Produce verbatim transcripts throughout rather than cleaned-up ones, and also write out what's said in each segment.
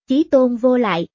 Chí tôn vô lại.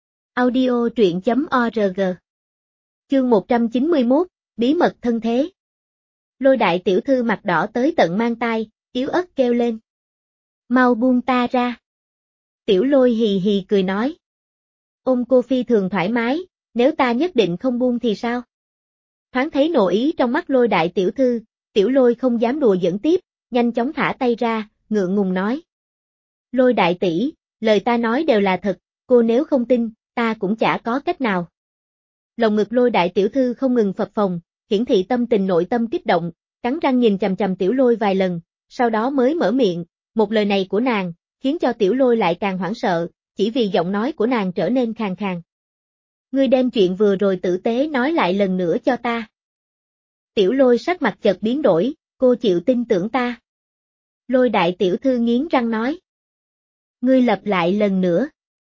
Audio truyện chấm org. Chương một trăm chín mươi mốt, bí mật thân thế. Lôi đại tiểu thư mặt đỏ tới tận mang tai, yếu ớt kêu lên. Mau buông ta ra. Tiểu Lôi hì hì cười nói. Ôm cô phi thường thoải mái, nếu ta nhất định không buông thì sao? Thoáng thấy nộ ý trong mắt Lôi đại tiểu thư, Tiểu Lôi không dám đùa giỡn tiếp, nhanh chóng thả tay ra, ngượng ngùng nói. Lôi đại tỷ, lời ta nói đều là thật, cô nếu không tin, ta cũng chả có cách nào. Lồng ngực Lôi đại tiểu thư không ngừng phập phồng, hiển thị tâm tình nội tâm kích động, cắn răng nhìn chằm chằm Tiểu Lôi vài lần, sau đó mới mở miệng, một lời này của nàng, khiến cho Tiểu Lôi lại càng hoảng sợ, chỉ vì giọng nói của nàng trở nên khàn khàn. Ngươi đem chuyện vừa rồi tử tế nói lại lần nữa cho ta. Tiểu Lôi sắc mặt chợt biến đổi, cô chịu tin tưởng ta. Lôi đại tiểu thư nghiến răng nói. Ngươi lặp lại lần nữa.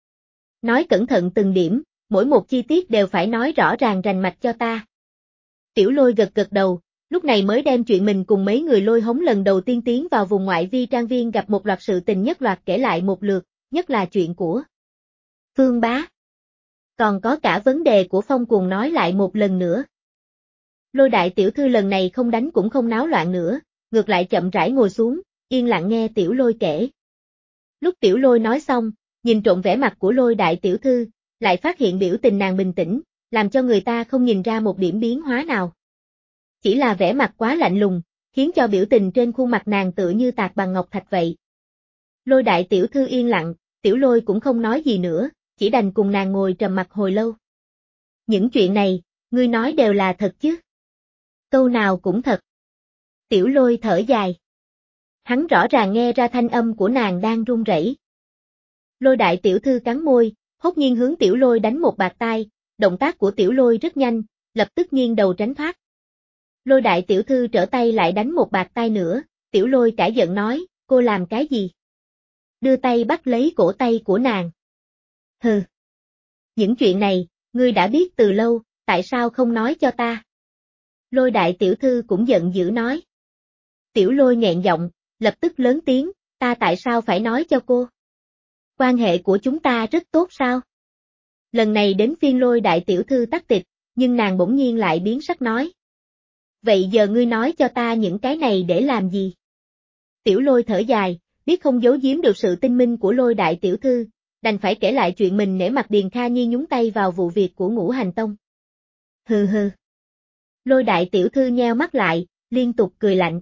Nói cẩn thận từng điểm, mỗi một chi tiết đều phải nói rõ ràng rành mạch cho ta. Tiểu Lôi gật gật đầu, lúc này mới đem chuyện mình cùng mấy người Lôi hống lần đầu tiên tiến vào vùng ngoại vi trang viên gặp một loạt sự tình nhất loạt kể lại một lượt, nhất là chuyện của Phương Bá. Còn có cả vấn đề của Phong Cuồng nói lại một lần nữa. Lôi đại tiểu thư lần này không đánh cũng không náo loạn nữa, ngược lại chậm rãi ngồi xuống, yên lặng nghe Tiểu Lôi kể. Lúc Tiểu Lôi nói xong, nhìn trộn vẻ mặt của Lôi đại tiểu thư, lại phát hiện biểu tình nàng bình tĩnh, làm cho người ta không nhìn ra một điểm biến hóa nào. Chỉ là vẻ mặt quá lạnh lùng, khiến cho biểu tình trên khuôn mặt nàng tựa như tạc bằng ngọc thạch vậy. Lôi đại tiểu thư yên lặng, Tiểu Lôi cũng không nói gì nữa, chỉ đành cùng nàng ngồi trầm mặc hồi lâu. Những chuyện này, ngươi nói đều là thật chứ? Câu nào cũng thật. Tiểu Lôi thở dài. Hắn rõ ràng nghe ra thanh âm của nàng đang run rẩy. Lôi đại tiểu thư cắn môi, hốt nhiên hướng Tiểu Lôi đánh một bạt tai, động tác của Tiểu Lôi rất nhanh, lập tức nghiêng đầu tránh thoát. Lôi đại tiểu thư trở tay lại đánh một bạt tai nữa, Tiểu Lôi cả giận nói, cô làm cái gì? Đưa tay bắt lấy cổ tay của nàng. Hừ. Những chuyện này, ngươi đã biết từ lâu, tại sao không nói cho ta? Lôi đại tiểu thư cũng giận dữ nói. Tiểu Lôi nghẹn giọng, lập tức lớn tiếng, ta tại sao phải nói cho cô? Quan hệ của chúng ta rất tốt sao? Lần này đến phiên Lôi đại tiểu thư tắc tịch, nhưng nàng bỗng nhiên lại biến sắc nói. Vậy giờ ngươi nói cho ta những cái này để làm gì? Tiểu Lôi thở dài, biết không giấu giếm được sự tinh minh của Lôi đại tiểu thư, đành phải kể lại chuyện mình nể mặt Điền Kha Nhi nhúng tay vào vụ việc của Ngũ Hành Tông. Hừ hừ. Lôi đại tiểu thư nheo mắt lại, liên tục cười lạnh.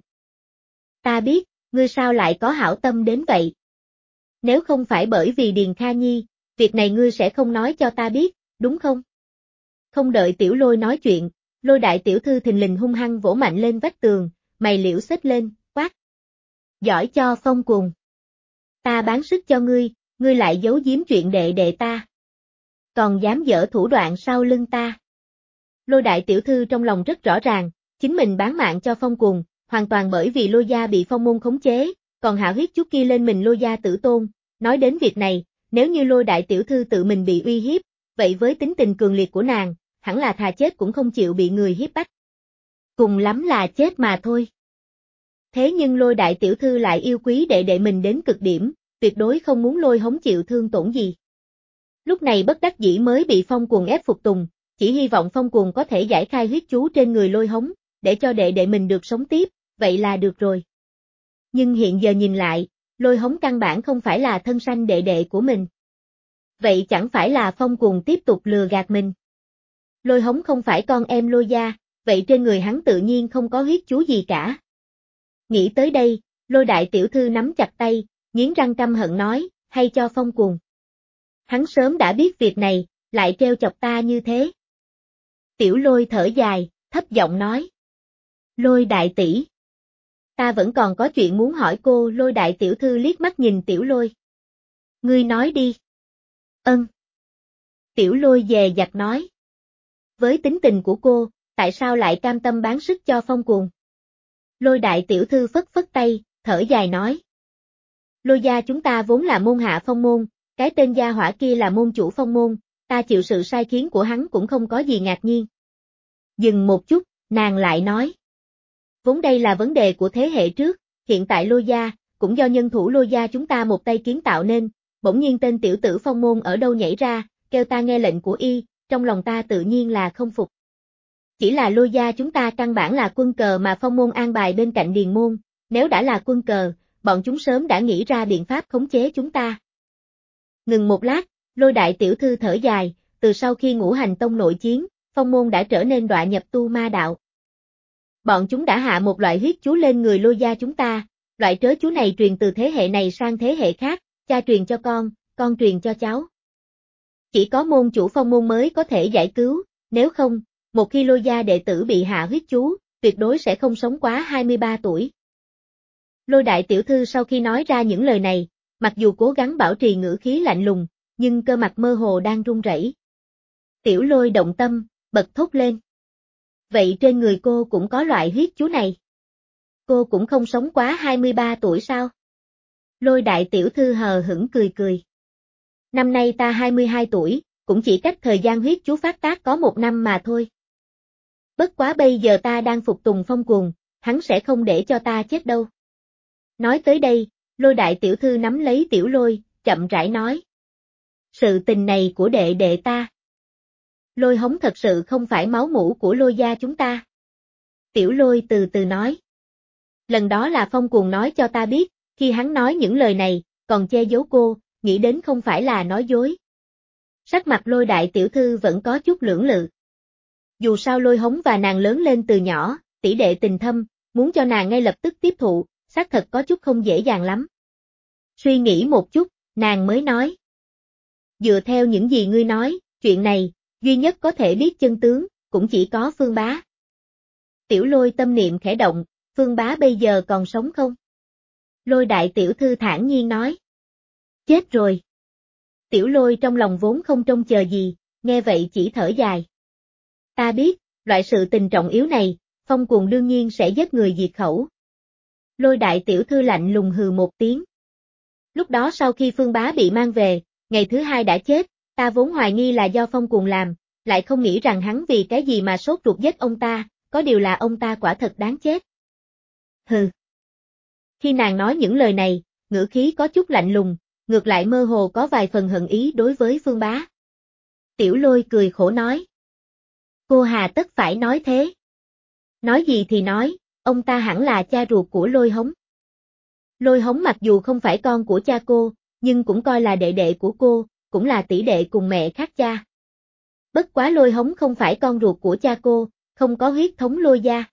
Ta biết, ngươi sao lại có hảo tâm đến vậy? Nếu không phải bởi vì Điền Kha Nhi, việc này ngươi sẽ không nói cho ta biết, đúng không? Không đợi Tiểu Lôi nói chuyện, Lôi đại tiểu thư thình lình hung hăng vỗ mạnh lên vách tường, mày liễu xếch lên, quát. Giỏi cho Phong Cuồng. Ta bán sức cho ngươi, ngươi lại giấu giếm chuyện đệ đệ ta. Còn dám dở thủ đoạn sau lưng ta. Lôi đại tiểu thư trong lòng rất rõ ràng, chính mình bán mạng cho Phong Cuồng, hoàn toàn bởi vì Lôi gia bị Phong môn khống chế, còn hạ huyết chút kia lên mình Lôi gia tử tôn. Nói đến việc này, nếu như Lôi đại tiểu thư tự mình bị uy hiếp, vậy với tính tình cường liệt của nàng, hẳn là thà chết cũng không chịu bị người hiếp bách. Cùng lắm là chết mà thôi. Thế nhưng Lôi đại tiểu thư lại yêu quý đệ đệ mình đến cực điểm, tuyệt đối không muốn Lôi hống chịu thương tổn gì. Lúc này bất đắc dĩ mới bị Phong Cuồng ép phục tùng, chỉ hy vọng Phong Cuồng có thể giải khai huyết chú trên người Lôi hống, để cho đệ đệ mình được sống tiếp, vậy là được rồi. Nhưng hiện giờ nhìn lại, Lôi hống căn bản không phải là thân sanh đệ đệ của mình. Vậy chẳng phải là Phong Cuồng tiếp tục lừa gạt mình. Lôi hống không phải con em Lôi gia, vậy trên người hắn tự nhiên không có huyết chú gì cả. Nghĩ tới đây, Lôi đại tiểu thư nắm chặt tay, nghiến răng căm hận nói, hay cho Phong Cuồng. Hắn sớm đã biết việc này, lại trêu chọc ta như thế. Tiểu Lôi thở dài, thấp giọng nói. Lôi đại tỷ. Ta vẫn còn có chuyện muốn hỏi cô. Lôi đại tiểu thư liếc mắt nhìn Tiểu Lôi. Ngươi nói đi. Ân. Tiểu Lôi dè dặt nói. Với tính tình của cô, tại sao lại cam tâm bán sức cho Phong Cuồng? Lôi đại tiểu thư phất phất tay, thở dài nói. Lôi gia chúng ta vốn là môn hạ Phong môn, cái tên gia hỏa kia là môn chủ Phong môn, ta chịu sự sai khiến của hắn cũng không có gì ngạc nhiên. Dừng một chút, nàng lại nói. Vốn đây là vấn đề của thế hệ trước, hiện tại Lôi gia, cũng do nhân thủ Lôi gia chúng ta một tay kiến tạo nên, bỗng nhiên tên tiểu tử Phong Môn ở đâu nhảy ra, kêu ta nghe lệnh của y, trong lòng ta tự nhiên là không phục. Chỉ là Lôi gia chúng ta căn bản là quân cờ mà Phong Môn an bài bên cạnh Điền môn, nếu đã là quân cờ, bọn chúng sớm đã nghĩ ra biện pháp khống chế chúng ta. Ngừng một lát, Lôi đại tiểu thư thở dài, từ sau khi Ngũ Hành Tông nội chiến, Phong Môn đã trở nên đọa nhập tu ma đạo. Bọn chúng đã hạ một loại huyết chú lên người Lôi gia chúng ta, loại trớ chú này truyền từ thế hệ này sang thế hệ khác, cha truyền cho con, con truyền cho cháu. Chỉ có môn chủ Phong Môn mới có thể giải cứu, nếu không, một khi Lôi gia đệ tử bị hạ huyết chú, tuyệt đối sẽ không sống quá hai mươi ba tuổi. Lôi đại tiểu thư sau khi nói ra những lời này, mặc dù cố gắng bảo trì ngữ khí lạnh lùng, nhưng cơ mặt mơ hồ đang run rẩy. Tiểu Lôi động tâm, bật thốt lên. Vậy trên người cô cũng có loại huyết chú này? Cô cũng không sống quá hai mươi ba tuổi sao? Lôi đại tiểu thư hờ hững cười cười. Năm nay ta hai mươi hai tuổi, cũng chỉ cách thời gian huyết chú phát tác có một năm mà thôi. Bất quá bây giờ ta đang phục tùng Phong Cuồng, hắn sẽ không để cho ta chết đâu. Nói tới đây, Lôi đại tiểu thư nắm lấy Tiểu Lôi, chậm rãi nói. Sự tình này của đệ đệ ta. Lôi Hống thật sự không phải máu mủ của Lôi gia chúng ta. Tiểu Lôi từ từ nói. Lần đó là Phong Cuồng nói cho ta biết, khi hắn nói những lời này, còn che giấu cô, nghĩ đến không phải là nói dối. Sắc mặt Lôi đại tiểu thư vẫn có chút lưỡng lự. Dù sao Lôi Hống và nàng lớn lên từ nhỏ, tỷ đệ tình thâm, muốn cho nàng ngay lập tức tiếp thụ, xác thật có chút không dễ dàng lắm. Suy nghĩ một chút, nàng mới nói. Dựa theo những gì ngươi nói, chuyện này, duy nhất có thể biết chân tướng, cũng chỉ có Phương Bá. Tiểu Lôi tâm niệm khẽ động, Phương Bá bây giờ còn sống không? Lôi đại tiểu thư thản nhiên nói. Chết rồi. Tiểu Lôi trong lòng vốn không trông chờ gì, nghe vậy chỉ thở dài. Ta biết, loại sự tình trọng yếu này, Phong Cuồng đương nhiên sẽ giết người diệt khẩu. Lôi đại tiểu thư lạnh lùng hừ một tiếng. Lúc đó sau khi Phương Bá bị mang về, ngày thứ hai đã chết, ta vốn hoài nghi là do Phong Cuồng làm, lại không nghĩ rằng hắn vì cái gì mà sốt ruột giết ông ta, có điều là ông ta quả thật đáng chết. Hừ. Khi nàng nói những lời này, ngữ khí có chút lạnh lùng, ngược lại mơ hồ có vài phần hận ý đối với Phương Bá. Tiểu Lôi cười khổ nói. Cô hà tất phải nói thế. Nói gì thì nói, ông ta hẳn là cha ruột của Lôi Hống. Lôi Hống mặc dù không phải con của cha cô, nhưng cũng coi là đệ đệ của cô, cũng là tỷ đệ cùng mẹ khác cha. Bất quá Lôi Hống không phải con ruột của cha cô, không có huyết thống Lôi gia.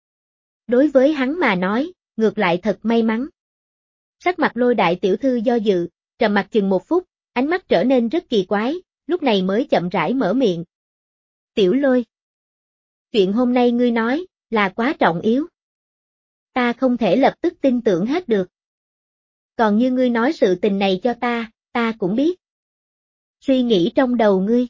Đối với hắn mà nói, ngược lại thật may mắn. Sắc mặt Lôi đại tiểu thư do dự, trầm mặc chừng một phút, ánh mắt trở nên rất kỳ quái, lúc này mới chậm rãi mở miệng. Tiểu Lôi. Chuyện hôm nay ngươi nói, là quá trọng yếu. Ta không thể lập tức tin tưởng hết được. Còn như ngươi nói sự tình này cho ta, ta cũng biết. Suy nghĩ trong đầu ngươi.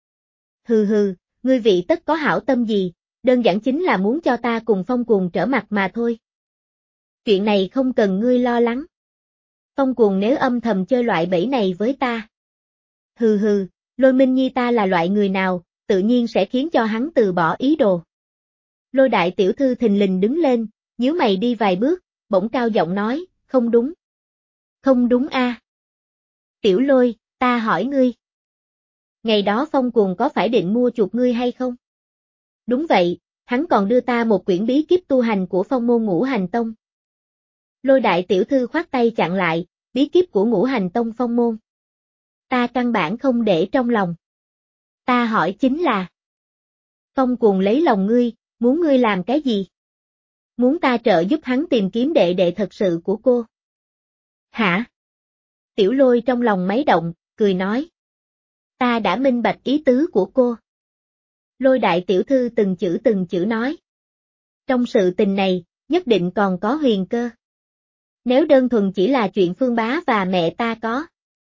Hừ hừ, ngươi vị tất có hảo tâm gì, đơn giản chính là muốn cho ta cùng Phong Cuồng trở mặt mà thôi. Chuyện này không cần ngươi lo lắng. Phong Cuồng nếu âm thầm chơi loại bẫy này với ta. Hừ hừ, Lôi Minh Nhi ta là loại người nào, tự nhiên sẽ khiến cho hắn từ bỏ ý đồ. Lôi đại tiểu thư thình lình đứng lên, nhíu mày đi vài bước, bỗng cao giọng nói, không đúng. Không đúng a. À. Tiểu Lôi, ta hỏi ngươi. Ngày đó Phong Cuồng có phải định mua chuộc ngươi hay không? Đúng vậy, hắn còn đưa ta một quyển bí kíp tu hành của Phong môn Ngũ Hành Tông. Lôi đại tiểu thư khoát tay chặn lại, bí kíp của Ngũ Hành Tông Phong môn. Ta căn bản không để trong lòng. Ta hỏi chính là. Phong Cuồng lấy lòng ngươi, muốn ngươi làm cái gì? Muốn ta trợ giúp hắn tìm kiếm đệ đệ thật sự của cô. Hả? Tiểu Lôi trong lòng máy động, cười nói. Ta đã minh bạch ý tứ của cô. Lôi đại tiểu thư từng chữ từng chữ nói. Trong sự tình này, nhất định còn có huyền cơ. Nếu đơn thuần chỉ là chuyện Phương Bá và mẹ ta có.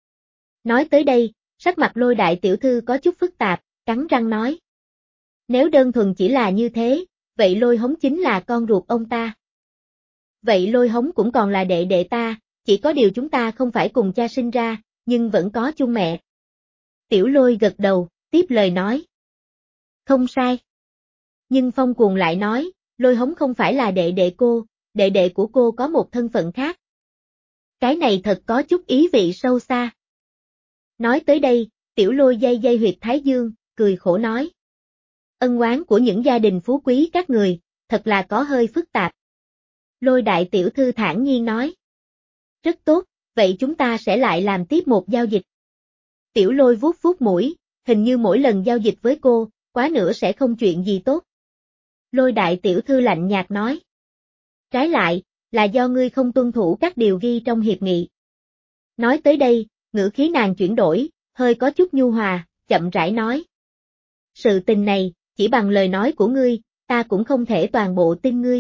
Nói tới đây, sắc mặt Lôi đại tiểu thư có chút phức tạp, cắn răng nói. Nếu đơn thuần chỉ là như thế, vậy Lôi Hống chính là con ruột ông ta. Vậy Lôi Hống cũng còn là đệ đệ ta, chỉ có điều chúng ta không phải cùng cha sinh ra, nhưng vẫn có chung mẹ. Tiểu Lôi gật đầu, tiếp lời nói. Không sai. Nhưng Phong Cuồng lại nói, Lôi Hống không phải là đệ đệ cô, đệ đệ của cô có một thân phận khác. Cái này thật có chút ý vị sâu xa. Nói tới đây, Tiểu Lôi dây dây huyệt thái dương, cười khổ nói. Ân oán của những gia đình phú quý các người, thật là có hơi phức tạp. Lôi đại tiểu thư thản nhiên nói. Rất tốt, vậy chúng ta sẽ lại làm tiếp một giao dịch. Tiểu Lôi vuốt vuốt mũi, hình như mỗi lần giao dịch với cô, quá nữa sẽ không chuyện gì tốt. Lôi đại tiểu thư lạnh nhạt nói. Trái lại, là do ngươi không tuân thủ các điều ghi trong hiệp nghị. Nói tới đây, ngữ khí nàng chuyển đổi, hơi có chút nhu hòa, chậm rãi nói. Sự tình này, chỉ bằng lời nói của ngươi, ta cũng không thể toàn bộ tin ngươi.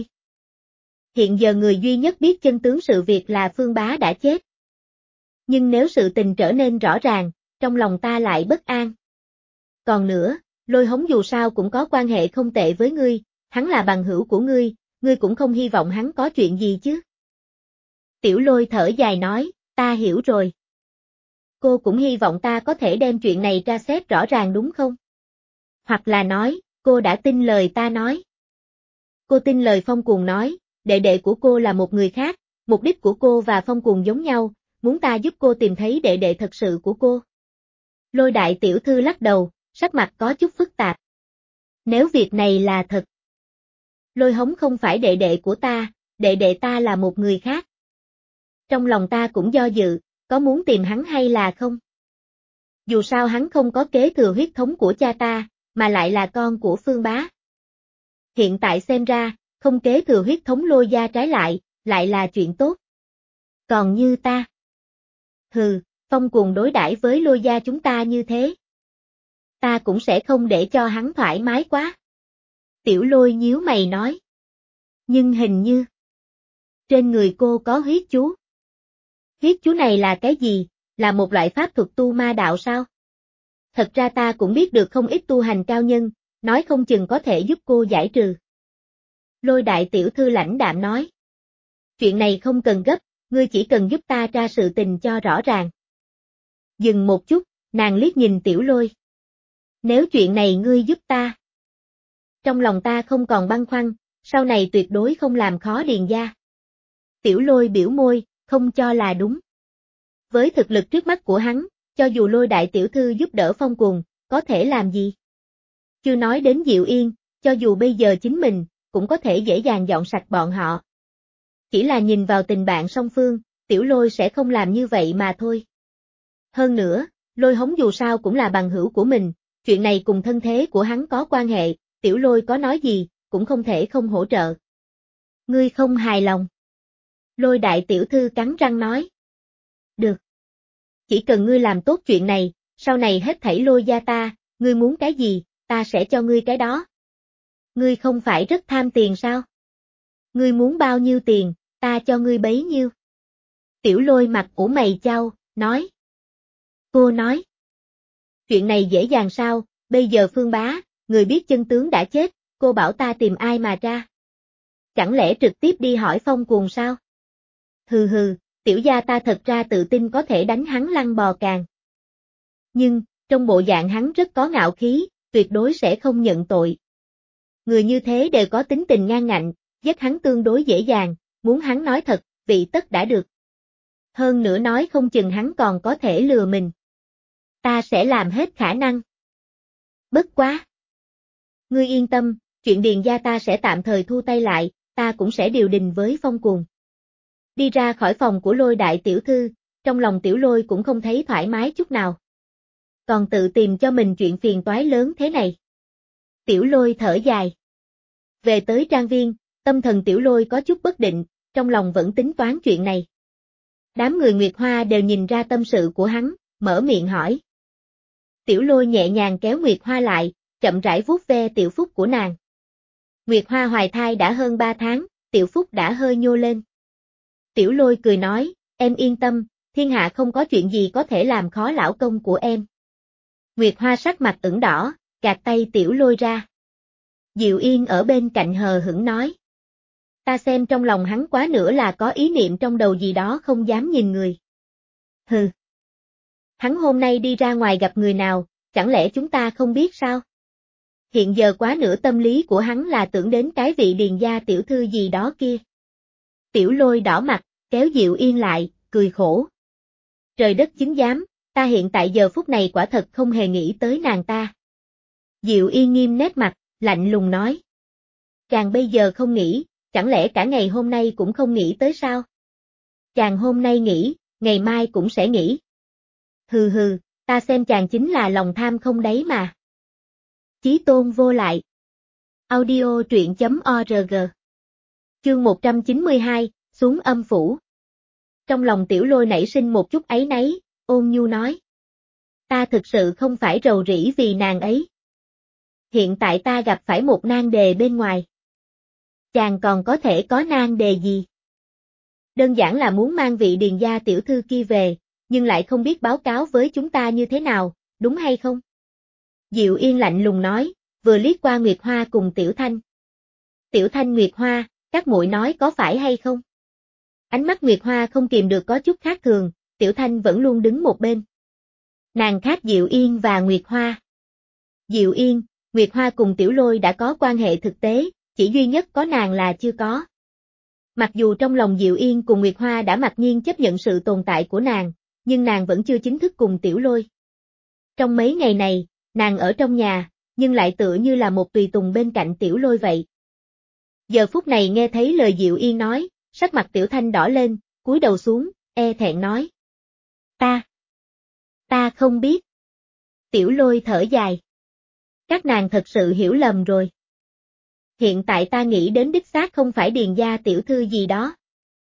Hiện giờ người duy nhất biết chân tướng sự việc là Phương Bá đã chết. Nhưng nếu sự tình trở nên rõ ràng, trong lòng ta lại bất an. Còn nữa, Lôi Hống dù sao cũng có quan hệ không tệ với ngươi, hắn là bằng hữu của ngươi, ngươi cũng không hy vọng hắn có chuyện gì chứ. Tiểu Lôi thở dài nói, ta hiểu rồi. Cô cũng hy vọng ta có thể đem chuyện này tra xét rõ ràng đúng không? Hoặc là nói, cô đã tin lời ta nói. Cô tin lời Phong Cuồng nói, đệ đệ của cô là một người khác, mục đích của cô và Phong Cuồng giống nhau, muốn ta giúp cô tìm thấy đệ đệ thật sự của cô. Lôi đại tiểu thư lắc đầu, sắc mặt có chút phức tạp. Nếu việc này là thật, Lôi Hống không phải đệ đệ của ta, đệ đệ ta là một người khác. Trong lòng ta cũng do dự, có muốn tìm hắn hay là không? Dù sao hắn không có kế thừa huyết thống của cha ta, mà lại là con của Phương Bá. Hiện tại xem ra, không kế thừa huyết thống Lôi gia trái lại, lại là chuyện tốt. Còn như ta. Hừ, Phong Cuồng đối đãi với Lôi gia chúng ta như thế. Ta cũng sẽ không để cho hắn thoải mái quá. Tiểu Lôi nhíu mày nói. Nhưng hình như, trên người cô có huyết chú. Huyết chú này là cái gì, là một loại pháp thuật tu ma đạo sao? Thật ra ta cũng biết được không ít tu hành cao nhân, nói không chừng có thể giúp cô giải trừ. Lôi đại tiểu thư lãnh đạm nói. Chuyện này không cần gấp, ngươi chỉ cần giúp ta tra sự tình cho rõ ràng. Dừng một chút, nàng liếc nhìn Tiểu Lôi. Nếu chuyện này ngươi giúp ta. Trong lòng ta không còn băn khoăn, sau này tuyệt đối không làm khó Điền gia. Tiểu Lôi biểu môi, không cho là đúng. Với thực lực trước mắt của hắn, cho dù Lôi đại tiểu thư giúp đỡ Phong Cuồng, có thể làm gì? Chưa nói đến Diệu Yên, cho dù bây giờ chính mình, cũng có thể dễ dàng dọn sạch bọn họ. Chỉ là nhìn vào tình bạn song phương, Tiểu Lôi sẽ không làm như vậy mà thôi. Hơn nữa, Lôi Hống dù sao cũng là bằng hữu của mình, chuyện này cùng thân thế của hắn có quan hệ, Tiểu Lôi có nói gì, cũng không thể không hỗ trợ. Ngươi không hài lòng. Lôi đại tiểu thư cắn răng nói. Được. Chỉ cần ngươi làm tốt chuyện này, sau này hết thảy Lôi gia ta, ngươi muốn cái gì, ta sẽ cho ngươi cái đó. Ngươi không phải rất tham tiền sao? Ngươi muốn bao nhiêu tiền, ta cho ngươi bấy nhiêu. Tiểu Lôi mặt ủ mày chau, nói. Cô nói. Chuyện này dễ dàng sao, bây giờ Phương Bá, người biết chân tướng đã chết, cô bảo ta tìm ai mà ra. Chẳng lẽ trực tiếp đi hỏi Phong Cuồng sao? Hừ hừ, tiểu gia ta thật ra tự tin có thể đánh hắn lăn bò càng. Nhưng, trong bộ dạng hắn rất có ngạo khí, tuyệt đối sẽ không nhận tội. Người như thế đều có tính tình ngang ngạnh, giết hắn tương đối dễ dàng, muốn hắn nói thật, vị tất đã được. Hơn nữa nói không chừng hắn còn có thể lừa mình. Ta sẽ làm hết khả năng. Bất quá. Ngươi yên tâm, chuyện Điền gia ta sẽ tạm thời thu tay lại, ta cũng sẽ điều đình với Phong Cuồng. Đi ra khỏi phòng của Lôi đại tiểu thư, trong lòng Tiểu Lôi cũng không thấy thoải mái chút nào. Còn tự tìm cho mình chuyện phiền toái lớn thế này. Tiểu Lôi thở dài. Về tới trang viên, tâm thần Tiểu Lôi có chút bất định, trong lòng vẫn tính toán chuyện này. Đám người Nguyệt Hoa đều nhìn ra tâm sự của hắn, mở miệng hỏi. Tiểu Lôi nhẹ nhàng kéo Nguyệt Hoa lại, chậm rãi vuốt ve tiểu phúc của nàng. Nguyệt Hoa hoài thai đã hơn ba tháng, tiểu phúc đã hơi nhô lên. Tiểu Lôi cười nói, em yên tâm, thiên hạ không có chuyện gì có thể làm khó lão công của em. Nguyệt Hoa sắc mặt ửng đỏ, gạt tay Tiểu Lôi ra. Diệu Yên ở bên cạnh hờ hững nói. Ta xem trong lòng hắn quá nữa là có ý niệm trong đầu gì đó không dám nhìn người. Hừ. Hắn hôm nay đi ra ngoài gặp người nào, chẳng lẽ chúng ta không biết sao? Hiện giờ quá nửa tâm lý của hắn là tưởng đến cái vị Điền gia tiểu thư gì đó kia. Tiểu Lôi đỏ mặt, kéo Diệu Yên lại, cười khổ. Trời đất chứng giám, Ta hiện tại giờ phút này quả thật không hề nghĩ tới nàng ta. Diệu Yên nghiêm nét mặt, lạnh lùng nói. Chàng bây giờ không nghĩ, chẳng lẽ cả ngày hôm nay cũng không nghĩ tới sao? Chàng hôm nay nghĩ, ngày mai cũng sẽ nghĩ. Hừ hừ, ta xem chàng chính là lòng tham không đáy mà. Chí tôn vô lại. Audio truyện chấm org. Chương một trăm chín mươi hai, xuống âm phủ. Trong lòng Tiểu Lôi nảy sinh một chút áy náy, ôn nhu nói. Ta thực sự không phải rầu rĩ vì nàng ấy. Hiện tại ta gặp phải một nan đề bên ngoài. Chàng còn có thể có nan đề gì? Đơn giản là muốn mang vị Điền gia tiểu thư kia về, nhưng lại không biết báo cáo với chúng ta như thế nào, đúng hay không? Diệu Yên lạnh lùng nói, vừa liếc qua Nguyệt Hoa cùng Tiểu Thanh. Tiểu Thanh Nguyệt Hoa, các muội nói có phải hay không? Ánh mắt Nguyệt Hoa không kìm được có chút khác thường, Tiểu Thanh vẫn luôn đứng một bên. Nàng khác Diệu Yên và Nguyệt Hoa. Diệu Yên, Nguyệt Hoa cùng Tiểu Lôi đã có quan hệ thực tế, chỉ duy nhất có nàng là chưa có. Mặc dù trong lòng Diệu Yên cùng Nguyệt Hoa đã mặc nhiên chấp nhận sự tồn tại của nàng, nhưng nàng vẫn chưa chính thức cùng Tiểu Lôi. Trong mấy ngày này, nàng ở trong nhà, nhưng lại tựa như là một tùy tùng bên cạnh Tiểu Lôi vậy. Giờ phút này nghe thấy lời Diệu Yên nói, sắc mặt Tiểu Thanh đỏ lên, cúi đầu xuống, e thẹn nói. Ta, ta không biết. Tiểu Lôi thở dài. Các nàng thật sự hiểu lầm rồi. Hiện tại ta nghĩ đến đích xác không phải Điền gia tiểu thư gì đó.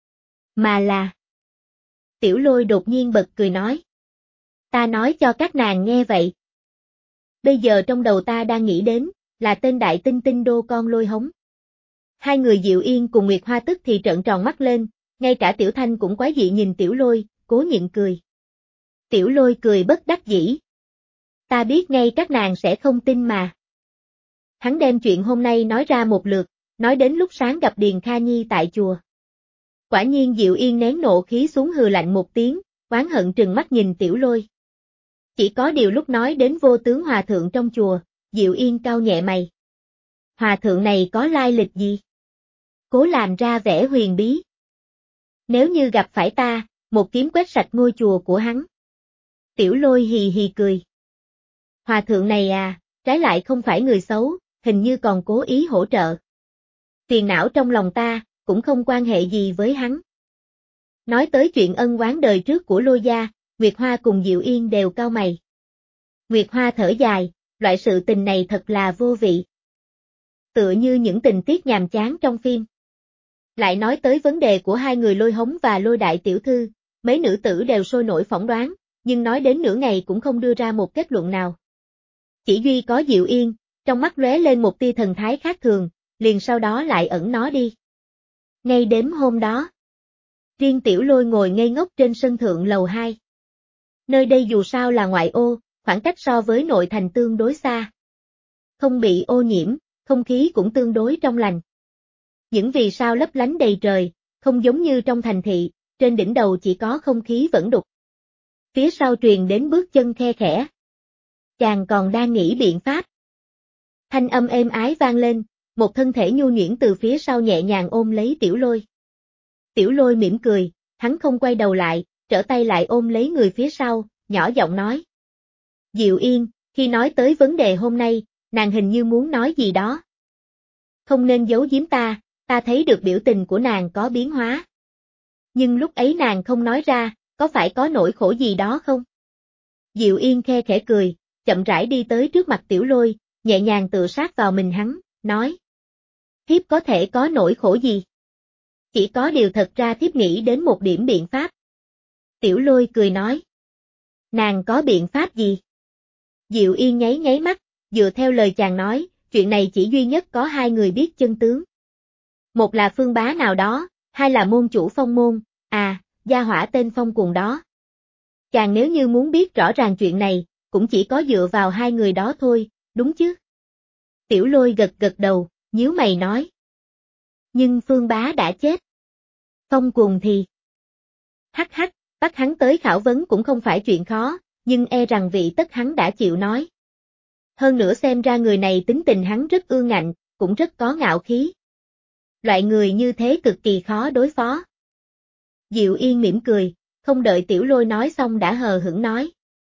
Mà là... Tiểu Lôi đột nhiên bật cười nói. Ta nói cho các nàng nghe vậy. Bây giờ trong đầu ta đang nghĩ đến, là tên đại tinh tinh đô con Lôi Hống. Hai người Diệu Yên cùng Nguyệt Hoa tức thì trợn tròn mắt lên, ngay cả Tiểu Thanh cũng quái dị nhìn Tiểu Lôi, cố nhịn cười. Tiểu Lôi cười bất đắc dĩ. Ta biết ngay các nàng sẽ không tin mà. Hắn đem chuyện hôm nay nói ra một lượt, nói đến lúc sáng gặp Điền Kha Nhi tại chùa. Quả nhiên Diệu Yên nén nộ khí xuống hừ lạnh một tiếng, oán hận trừng mắt nhìn Tiểu Lôi. Chỉ có điều lúc nói đến vô tướng hòa thượng trong chùa, Diệu Yên cau nhẹ mày. Hòa thượng này có lai lịch gì? Cố làm ra vẻ huyền bí. Nếu như gặp phải ta, một kiếm quét sạch ngôi chùa của hắn. Tiểu Lôi hì hì cười. Hòa thượng này à, trái lại không phải người xấu, hình như còn cố ý hỗ trợ. Phiền não trong lòng ta, cũng không quan hệ gì với hắn. Nói tới chuyện ân oán đời trước của Lôi gia, Nguyệt Hoa cùng Diệu Yên đều cau mày. Nguyệt Hoa thở dài, loại sự tình này thật là vô vị. Tựa như những tình tiết nhàm chán trong phim. Lại nói tới vấn đề của hai người Lôi Hống và Lôi đại tiểu thư, mấy nữ tử đều sôi nổi phỏng đoán, nhưng nói đến nửa ngày cũng không đưa ra một kết luận nào. Chỉ duy có Diệu Yên, trong mắt lóe lên một tia thần thái khác thường, liền sau đó lại ẩn nó đi. Ngay đêm hôm đó, riêng Tiểu Lôi ngồi ngây ngốc trên sân thượng lầu hai. Nơi đây dù sao là ngoại ô, khoảng cách so với nội thành tương đối xa. Không bị ô nhiễm, không khí cũng tương đối trong lành. Những vì sao lấp lánh đầy trời, không giống như trong thành thị, trên đỉnh đầu chỉ có không khí vẫn đục. Phía sau truyền đến bước chân khe khẽ. Chàng còn đang nghĩ biện pháp. Thanh âm êm ái vang lên, một thân thể nhu nhuyễn từ phía sau nhẹ nhàng ôm lấy Tiểu Lôi. Tiểu Lôi mỉm cười, hắn không quay đầu lại, trở tay lại ôm lấy người phía sau, nhỏ giọng nói. Diệu Yên, khi nói tới vấn đề hôm nay, nàng hình như muốn nói gì đó. Không nên giấu giếm ta, ta thấy được biểu tình của nàng có biến hóa. Nhưng lúc ấy nàng không nói ra, có phải có nỗi khổ gì đó không? Diệu Yên khe khẽ cười, chậm rãi đi tới trước mặt Tiểu Lôi, nhẹ nhàng tựa sát vào mình hắn, nói. Thiếp có thể có nỗi khổ gì? Chỉ có điều thật ra thiếp nghĩ đến một điểm biện pháp. Tiểu Lôi cười nói. Nàng có biện pháp gì? Diệu Yên nháy nháy mắt, dựa theo lời chàng nói, chuyện này chỉ duy nhất có hai người biết chân tướng. Một là Phương Bá nào đó, hai là môn chủ Phong môn, à, gia hỏa tên Phong cùng đó. Chàng nếu như muốn biết rõ ràng chuyện này, cũng chỉ có dựa vào hai người đó thôi, đúng chứ? Tiểu Lôi gật gật đầu, nhíu mày nói. Nhưng Phương Bá đã chết. Phong cùng thì... Hắc hắc, bắt hắn tới khảo vấn cũng không phải chuyện khó, nhưng e rằng vị tất hắn đã chịu nói. Hơn nữa xem ra người này tính tình hắn rất ương ngạnh, cũng rất có ngạo khí. Loại người như thế cực kỳ khó đối phó. Diệu Yên mỉm cười, không đợi Tiểu Lôi nói xong đã hờ hững nói.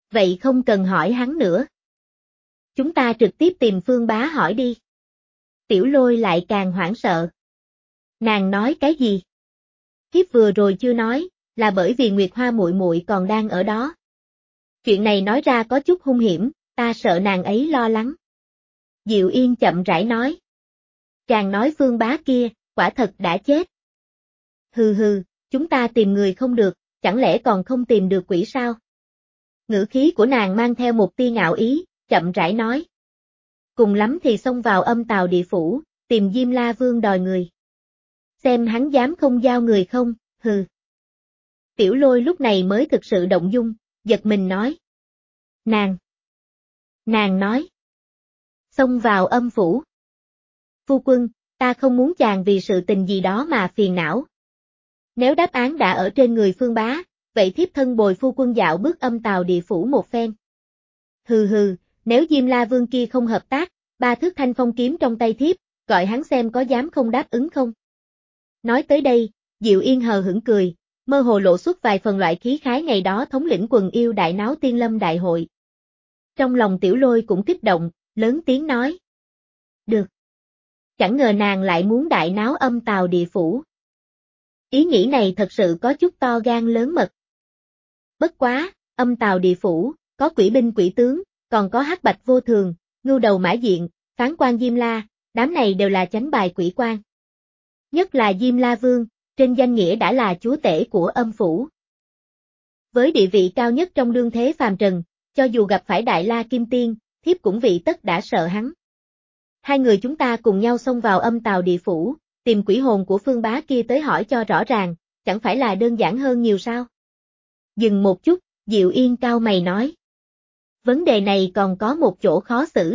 Vậy không cần hỏi hắn nữa. Chúng ta trực tiếp tìm Phương Bá hỏi đi. Tiểu Lôi lại càng hoảng sợ. Nàng nói cái gì? Thiếp vừa rồi chưa nói, là bởi vì Nguyệt Hoa muội muội còn đang ở đó. Chuyện này nói ra có chút hung hiểm, ta sợ nàng ấy lo lắng. Diệu Yên chậm rãi nói. Chàng nói Phương Bá kia, quả thật đã chết. Hừ hừ, chúng ta tìm người không được, chẳng lẽ còn không tìm được quỷ sao? Ngữ khí của nàng mang theo một tia ngạo ý, chậm rãi nói. Cùng lắm thì xông vào âm tào địa phủ, tìm Diêm La Vương đòi người. Xem hắn dám không giao người không, hừ. Tiểu Lôi lúc này mới thực sự động dung, giật mình nói. Nàng. Nàng nói. Xông vào âm phủ. Phu quân, ta không muốn chàng vì sự tình gì đó mà phiền não. Nếu đáp án đã ở trên người Phương Bá, vậy thiếp thân bồi phu quân dạo bước âm tào địa phủ một phen. Hừ hừ, nếu Diêm La Vương kia không hợp tác, ba thước thanh phong kiếm trong tay thiếp, gọi hắn xem có dám không đáp ứng không. Nói tới đây, Diệu Yên hờ hững cười, mơ hồ lộ xuất vài phần loại khí khái ngày đó thống lĩnh quần yêu đại náo Tiên Lâm đại hội. Trong lòng Tiểu Lôi cũng kích động, lớn tiếng nói. Được. Chẳng ngờ nàng lại muốn đại náo âm tào địa phủ. Ý nghĩ này thật sự có chút to gan lớn mật. Bất quá, âm tào địa phủ, có quỷ binh quỷ tướng, còn có hắc bạch vô thường, ngưu đầu mã diện, phán quan Diêm La, đám này đều là chánh bài quỷ quan. Nhất là Diêm La Vương, trên danh nghĩa đã là chúa tể của âm phủ. Với địa vị cao nhất trong đương thế phàm trần, cho dù gặp phải Đại La Kim Tiên, thiếp cũng vị tất đã sợ hắn. Hai người chúng ta cùng nhau xông vào âm tào địa phủ, tìm quỷ hồn của Phương Bá kia tới hỏi cho rõ ràng, chẳng phải là đơn giản hơn nhiều sao? Dừng một chút, Diệu Yên cao mày nói. Vấn đề này còn có một chỗ khó xử.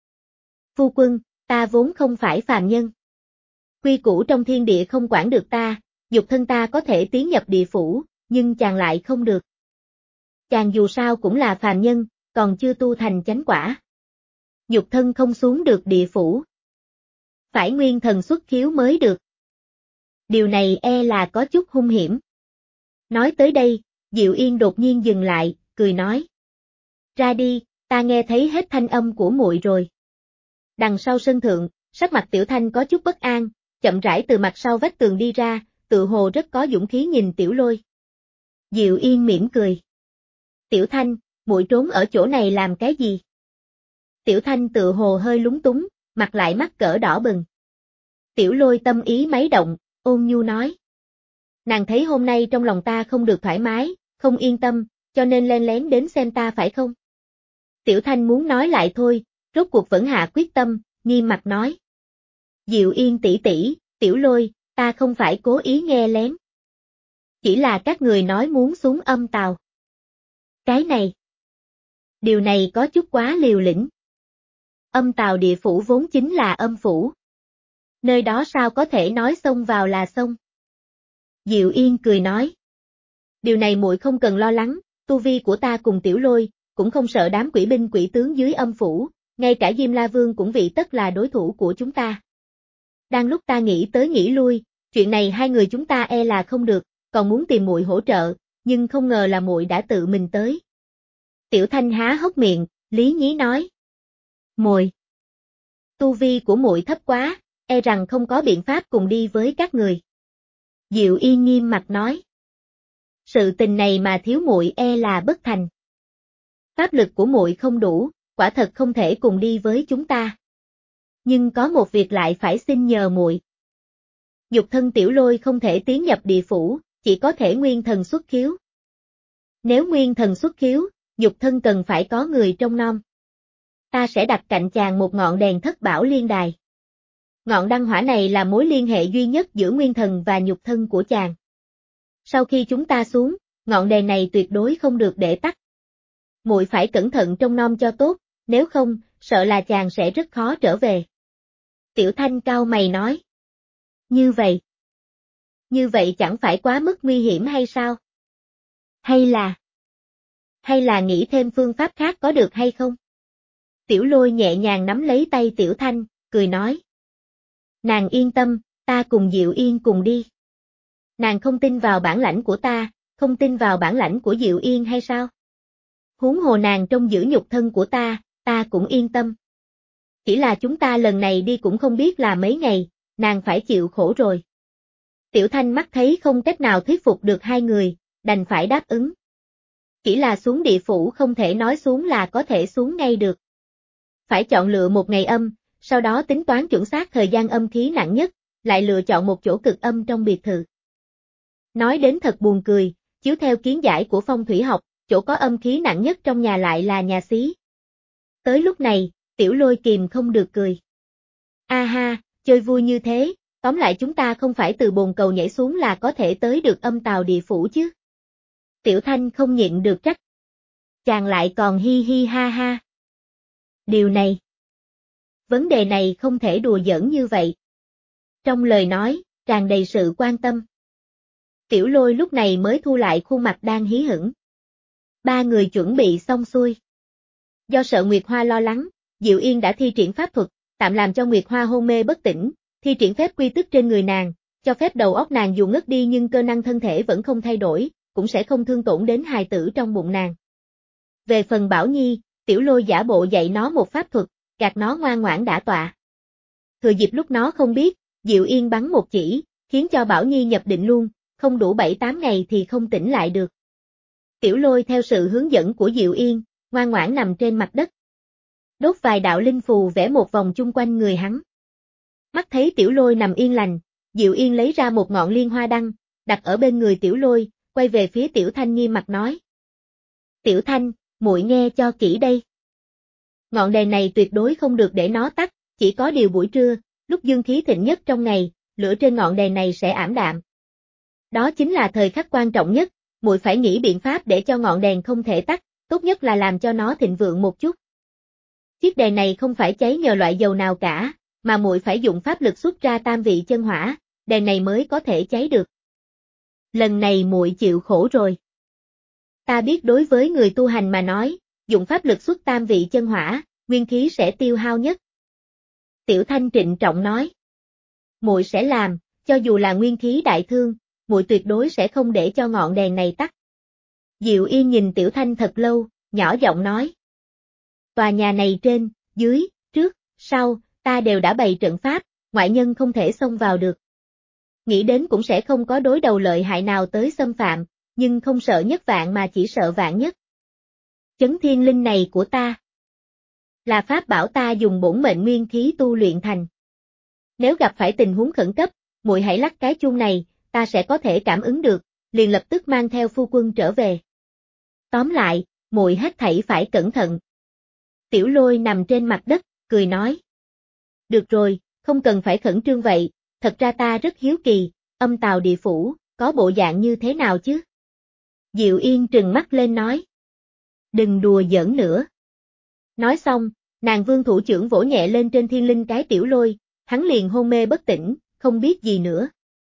Phu quân, ta vốn không phải phàm nhân. Quy củ trong thiên địa không quản được ta, dục thân ta có thể tiến nhập địa phủ, nhưng chàng lại không được. Chàng dù sao cũng là phàm nhân, còn chưa tu thành chánh quả. Dục thân không xuống được địa phủ. Phải nguyên thần xuất khiếu mới được. Điều này e là có chút hung hiểm. Nói tới đây, Diệu Yên đột nhiên dừng lại, cười nói. Ra đi, ta nghe thấy hết thanh âm của muội rồi. Đằng sau sân thượng, sắc mặt Tiểu Thanh có chút bất an, chậm rãi từ mặt sau vách tường đi ra, tự hồ rất có dũng khí nhìn Tiểu Lôi. Diệu Yên mỉm cười. Tiểu Thanh, muội trốn ở chỗ này làm cái gì? Tiểu Thanh tự hồ hơi lúng túng, mặt lại mắt cỡ đỏ bừng. Tiểu Lôi tâm ý mấy động, ôn nhu nói. Nàng thấy hôm nay trong lòng ta không được thoải mái, không yên tâm, cho nên len lén đến xem ta phải không? Tiểu Thanh muốn nói lại thôi, rốt cuộc vẫn hạ quyết tâm, nghiêm mặt nói. Diệu Yên tỷ tỷ, Tiểu Lôi, ta không phải cố ý nghe lén. Chỉ là các người nói muốn xuống âm tào. Cái này. Điều này có chút quá liều lĩnh. Âm tào địa phủ vốn chính là âm phủ. Nơi đó sao có thể nói xông vào là xông. Diệu Yên cười nói. Điều này muội không cần lo lắng, tu vi của ta cùng Tiểu Lôi, cũng không sợ đám quỷ binh quỷ tướng dưới âm phủ, ngay cả Diêm La Vương cũng vị tất là đối thủ của chúng ta. Đang lúc ta nghĩ tới nghĩ lui, chuyện này hai người chúng ta e là không được, còn muốn tìm muội hỗ trợ, nhưng không ngờ là muội đã tự mình tới. Tiểu Thanh há hốc miệng, lý nhí nói. Muội, tu vi của muội thấp quá, e rằng không có biện pháp cùng đi với các người. Diệu Yên nghiêm mặt nói. Sự tình này mà thiếu muội e là bất thành. Pháp lực của muội không đủ, quả thật không thể cùng đi với chúng ta. Nhưng có một việc lại phải xin nhờ muội. Dục thân Tiểu Lôi không thể tiến nhập địa phủ, chỉ có thể nguyên thần xuất khiếu. Nếu nguyên thần xuất khiếu, dục thân cần phải có người trông nom. Ta sẽ đặt cạnh chàng một ngọn đèn thất bảo liên đài. Ngọn đăng hỏa này là mối liên hệ duy nhất giữa nguyên thần và nhục thân của chàng. Sau khi chúng ta xuống, ngọn đèn này tuyệt đối không được để tắt. Muội phải cẩn thận trông nom cho tốt, nếu không, sợ là chàng sẽ rất khó trở về. Tiểu Thanh cao mày nói. Như vậy. Như vậy chẳng phải quá mức nguy hiểm hay sao? Hay là... Hay là nghĩ thêm phương pháp khác có được hay không? Tiểu Lôi nhẹ nhàng nắm lấy tay Tiểu Thanh, cười nói. Nàng yên tâm, ta cùng Diệu Yên cùng đi. Nàng không tin vào bản lãnh của ta, không tin vào bản lãnh của Diệu Yên hay sao? huống hồ nàng trông giữ nhục thân của ta, ta cũng yên tâm. Chỉ là chúng ta lần này đi cũng không biết là mấy ngày, nàng phải chịu khổ rồi. Tiểu Thanh mắt thấy không cách nào thuyết phục được hai người, đành phải đáp ứng. Chỉ là xuống địa phủ không thể nói xuống là có thể xuống ngay được. Phải chọn lựa một ngày âm, sau đó tính toán chuẩn xác thời gian âm khí nặng nhất, lại lựa chọn một chỗ cực âm trong biệt thự. Nói đến thật buồn cười, chiếu theo kiến giải của phong thủy học, chỗ có âm khí nặng nhất trong nhà lại là nhà xí. Tới lúc này, Tiểu Lôi kìm không được cười. A ha, chơi vui như thế, tóm lại chúng ta không phải từ bồn cầu nhảy xuống là có thể tới được âm tào địa phủ chứ. Tiểu Thanh không nhịn được trách. Chàng lại còn hi hi ha ha. Điều này. Vấn đề này không thể đùa giỡn như vậy. Trong lời nói, tràn đầy sự quan tâm. Tiểu Lôi lúc này mới thu lại khuôn mặt đang hí hửng. Ba người chuẩn bị xong xuôi. Do sợ Nguyệt Hoa lo lắng, Diệu Yên đã thi triển pháp thuật, tạm làm cho Nguyệt Hoa hôn mê bất tỉnh, thi triển phép quy tức trên người nàng, cho phép đầu óc nàng dù ngất đi nhưng cơ năng thân thể vẫn không thay đổi, cũng sẽ không thương tổn đến hài tử trong bụng nàng. Về phần Bảo Nhi, Tiểu Lôi giả bộ dạy nó một pháp thuật, gạt nó ngoan ngoãn đả tọa. Thừa dịp lúc nó không biết, Diệu Yên bắn một chỉ, khiến cho Bảo Nhi nhập định luôn, không đủ bảy tám ngày thì không tỉnh lại được. Tiểu Lôi theo sự hướng dẫn của Diệu Yên, ngoan ngoãn nằm trên mặt đất. Đốt vài đạo linh phù vẽ một vòng chung quanh người hắn. Mắt thấy Tiểu Lôi nằm yên lành, Diệu Yên lấy ra một ngọn liên hoa đăng, đặt ở bên người Tiểu Lôi, quay về phía Tiểu Thanh nghiêm mặt nói. Tiểu Thanh, muội nghe cho kỹ đây. Ngọn đèn này tuyệt đối không được để nó tắt, chỉ có điều buổi trưa, lúc dương khí thịnh nhất trong ngày, lửa trên ngọn đèn này sẽ ảm đạm. Đó chính là thời khắc quan trọng nhất, muội phải nghĩ biện pháp để cho ngọn đèn không thể tắt, tốt nhất là làm cho nó thịnh vượng một chút. Chiếc đèn này không phải cháy nhờ loại dầu nào cả, mà muội phải dùng pháp lực xuất ra tam vị chân hỏa, đèn này mới có thể cháy được. Lần này muội chịu khổ rồi. Ta biết đối với người tu hành mà nói, dùng pháp lực xuất tam vị chân hỏa, nguyên khí sẽ tiêu hao nhất. Tiểu Thanh trịnh trọng nói. Muội sẽ làm, cho dù là nguyên khí đại thương, muội tuyệt đối sẽ không để cho ngọn đèn này tắt. Diệu Yên nhìn Tiểu Thanh thật lâu, nhỏ giọng nói. Tòa nhà này trên, dưới, trước, sau, ta đều đã bày trận pháp, ngoại nhân không thể xông vào được. Nghĩ đến cũng sẽ không có đối đầu lợi hại nào tới xâm phạm, nhưng không sợ nhất vạn mà chỉ sợ vạn nhất. Chấn thiên linh này của ta là pháp bảo ta dùng bổn mệnh nguyên khí tu luyện thành. Nếu gặp phải tình huống khẩn cấp, muội hãy lắc cái chuông này, ta sẽ có thể cảm ứng được, liền lập tức mang theo phu quân trở về. Tóm lại, muội hết thảy phải cẩn thận. Tiểu Lôi nằm trên mặt đất, cười nói. Được rồi, không cần phải khẩn trương vậy, thật ra ta rất hiếu kỳ, âm tào địa phủ, có bộ dạng như thế nào chứ? Diệu Yên trừng mắt lên nói. Đừng đùa giỡn nữa. Nói xong, nàng vương thủ trưởng vỗ nhẹ lên trên thiên linh cái Tiểu Lôi, hắn liền hôn mê bất tỉnh, không biết gì nữa.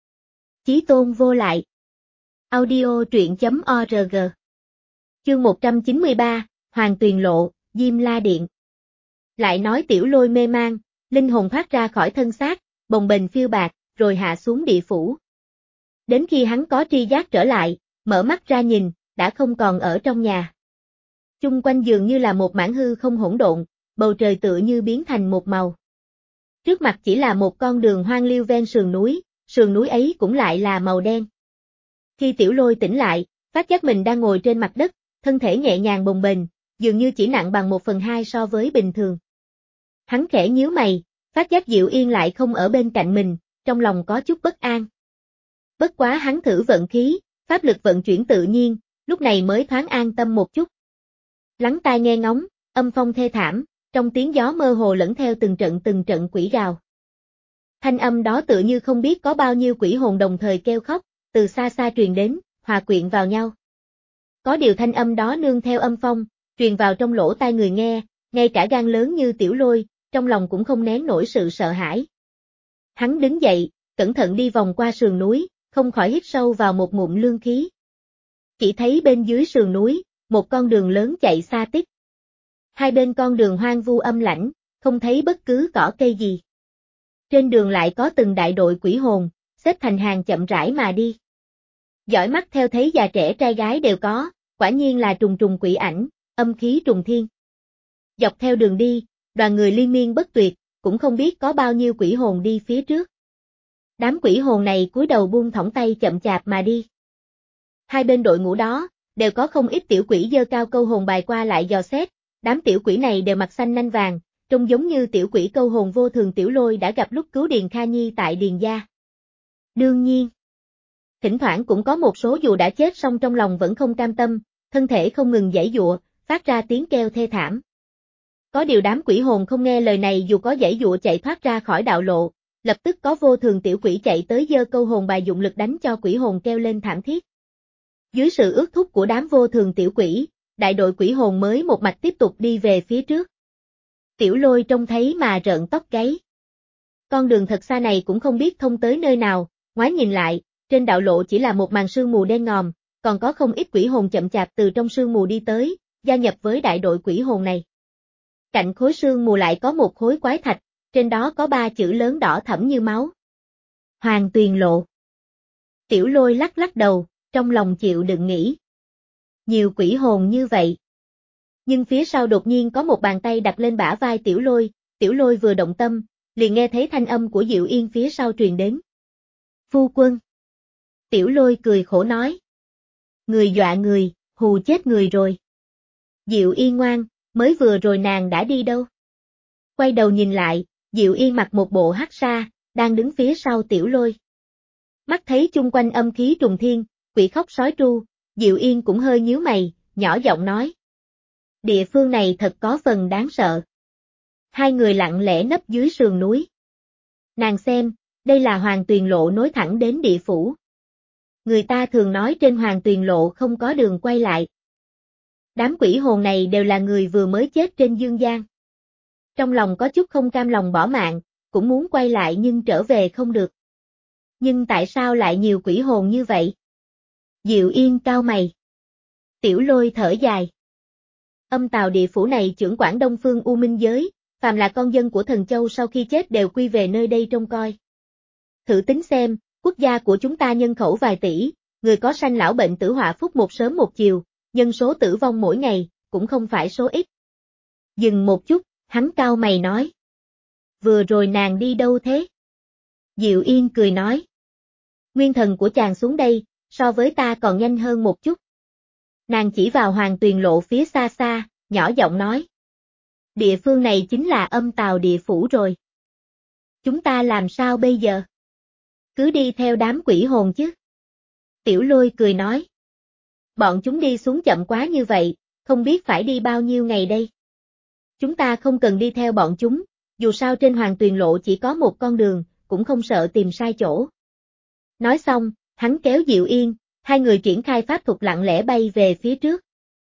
Chí tôn vô lại. Audio truyện chấm org. Chương một trăm chín mươi ba, Hoàng Tuyền Lộ, Diêm La Điện. Lại nói Tiểu Lôi mê mang, linh hồn thoát ra khỏi thân xác, bồng bềnh phiêu bạt, rồi hạ xuống địa phủ. Đến khi hắn có tri giác trở lại, mở mắt ra nhìn, đã không còn ở trong nhà. Chung quanh dường như là một mảng hư không hỗn độn, bầu trời tựa như biến thành một màu. Trước mặt chỉ là một con đường hoang liêu ven sườn núi, sườn núi ấy cũng lại là màu đen. Khi Tiểu Lôi tỉnh lại, phát giác mình đang ngồi trên mặt đất, thân thể nhẹ nhàng bồng bềnh, dường như chỉ nặng bằng một phần hai so với bình thường. Hắn khẽ nhíu mày, phát giác Diệu Yên lại không ở bên cạnh mình, trong lòng có chút bất an. Bất quá hắn thử vận khí, pháp lực vận chuyển tự nhiên, lúc này mới thoáng an tâm một chút. Lắng tai nghe ngóng, âm phong thê thảm, trong tiếng gió mơ hồ lẫn theo từng trận từng trận quỷ gào. Thanh âm đó tựa như không biết có bao nhiêu quỷ hồn đồng thời kêu khóc, từ xa xa truyền đến, hòa quyện vào nhau. Có điều thanh âm đó nương theo âm phong, truyền vào trong lỗ tai người nghe, ngay cả gan lớn như Tiểu Lôi, trong lòng cũng không nén nổi sự sợ hãi. Hắn đứng dậy, cẩn thận đi vòng qua sườn núi, không khỏi hít sâu vào một ngụm lương khí. Chỉ thấy bên dưới sườn núi, một con đường lớn chạy xa tít. Hai bên con đường hoang vu âm lãnh, không thấy bất cứ cỏ cây gì. Trên đường lại có từng đại đội quỷ hồn, xếp thành hàng chậm rãi mà đi. Dõi mắt theo thấy già trẻ trai gái đều có, quả nhiên là trùng trùng quỷ ảnh, âm khí trùng thiên. Dọc theo đường đi, đoàn người liên miên bất tuyệt, cũng không biết có bao nhiêu quỷ hồn đi phía trước. Đám quỷ hồn này cúi đầu buông thõng tay chậm chạp mà đi. Hai bên đội ngũ đó, đều có không ít tiểu quỷ giơ cao câu hồn bài qua lại dò xét, đám tiểu quỷ này đều mặt xanh nanh vàng, trông giống như tiểu quỷ câu hồn vô thường Tiểu Lôi đã gặp lúc cứu Điền Kha Nhi tại Điền gia. Đương nhiên, thỉnh thoảng cũng có một số dù đã chết song trong lòng vẫn không cam tâm, thân thể không ngừng giãy giụa, phát ra tiếng kêu thê thảm. Có điều đám quỷ hồn không nghe lời này, dù có giãy giụa chạy thoát ra khỏi đạo lộ, lập tức có vô thường tiểu quỷ chạy tới giơ câu hồn bài dụng lực đánh cho quỷ hồn kêu lên thảm thiết. Dưới sự ước thúc của đám vô thường tiểu quỷ, đại đội quỷ hồn mới một mạch tiếp tục đi về phía trước. Tiểu Lôi trông thấy mà rợn tóc gáy. Con đường thật xa này cũng không biết thông tới nơi nào, ngoái nhìn lại, trên đạo lộ chỉ là một màn sương mù đen ngòm, còn có không ít quỷ hồn chậm chạp từ trong sương mù đi tới, gia nhập với đại đội quỷ hồn này. Cạnh khối sương mù lại có một khối quái thạch, trên đó có ba chữ lớn đỏ thẫm như máu. Hoàng Tuyền Lộ. Tiểu Lôi lắc lắc đầu, trong lòng chịu đựng nghĩ. Nhiều quỷ hồn như vậy. Nhưng phía sau đột nhiên có một bàn tay đặt lên bả vai Tiểu Lôi, Tiểu Lôi vừa động tâm, liền nghe thấy thanh âm của Diệu Yên phía sau truyền đến. Phu quân. Tiểu Lôi cười khổ nói. Người dọa người, hù chết người rồi. Diệu Yên ngoan, mới vừa rồi nàng đã đi đâu? Quay đầu nhìn lại, Diệu Yên mặc một bộ hắc sa, đang đứng phía sau Tiểu Lôi. Mắt thấy chung quanh âm khí trùng thiên, quỷ khóc sói tru, Diệu Yên cũng hơi nhíu mày, nhỏ giọng nói. Địa phương này thật có phần đáng sợ. Hai người lặng lẽ nấp dưới sườn núi. Nàng xem, đây là Hoàng Tuyền Lộ nối thẳng đến địa phủ. Người ta thường nói trên Hoàng Tuyền Lộ không có đường quay lại. Đám quỷ hồn này đều là người vừa mới chết trên dương gian. Trong lòng có chút không cam lòng bỏ mạng, cũng muốn quay lại nhưng trở về không được. Nhưng tại sao lại nhiều quỷ hồn như vậy? Diệu Yên cau mày. Tiểu Lôi thở dài. Âm tào địa phủ này chưởng quản Đông Phương U Minh giới, phàm là con dân của Thần Châu sau khi chết đều quy về nơi đây trông coi. Thử tính xem, quốc gia của chúng ta nhân khẩu vài tỷ, người có sanh lão bệnh tử họa phúc một sớm một chiều, nhân số tử vong mỗi ngày, cũng không phải số ít. Dừng một chút, hắn cau mày nói. Vừa rồi nàng đi đâu thế? Diệu Yên cười nói. Nguyên thần của chàng xuống đây, so với ta còn nhanh hơn một chút. Nàng chỉ vào Hoàng Tuyền Lộ phía xa xa, nhỏ giọng nói. Địa phương này chính là âm tào địa phủ rồi. Chúng ta làm sao bây giờ? Cứ đi theo đám quỷ hồn chứ. Tiểu Lôi cười nói. Bọn chúng đi xuống chậm quá như vậy, không biết phải đi bao nhiêu ngày đây. Chúng ta không cần đi theo bọn chúng, dù sao trên Hoàng Tuyền Lộ chỉ có một con đường, cũng không sợ tìm sai chỗ. Nói xong, hắn kéo Diệu Yên, hai người triển khai pháp thuật lặng lẽ bay về phía trước.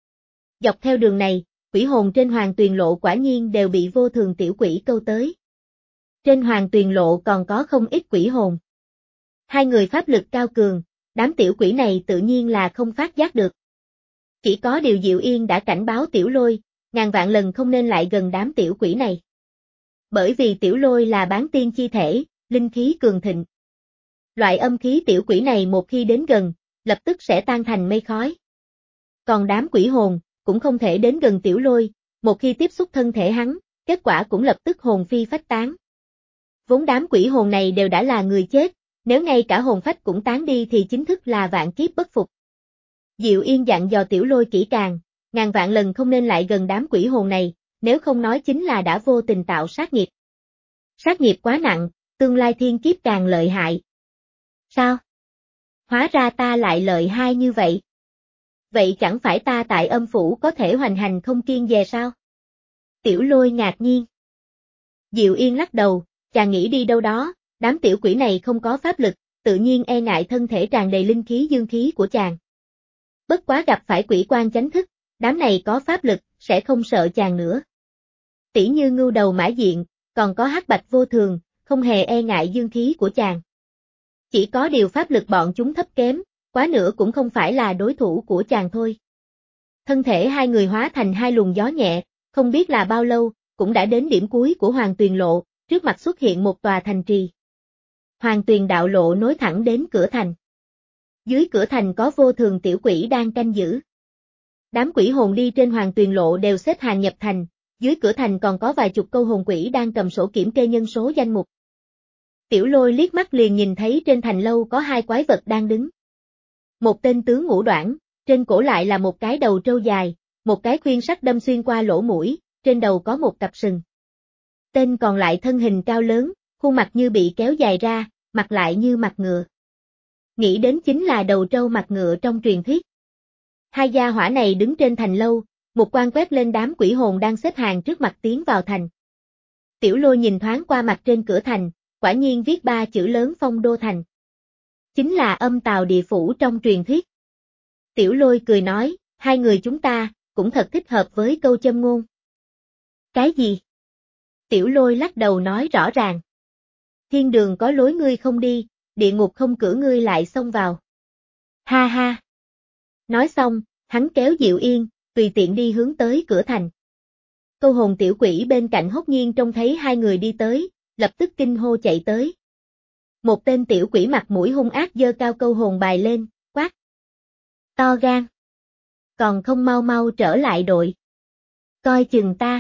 Dọc theo đường này, quỷ hồn trên Hoàng Tuyền Lộ quả nhiên đều bị vô thường tiểu quỷ câu tới. Trên Hoàng Tuyền Lộ còn có không ít quỷ hồn. Hai người pháp lực cao cường, đám tiểu quỷ này tự nhiên là không phát giác được. Chỉ có điều Diệu Yên đã cảnh báo Tiểu Lôi, ngàn vạn lần không nên lại gần đám tiểu quỷ này. Bởi vì Tiểu Lôi là bán tiên chi thể, linh khí cường thịnh. Loại âm khí tiểu quỷ này một khi đến gần, lập tức sẽ tan thành mây khói. Còn đám quỷ hồn, cũng không thể đến gần Tiểu Lôi, một khi tiếp xúc thân thể hắn, kết quả cũng lập tức hồn phi phách tán. Vốn đám quỷ hồn này đều đã là người chết, nếu ngay cả hồn phách cũng tán đi thì chính thức là vạn kiếp bất phục. Diệu Yên dặn dò Tiểu Lôi kỹ càng, ngàn vạn lần không nên lại gần đám quỷ hồn này, nếu không nói chính là đã vô tình tạo sát nghiệp. Sát nghiệp quá nặng, tương lai thiên kiếp càng lợi hại. Sao? Hóa ra ta lại lợi hai như vậy. Vậy chẳng phải ta tại âm phủ có thể hoành hành không kiêng dè sao? Tiểu Lôi ngạc nhiên. Diệu Yên lắc đầu, chàng nghĩ đi đâu đó, đám tiểu quỷ này không có pháp lực, tự nhiên e ngại thân thể tràn đầy linh khí dương khí của chàng. Bất quá gặp phải quỷ quan chánh thức, đám này có pháp lực, sẽ không sợ chàng nữa. Tỷ như ngưu đầu mã diện, còn có hắc bạch vô thường, không hề e ngại dương khí của chàng. Chỉ có điều pháp lực bọn chúng thấp kém, quá nữa cũng không phải là đối thủ của chàng thôi. Thân thể hai người hóa thành hai luồng gió nhẹ, không biết là bao lâu, cũng đã đến điểm cuối của Hoàng Tuyền Lộ, trước mặt xuất hiện một tòa thành trì. Hoàng Tuyền đạo lộ nối thẳng đến cửa thành. Dưới cửa thành có vô thường tiểu quỷ đang canh giữ. Đám quỷ hồn đi trên Hoàng Tuyền Lộ đều xếp hàng nhập thành, dưới cửa thành còn có vài chục câu hồn quỷ đang cầm sổ kiểm kê nhân số danh mục. Tiểu Lôi liếc mắt liền nhìn thấy trên thành lâu có hai quái vật đang đứng. Một tên tướng ngũ đoản, trên cổ lại là một cái đầu trâu dài, một cái khuyên sắt đâm xuyên qua lỗ mũi, trên đầu có một cặp sừng. Tên còn lại thân hình cao lớn, khuôn mặt như bị kéo dài ra, mặt lại như mặt ngựa. Nghĩ đến chính là đầu trâu mặt ngựa trong truyền thuyết. Hai gia hỏa này đứng trên thành lâu, một quan quét lên đám quỷ hồn đang xếp hàng trước mặt tiến vào thành. Tiểu Lôi nhìn thoáng qua mặt trên cửa thành, quả nhiên viết ba chữ lớn Phong Đô Thành. Chính là âm tào địa phủ trong truyền thuyết. Tiểu Lôi cười nói, hai người chúng ta, cũng thật thích hợp với câu châm ngôn. Cái gì? Tiểu Lôi lắc đầu nói rõ ràng. Thiên đường có lối ngươi không đi, địa ngục không cửa ngươi lại xông vào. Ha ha. Nói xong, hắn kéo Diệu Yên, tùy tiện đi hướng tới cửa thành. Câu hồn tiểu quỷ bên cạnh hốt nhiên trông thấy hai người đi tới, lập tức kinh hô chạy tới. Một tên tiểu quỷ mặt mũi hung ác giơ cao câu hồn bài lên, quát. To gan. Còn không mau mau trở lại đội. Coi chừng ta.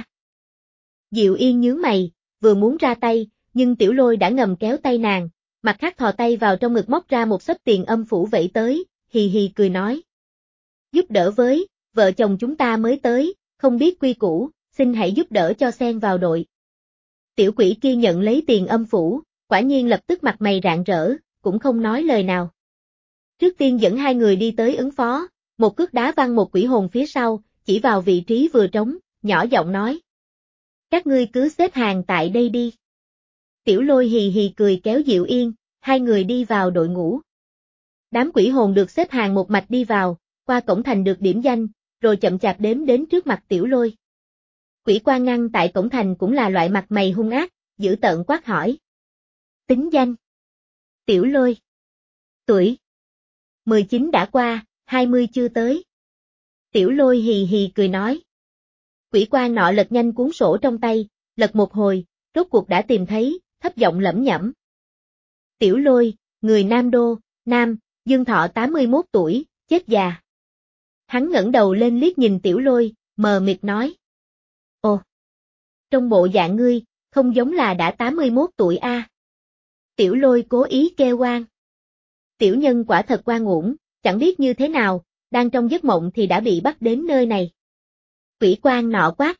Diệu Yên nhướng mày, vừa muốn ra tay, nhưng Tiểu Lôi đã ngầm kéo tay nàng, mặt khác thò tay vào trong ngực móc ra một xấp tiền âm phủ vẫy tới, hì hì cười nói. Giúp đỡ với, vợ chồng chúng ta mới tới, không biết quy củ, xin hãy giúp đỡ cho xen vào đội. Tiểu quỷ kia nhận lấy tiền âm phủ, quả nhiên lập tức mặt mày rạng rỡ, cũng không nói lời nào. Trước tiên dẫn hai người đi tới ứng phó, một cước đá văng một quỷ hồn phía sau, chỉ vào vị trí vừa trống, nhỏ giọng nói. Các ngươi cứ xếp hàng tại đây đi. Tiểu Lôi hì hì cười kéo Diệu Yên, hai người đi vào đội ngũ. Đám quỷ hồn được xếp hàng một mạch đi vào, qua cổng thành được điểm danh, rồi chậm chạp đếm đến trước mặt Tiểu Lôi. Quỷ quan ngăn tại cổng thành cũng là loại mặt mày hung ác, dữ tợn quát hỏi. Tính danh. Tiểu Lôi. Tuổi. mười chín đã qua, hai mươi chưa tới. Tiểu Lôi hì hì cười nói. Quỷ quan nọ lật nhanh cuốn sổ trong tay, lật một hồi, rốt cuộc đã tìm thấy, thấp giọng lẩm nhẩm. Tiểu Lôi, người Nam Đô, Nam, dương thọ tám mươi mốt tuổi, chết già. Hắn ngẩng đầu lên liếc nhìn Tiểu Lôi, mờ mịt nói. Ồ, trong bộ dạng ngươi, không giống là đã tám mươi mốt tuổi a. À. Tiểu Lôi cố ý kêu oan. Tiểu nhân quả thật oan uổng, chẳng biết như thế nào, đang trong giấc mộng thì đã bị bắt đến nơi này. Quỷ quan nọ quát.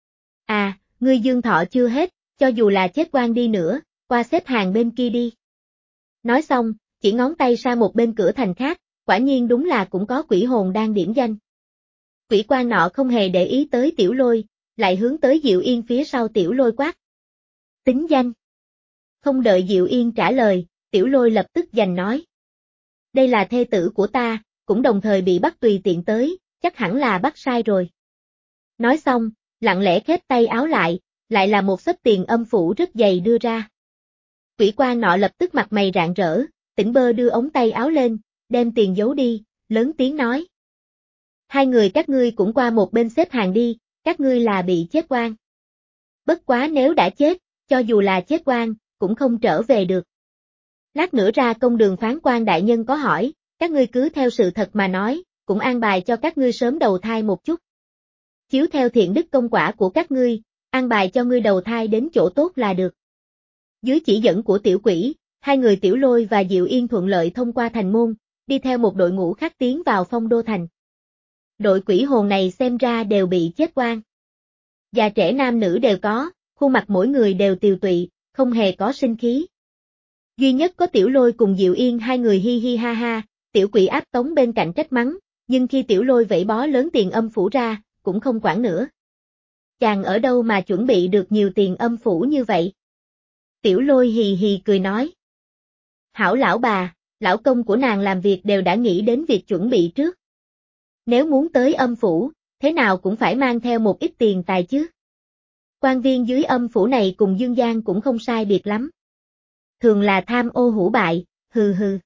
À, ngươi dương thọ chưa hết, cho dù là chết quan đi nữa, qua xếp hàng bên kia đi. Nói xong, chỉ ngón tay sang một bên cửa thành khác, quả nhiên đúng là cũng có quỷ hồn đang điểm danh. Quỷ quan nọ không hề để ý tới Tiểu Lôi, lại hướng tới Diệu Yên phía sau Tiểu Lôi quát. Tính danh. Không đợi Diệu Yên trả lời, Tiểu Lôi lập tức giành nói. Đây là thê tử của ta, cũng đồng thời bị bắt tùy tiện tới, chắc hẳn là bắt sai rồi. Nói xong, lặng lẽ khép tay áo lại, lại là một xấp tiền âm phủ rất dày đưa ra. Quỷ quan nọ lập tức mặt mày rạng rỡ, tỉnh bơ đưa ống tay áo lên, đem tiền giấu đi, lớn tiếng nói. Hai người các ngươi cũng qua một bên xếp hàng đi, các ngươi là bị chết oan. Bất quá nếu đã chết, cho dù là chết oan, cũng không trở về được. Lát nữa ra công đường phán quan đại nhân có hỏi, các ngươi cứ theo sự thật mà nói, cũng an bài cho các ngươi sớm đầu thai một chút. Chiếu theo thiện đức công quả của các ngươi, an bài cho ngươi đầu thai đến chỗ tốt là được. Dưới chỉ dẫn của tiểu quỷ, hai người Tiểu Lôi và Diệu Yên thuận lợi thông qua thành môn, đi theo một đội ngũ khác tiến vào Phong Đô Thành. Đội quỷ hồn này xem ra đều bị chết oan. Già trẻ nam nữ đều có, khuôn mặt mỗi người đều tiều tụy, không hề có sinh khí. Duy nhất có Tiểu Lôi cùng Diệu Yên hai người hi hi ha ha, tiểu quỷ áp tống bên cạnh trách mắng, nhưng khi Tiểu Lôi vẫy bó lớn tiền âm phủ ra, cũng không quản nữa. Chàng ở đâu mà chuẩn bị được nhiều tiền âm phủ như vậy? Tiểu Lôi hì hì cười nói. Hảo lão bà, lão công của nàng làm việc đều đã nghĩ đến việc chuẩn bị trước. Nếu muốn tới âm phủ, thế nào cũng phải mang theo một ít tiền tài chứ. Quan viên dưới âm phủ này cùng dương gian cũng không sai biệt lắm. Thường là tham ô hủ bại, hừ hừ.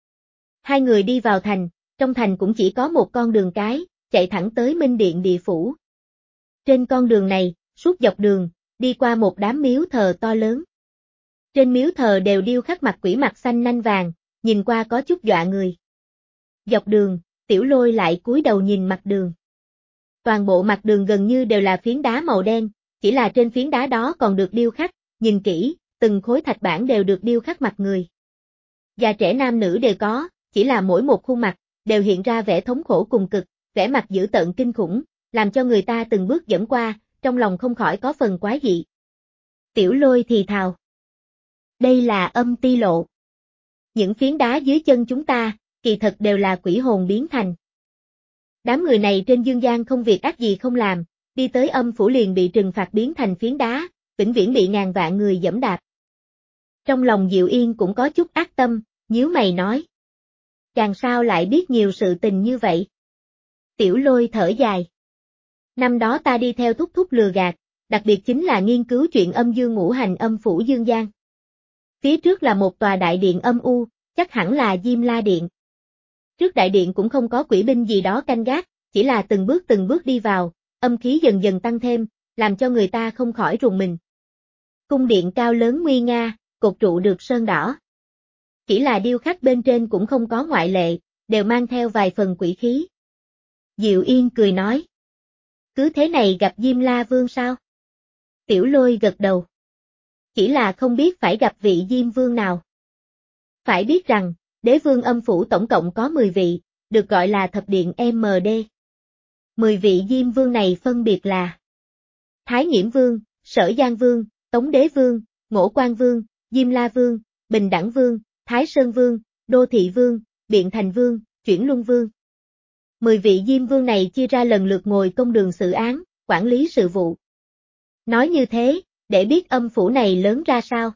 Hai người đi vào thành, trong thành cũng chỉ có một con đường cái, chạy thẳng tới Minh Điện địa phủ. Trên con đường này, suốt dọc đường, đi qua một đám miếu thờ to lớn. Trên miếu thờ đều điêu khắc mặt quỷ mặt xanh nanh vàng, nhìn qua có chút dọa người. Dọc đường, Tiểu Lôi lại cúi đầu nhìn mặt đường. Toàn bộ mặt đường gần như đều là phiến đá màu đen, chỉ là trên phiến đá đó còn được điêu khắc, nhìn kỹ, từng khối thạch bản đều được điêu khắc mặt người. Già trẻ nam nữ đều có, chỉ là mỗi một khuôn mặt, đều hiện ra vẻ thống khổ cùng cực, vẻ mặt dữ tợn kinh khủng, làm cho người ta từng bước dẫm qua, trong lòng không khỏi có phần quái dị. Tiểu Lôi thì thào. Đây là âm ti lộ. Những phiến đá dưới chân chúng ta, kỳ thật đều là quỷ hồn biến thành. Đám người này trên dương gian không việc ác gì không làm, đi tới âm phủ liền bị trừng phạt biến thành phiến đá, vĩnh viễn bị ngàn vạn người giẫm đạp. Trong lòng Diệu Yên cũng có chút ác tâm, nhíu mày nói. Chàng sao lại biết nhiều sự tình như vậy? Tiểu Lôi thở dài. Năm đó ta đi theo thúc thúc lừa gạt, đặc biệt chính là nghiên cứu chuyện âm dương ngũ hành âm phủ dương gian. Phía trước là một tòa đại điện âm u, chắc hẳn là Diêm La Điện. Trước đại điện cũng không có quỷ binh gì đó canh gác, chỉ là từng bước từng bước đi vào, âm khí dần dần tăng thêm, làm cho người ta không khỏi rùng mình. Cung điện cao lớn nguy nga, cột trụ được sơn đỏ. Chỉ là điêu khắc bên trên cũng không có ngoại lệ, đều mang theo vài phần quỷ khí. Diệu Yên cười nói. Cứ thế này gặp Diêm La Vương sao? Tiểu Lôi gật đầu. Chỉ là không biết phải gặp vị Diêm Vương nào. Phải biết rằng, đế vương âm phủ tổng cộng có mười vị, được gọi là thập điện em đê. mười vị Diêm Vương này phân biệt là Thái Nghiễm Vương, Sở Giang Vương, Tống Đế Vương, Ngỗ Quan Vương, Diêm La Vương, Bình Đẳng Vương, Thái Sơn Vương, Đô Thị Vương, Biện Thành Vương, Chuyển Luân Vương. Mười vị Diêm Vương này chia ra lần lượt ngồi công đường xử án, quản lý sự vụ. Nói như thế, để biết âm phủ này lớn ra sao.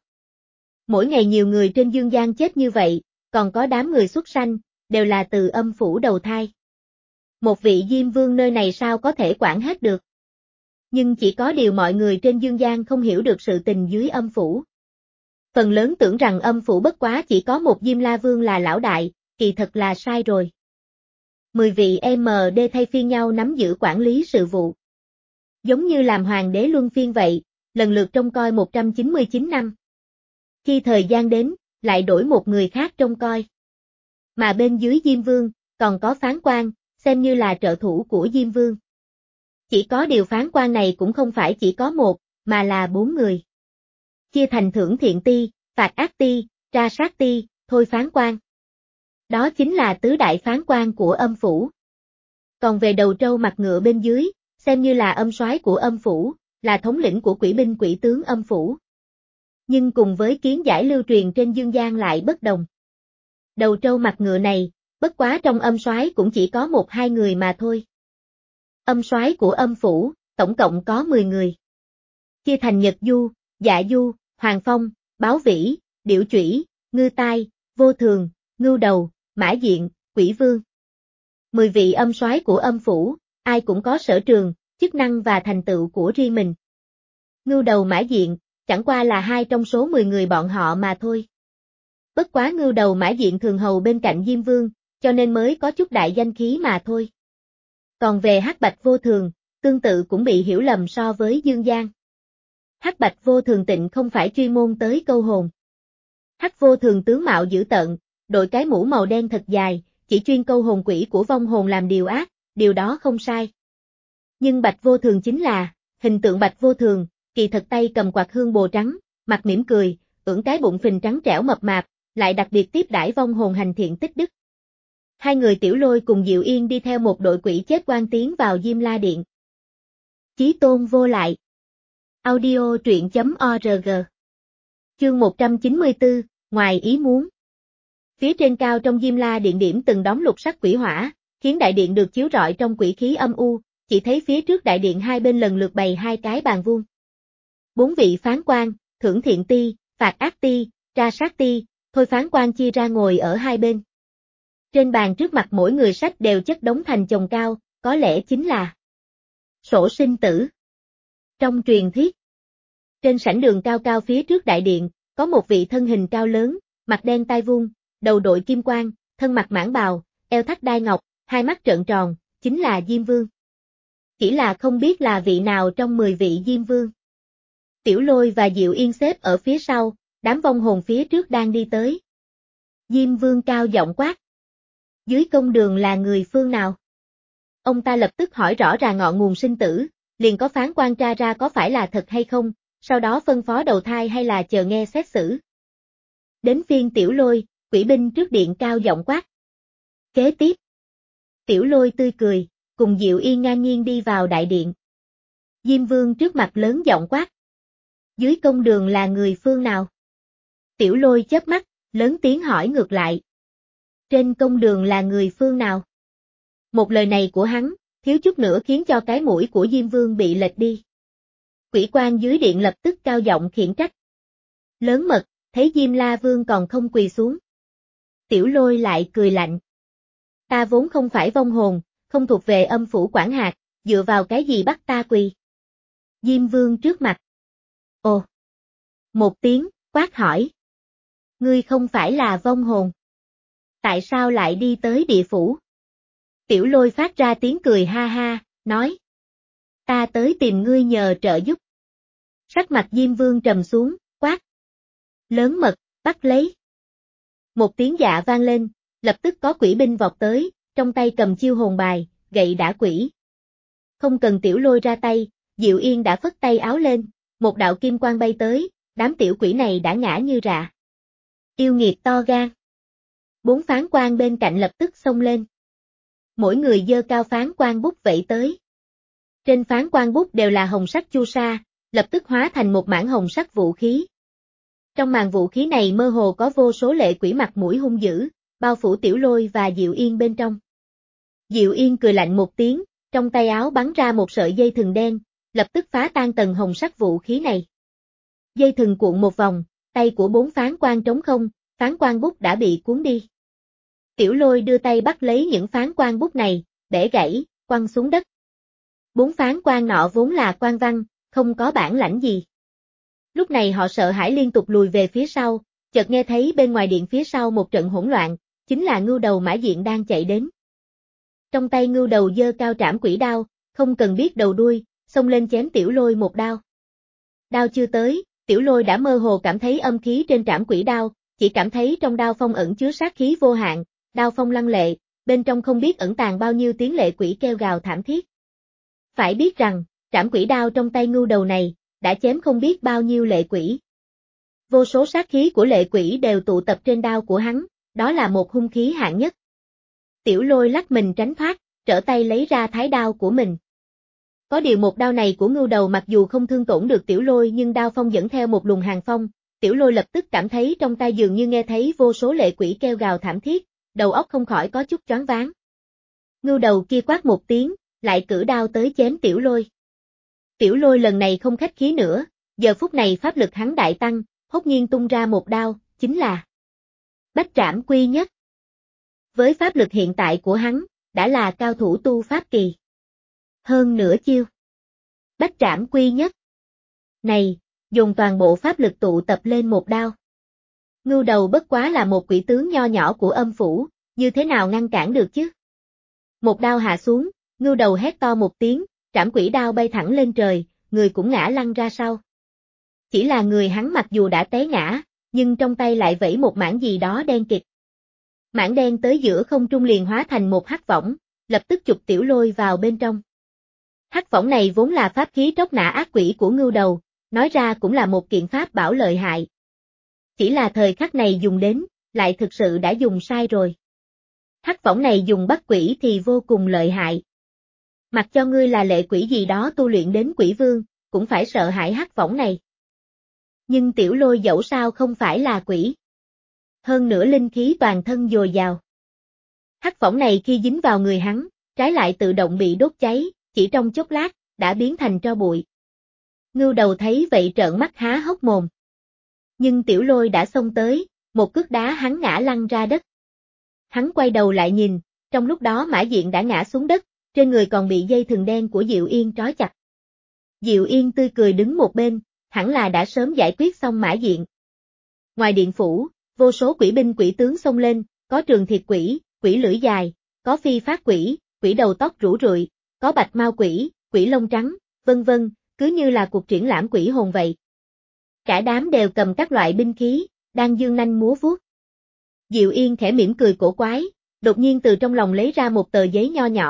Mỗi ngày nhiều người trên dương gian chết như vậy, còn có đám người xuất sanh, đều là từ âm phủ đầu thai. Một vị Diêm Vương nơi này sao có thể quản hết được. Nhưng chỉ có điều mọi người trên dương gian không hiểu được sự tình dưới âm phủ. Phần lớn tưởng rằng âm phủ bất quá chỉ có một Diêm La Vương là lão đại, kỳ thật là sai rồi. Mười vị em đê thay phiên nhau nắm giữ quản lý sự vụ. Giống như làm hoàng đế luân phiên vậy, lần lượt trông coi một trăm chín mươi chín năm. Khi thời gian đến, lại đổi một người khác trông coi. Mà bên dưới Diêm Vương, còn có phán quan, xem như là trợ thủ của Diêm Vương. Chỉ có điều phán quan này cũng không phải chỉ có một, mà là bốn người. Chia thành thưởng thiện ti, phạt ác ti, tra sát ti, thôi phán quan. Đó chính là tứ đại phán quan của âm phủ. Còn về đầu trâu mặt ngựa bên dưới, xem như là âm soái của âm phủ, là thống lĩnh của quỷ binh quỷ tướng âm phủ. Nhưng cùng với kiến giải lưu truyền trên dương gian lại bất đồng. Đầu trâu mặt ngựa này, bất quá trong âm soái cũng chỉ có một hai người mà thôi. Âm soái của âm phủ, tổng cộng có mười người. Chia thành Nhật Du, Dạ Du, Hoàng Phong, Báo Vĩ, Điểu Chủy, Ngư Tai, Vô Thường, Ngưu Đầu, Mã Diện, Quỷ Vương. Mười vị âm soái của âm phủ, ai cũng có sở trường, chức năng và thành tựu của riêng mình. Ngưu Đầu Mã Diện, chẳng qua là hai trong số mười người bọn họ mà thôi. Bất quá Ngưu Đầu Mã Diện thường hầu bên cạnh Diêm Vương, cho nên mới có chút đại danh khí mà thôi. Còn về Hắc Bạch Vô Thường, tương tự cũng bị hiểu lầm so với Dương Gian. Hắc Bạch Vô Thường tịnh không phải chuyên môn tới câu hồn. Hắc Vô Thường tướng mạo dữ tợn, đội cái mũ màu đen thật dài, chỉ chuyên câu hồn quỷ của vong hồn làm điều ác, điều đó không sai. Nhưng Bạch Vô Thường chính là, hình tượng Bạch Vô Thường, kỳ thật tay cầm quạt hương bồ trắng, mặt mỉm cười, ưỡn cái bụng phình trắng trẻo mập mạp, lại đặc biệt tiếp đãi vong hồn hành thiện tích đức. Hai người Tiểu Lôi cùng Diệu Yên đi theo một đội quỷ chết quan tiến vào Diêm La Điện. Chí Tôn vô lại. Audio truyện chấm org. Chương một trăm chín mươi tư, ngoài ý muốn. Phía trên cao trong Diêm La Điện điểm từng đóm lục sắc quỷ hỏa, khiến đại điện được chiếu rọi trong quỷ khí âm u, chỉ thấy phía trước đại điện hai bên lần lượt bày hai cái bàn vuông. Bốn vị phán quan, thưởng thiện ti, phạt ác ti, tra sát ti, thôi phán quan chia ra ngồi ở hai bên. Trên bàn trước mặt mỗi người sách đều chất đống thành chồng cao, có lẽ chính là sổ sinh tử. Trong truyền thuyết, trên sảnh đường cao cao phía trước đại điện, có một vị thân hình cao lớn, mặt đen tai vuông, đầu đội kim quan, thân mặc mãng bào, eo thắt đai ngọc, hai mắt trợn tròn, chính là Diêm Vương. Chỉ là không biết là vị nào trong mười vị Diêm Vương. Tiểu Lôi và Diệu Yên xếp ở phía sau, đám vong hồn phía trước đang đi tới. Diêm Vương cao giọng quát. Dưới công đường là người phương nào? Ông ta lập tức hỏi rõ ràng ngọn nguồn sinh tử, liền có phán quan tra ra có phải là thật hay không, sau đó phân phó đầu thai hay là chờ nghe xét xử. Đến phiên Tiểu Lôi, quỷ binh trước điện cao giọng quát. Kế tiếp. Tiểu Lôi tươi cười, cùng Diệu Yên ngang nhiên đi vào đại điện. Diêm Vương trước mặt lớn giọng quát. Dưới công đường là người phương nào? Tiểu Lôi chớp mắt, lớn tiếng hỏi ngược lại. Trên công đường là người phương nào? Một lời này của hắn, thiếu chút nữa khiến cho cái mũi của Diêm Vương bị lệch đi. Quỷ quan dưới điện lập tức cao giọng khiển trách. Lớn mật, thấy Diêm La Vương còn không quỳ xuống. Tiểu Lôi lại cười lạnh. Ta vốn không phải vong hồn, không thuộc về âm phủ quản hạt, dựa vào cái gì bắt ta quỳ? Diêm Vương trước mặt. Ồ! Một tiếng, quát hỏi. Ngươi không phải là vong hồn. Tại sao lại đi tới địa phủ? Tiểu Lôi phát ra tiếng cười ha ha, nói. Ta tới tìm ngươi nhờ trợ giúp. Sắc mặt Diêm Vương trầm xuống, quát. Lớn mật, bắt lấy. Một tiếng dạ vang lên, lập tức có quỷ binh vọt tới, trong tay cầm chiêu hồn bài, gậy đả quỷ. Không cần Tiểu Lôi ra tay, Diệu Yên đã phất tay áo lên, một đạo kim quang bay tới, đám tiểu quỷ này đã ngã như rạ. Yêu nghiệt to gan. Bốn phán quan bên cạnh lập tức xông lên. Mỗi người giơ cao phán quan bút vẫy tới. Trên phán quan bút đều là hồng sắc chu sa, lập tức hóa thành một mảng hồng sắc vũ khí. Trong màn vũ khí này mơ hồ có vô số lệ quỷ mặt mũi hung dữ, bao phủ Tiểu Lôi và Diệu Yên bên trong. Diệu Yên cười lạnh một tiếng, trong tay áo bắn ra một sợi dây thừng đen, lập tức phá tan tầng hồng sắc vũ khí này. Dây thừng cuộn một vòng, tay của bốn phán quan trống không, phán quan bút đã bị cuốn đi. Tiểu Lôi đưa tay bắt lấy những phán quan bút này, bẻ gãy, quăng xuống đất. Bốn phán quan nọ vốn là quan văn, không có bản lãnh gì. Lúc này họ sợ hãi liên tục lùi về phía sau, chợt nghe thấy bên ngoài điện phía sau một trận hỗn loạn, chính là Ngưu Đầu Mã Diện đang chạy đến. Trong tay Ngưu Đầu giơ cao trảm quỷ đao, không cần biết đầu đuôi, xông lên chém Tiểu Lôi một đao. Đao chưa tới, Tiểu Lôi đã mơ hồ cảm thấy âm khí trên trảm quỷ đao, chỉ cảm thấy trong đao phong ẩn chứa sát khí vô hạn, đao phong lăng lệ, bên trong không biết ẩn tàng bao nhiêu tiếng lệ quỷ kêu gào thảm thiết. Phải biết rằng, trảm quỷ đao trong tay Ngưu Đầu này, đã chém không biết bao nhiêu lệ quỷ. Vô số sát khí của lệ quỷ đều tụ tập trên đao của hắn, đó là một hung khí hạng nhất. Tiểu Lôi lắc mình tránh thoát, trở tay lấy ra thái đao của mình. Có điều một đao này của Ngưu Đầu mặc dù không thương tổn được Tiểu Lôi nhưng đao phong dẫn theo một luồng hàn phong, Tiểu Lôi lập tức cảm thấy trong tay dường như nghe thấy vô số lệ quỷ kêu gào thảm thiết, đầu óc không khỏi có chút choáng váng. Ngưu Đầu kia quát một tiếng, lại cử đao tới chém Tiểu Lôi. Tiểu Lôi lần này không khách khí nữa, giờ phút này pháp lực hắn đại tăng, hốt nhiên tung ra một đao, chính là Bách Trảm Quy Nhất. Với pháp lực hiện tại của hắn, đã là cao thủ tu pháp kỳ. Hơn nửa chiêu. Bách Trảm Quy Nhất. Này, dùng toàn bộ pháp lực tụ tập lên một đao. Ngưu Đầu bất quá là một quỷ tướng nho nhỏ của âm phủ, như thế nào ngăn cản được chứ? Một đao hạ xuống, Ngưu Đầu hét to một tiếng, trảm quỷ đao bay thẳng lên trời, người cũng ngã lăn ra sau. Chỉ là người hắn mặc dù đã té ngã, nhưng trong tay lại vẫy một mảng gì đó đen kịt. Mảng đen tới giữa không trung liền hóa thành một hắc võng, lập tức chụp Tiểu Lôi vào bên trong. Hắc võng này vốn là pháp khí tróc nã ác quỷ của Ngưu Đầu, nói ra cũng là một kiện pháp bảo lợi hại. Chỉ là thời khắc này dùng đến, lại thực sự đã dùng sai rồi. Hắc võng này dùng bắt quỷ thì vô cùng lợi hại. Mặc cho ngươi là lệ quỷ gì đó tu luyện đến quỷ vương, cũng phải sợ hãi hắc võng này. Nhưng Tiểu Lôi dẫu sao không phải là quỷ. Hơn nữa linh khí toàn thân dồi dào. Hắc võng này khi dính vào người hắn, trái lại tự động bị đốt cháy, chỉ trong chốc lát, đã biến thành tro bụi. Ngưu Đầu thấy vậy trợn mắt há hốc mồm. Nhưng Tiểu Lôi đã xông tới, một cước đá hắn ngã lăn ra đất. Hắn quay đầu lại nhìn, trong lúc đó Mã Diện đã ngã xuống đất, trên người còn bị dây thừng đen của Diệu Yên trói chặt. Diệu Yên tươi cười đứng một bên, hẳn là đã sớm giải quyết xong Mã Diện. Ngoài điện phủ, vô số quỷ binh quỷ tướng xông lên, có trường thiệt quỷ, quỷ lưỡi dài, có phi phát quỷ, quỷ đầu tóc rủ rượi, có bạch mao quỷ, quỷ lông trắng, vân vân, cứ như là cuộc triển lãm quỷ hồn vậy. Cả đám đều cầm các loại binh khí, đang dương nanh múa vuốt. Diệu Yên khẽ mỉm cười cổ quái, đột nhiên từ trong lòng lấy ra một tờ giấy nho nhỏ,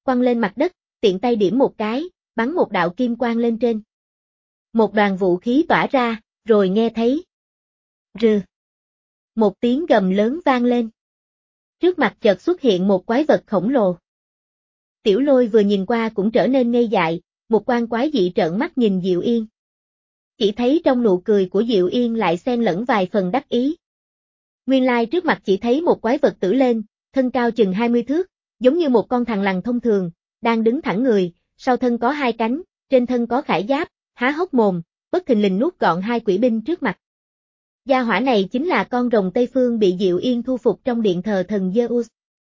quăng lên mặt đất, tiện tay điểm một cái, bắn một đạo kim quang lên trên. Một đoàn vũ khí tỏa ra, rồi nghe thấy rừ. Một tiếng gầm lớn vang lên. Trước mặt chợt xuất hiện một quái vật khổng lồ. Tiểu Lôi vừa nhìn qua cũng trở nên ngây dại, một quan quái dị trợn mắt nhìn Diệu Yên. Chỉ thấy trong nụ cười của Diệu Yên lại xen lẫn vài phần đắc ý. Nguyên lai trước mặt chỉ thấy một quái vật tử lên, thân cao chừng hai mươi thước, giống như một con thằn lằn thông thường, đang đứng thẳng người, sau thân có hai cánh, trên thân có khải giáp, há hốc mồm, bất thình lình nuốt gọn hai quỷ binh trước mặt. Gia hỏa này chính là con rồng Tây Phương bị Diệu Yên thu phục trong điện thờ thần Zeus.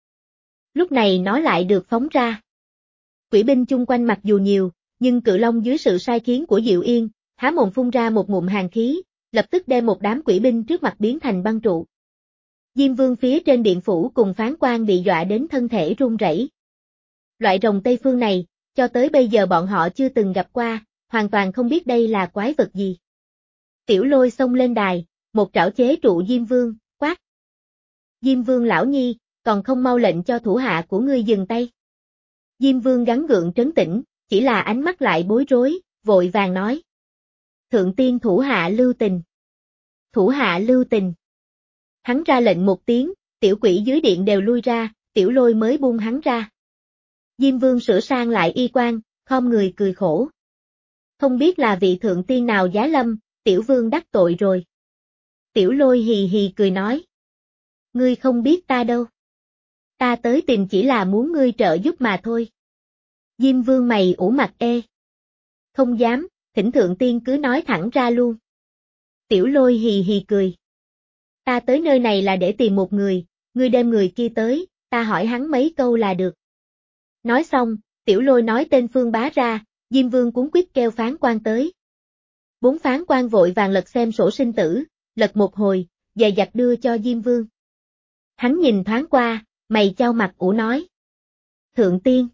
Lúc này nó lại được phóng ra. Quỷ binh chung quanh mặc dù nhiều, nhưng cự long dưới sự sai khiến của Diệu Yên, há mồm phun ra một ngụm hàn khí, lập tức đem một đám quỷ binh trước mặt biến thành băng trụ. Diêm Vương phía trên điện phủ cùng Phán Quan bị dọa đến thân thể run rẩy. Loại rồng Tây Phương này, cho tới bây giờ bọn họ chưa từng gặp qua, hoàn toàn không biết đây là quái vật gì. Tiểu Lôi xông lên đài, một trảo chế trụ Diêm Vương, quát. Diêm Vương lão nhi, còn không mau lệnh cho thủ hạ của ngươi dừng tay. Diêm Vương gắng gượng trấn tĩnh, chỉ là ánh mắt lại bối rối, vội vàng nói. Thượng tiên thủ hạ lưu tình. Thủ hạ lưu tình. Hắn ra lệnh một tiếng, tiểu quỷ dưới điện đều lui ra, Tiểu Lôi mới buông hắn ra. Diêm Vương sửa sang lại y quan, khom người cười khổ. Không biết là vị thượng tiên nào giá lâm, Tiểu Vương đắc tội rồi. Tiểu Lôi hì hì cười nói. Ngươi không biết ta đâu. Ta tới tìm chỉ là muốn ngươi trợ giúp mà thôi. Diêm Vương mày ủ mặt ê. Không dám, thỉnh thượng tiên cứ nói thẳng ra luôn. Tiểu Lôi hì hì cười. Ta tới nơi này là để tìm một người, ngươi đem người kia tới, ta hỏi hắn mấy câu là được. Nói xong, Tiểu Lôi nói tên Phương Bá ra, Diêm Vương cuống quýt kêu Phán Quan tới. Bốn Phán Quan vội vàng lật xem sổ sinh tử, lật một hồi, dè dặt đưa cho Diêm Vương. Hắn nhìn thoáng qua, mày chau mặt ủ nói. Thượng tiên.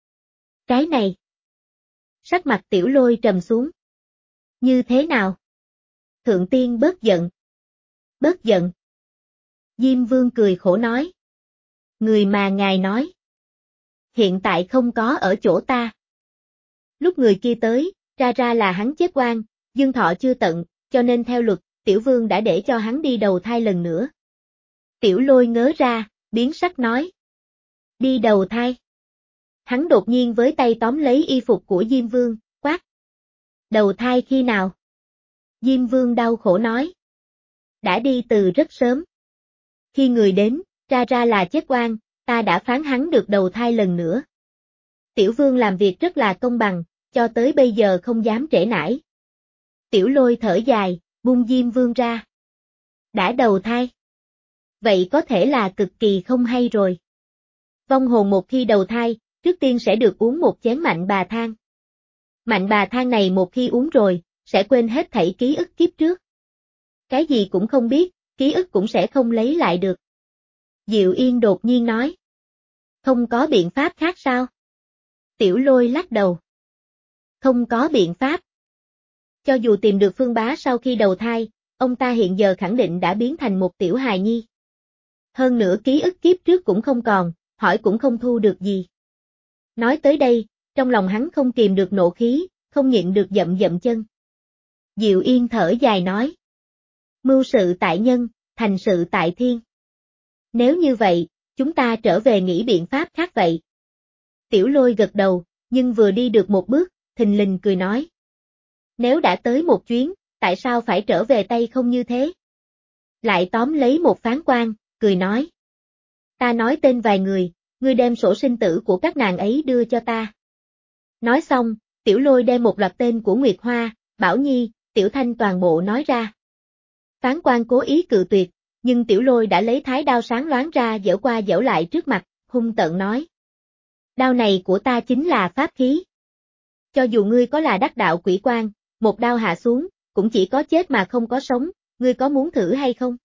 Cái này. Sắc mặt Tiểu Lôi trầm xuống. Như thế nào? Thượng tiên bớt giận. Bớt giận. Diêm Vương cười khổ nói. Người mà ngài nói. Hiện tại không có ở chỗ ta. Lúc người kia tới, ra ra là hắn chết oan, dương thọ chưa tận, cho nên theo luật, Tiểu Vương đã để cho hắn đi đầu thai lần nữa. Tiểu Lôi ngớ ra, biến sắc nói. Đi đầu thai. Hắn đột nhiên với tay tóm lấy y phục của Diêm Vương, quát. Đầu thai khi nào? Diêm Vương đau khổ nói. Đã đi từ rất sớm. Khi người đến, ra ra là chết oan, ta đã phán hắn được đầu thai lần nữa. Tiểu Vương làm việc rất là công bằng, cho tới bây giờ không dám trễ nải. Tiểu Lôi thở dài, buông Diêm Vương ra. Đã đầu thai. Vậy có thể là cực kỳ không hay rồi. Vong hồn một khi đầu thai, trước tiên sẽ được uống một chén mạnh bà thang. Mạnh bà thang này một khi uống rồi, sẽ quên hết thảy ký ức kiếp trước. Cái gì cũng không biết, ký ức cũng sẽ không lấy lại được. Diệu Yên đột nhiên nói. Không có biện pháp khác sao? Tiểu Lôi lắc đầu. Không có biện pháp. Cho dù tìm được Phương Bá sau khi đầu thai, ông ta hiện giờ khẳng định đã biến thành một tiểu hài nhi. Hơn nữa ký ức kiếp trước cũng không còn, hỏi cũng không thu được gì. Nói tới đây, trong lòng hắn không kìm được nộ khí, không nhịn được dậm dậm chân. Diệu Yên thở dài nói. Mưu sự tại nhân, thành sự tại thiên. Nếu như vậy, chúng ta trở về nghĩ biện pháp khác vậy. Tiểu Lôi gật đầu, nhưng vừa đi được một bước, thình lình cười nói. Nếu đã tới một chuyến, tại sao phải trở về tay không như thế? Lại tóm lấy một Phán Quan, cười nói. Ta nói tên vài người, ngươi đem sổ sinh tử của các nàng ấy đưa cho ta. Nói xong, Tiểu Lôi đem một loạt tên của Nguyệt Hoa, Bảo Nhi, Tiểu Thanh toàn bộ nói ra. Phán Quan cố ý cự tuyệt, nhưng Tiểu Lôi đã lấy thái đao sáng loáng ra dở qua dở lại trước mặt, hung tợn nói. Đao này của ta chính là pháp khí. Cho dù ngươi có là đắc đạo quỷ quan, một đao hạ xuống, cũng chỉ có chết mà không có sống, ngươi có muốn thử hay không?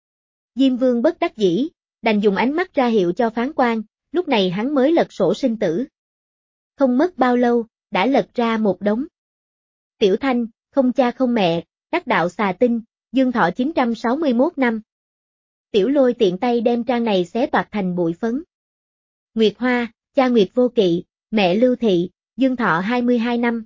Diêm Vương bất đắc dĩ, đành dùng ánh mắt ra hiệu cho Phán Quan, lúc này hắn mới lật sổ sinh tử. Không mất bao lâu, đã lật ra một đống. Tiểu Thanh, không cha không mẹ, đắc đạo xà tinh, dương thọ chín trăm sáu mươi mốt năm. Tiểu Lôi tiện tay đem trang này xé toạc thành bụi phấn. Nguyệt Hoa, cha Nguyệt vô kỵ, Mẹ Lưu Thị, dương thọ hai mươi hai năm.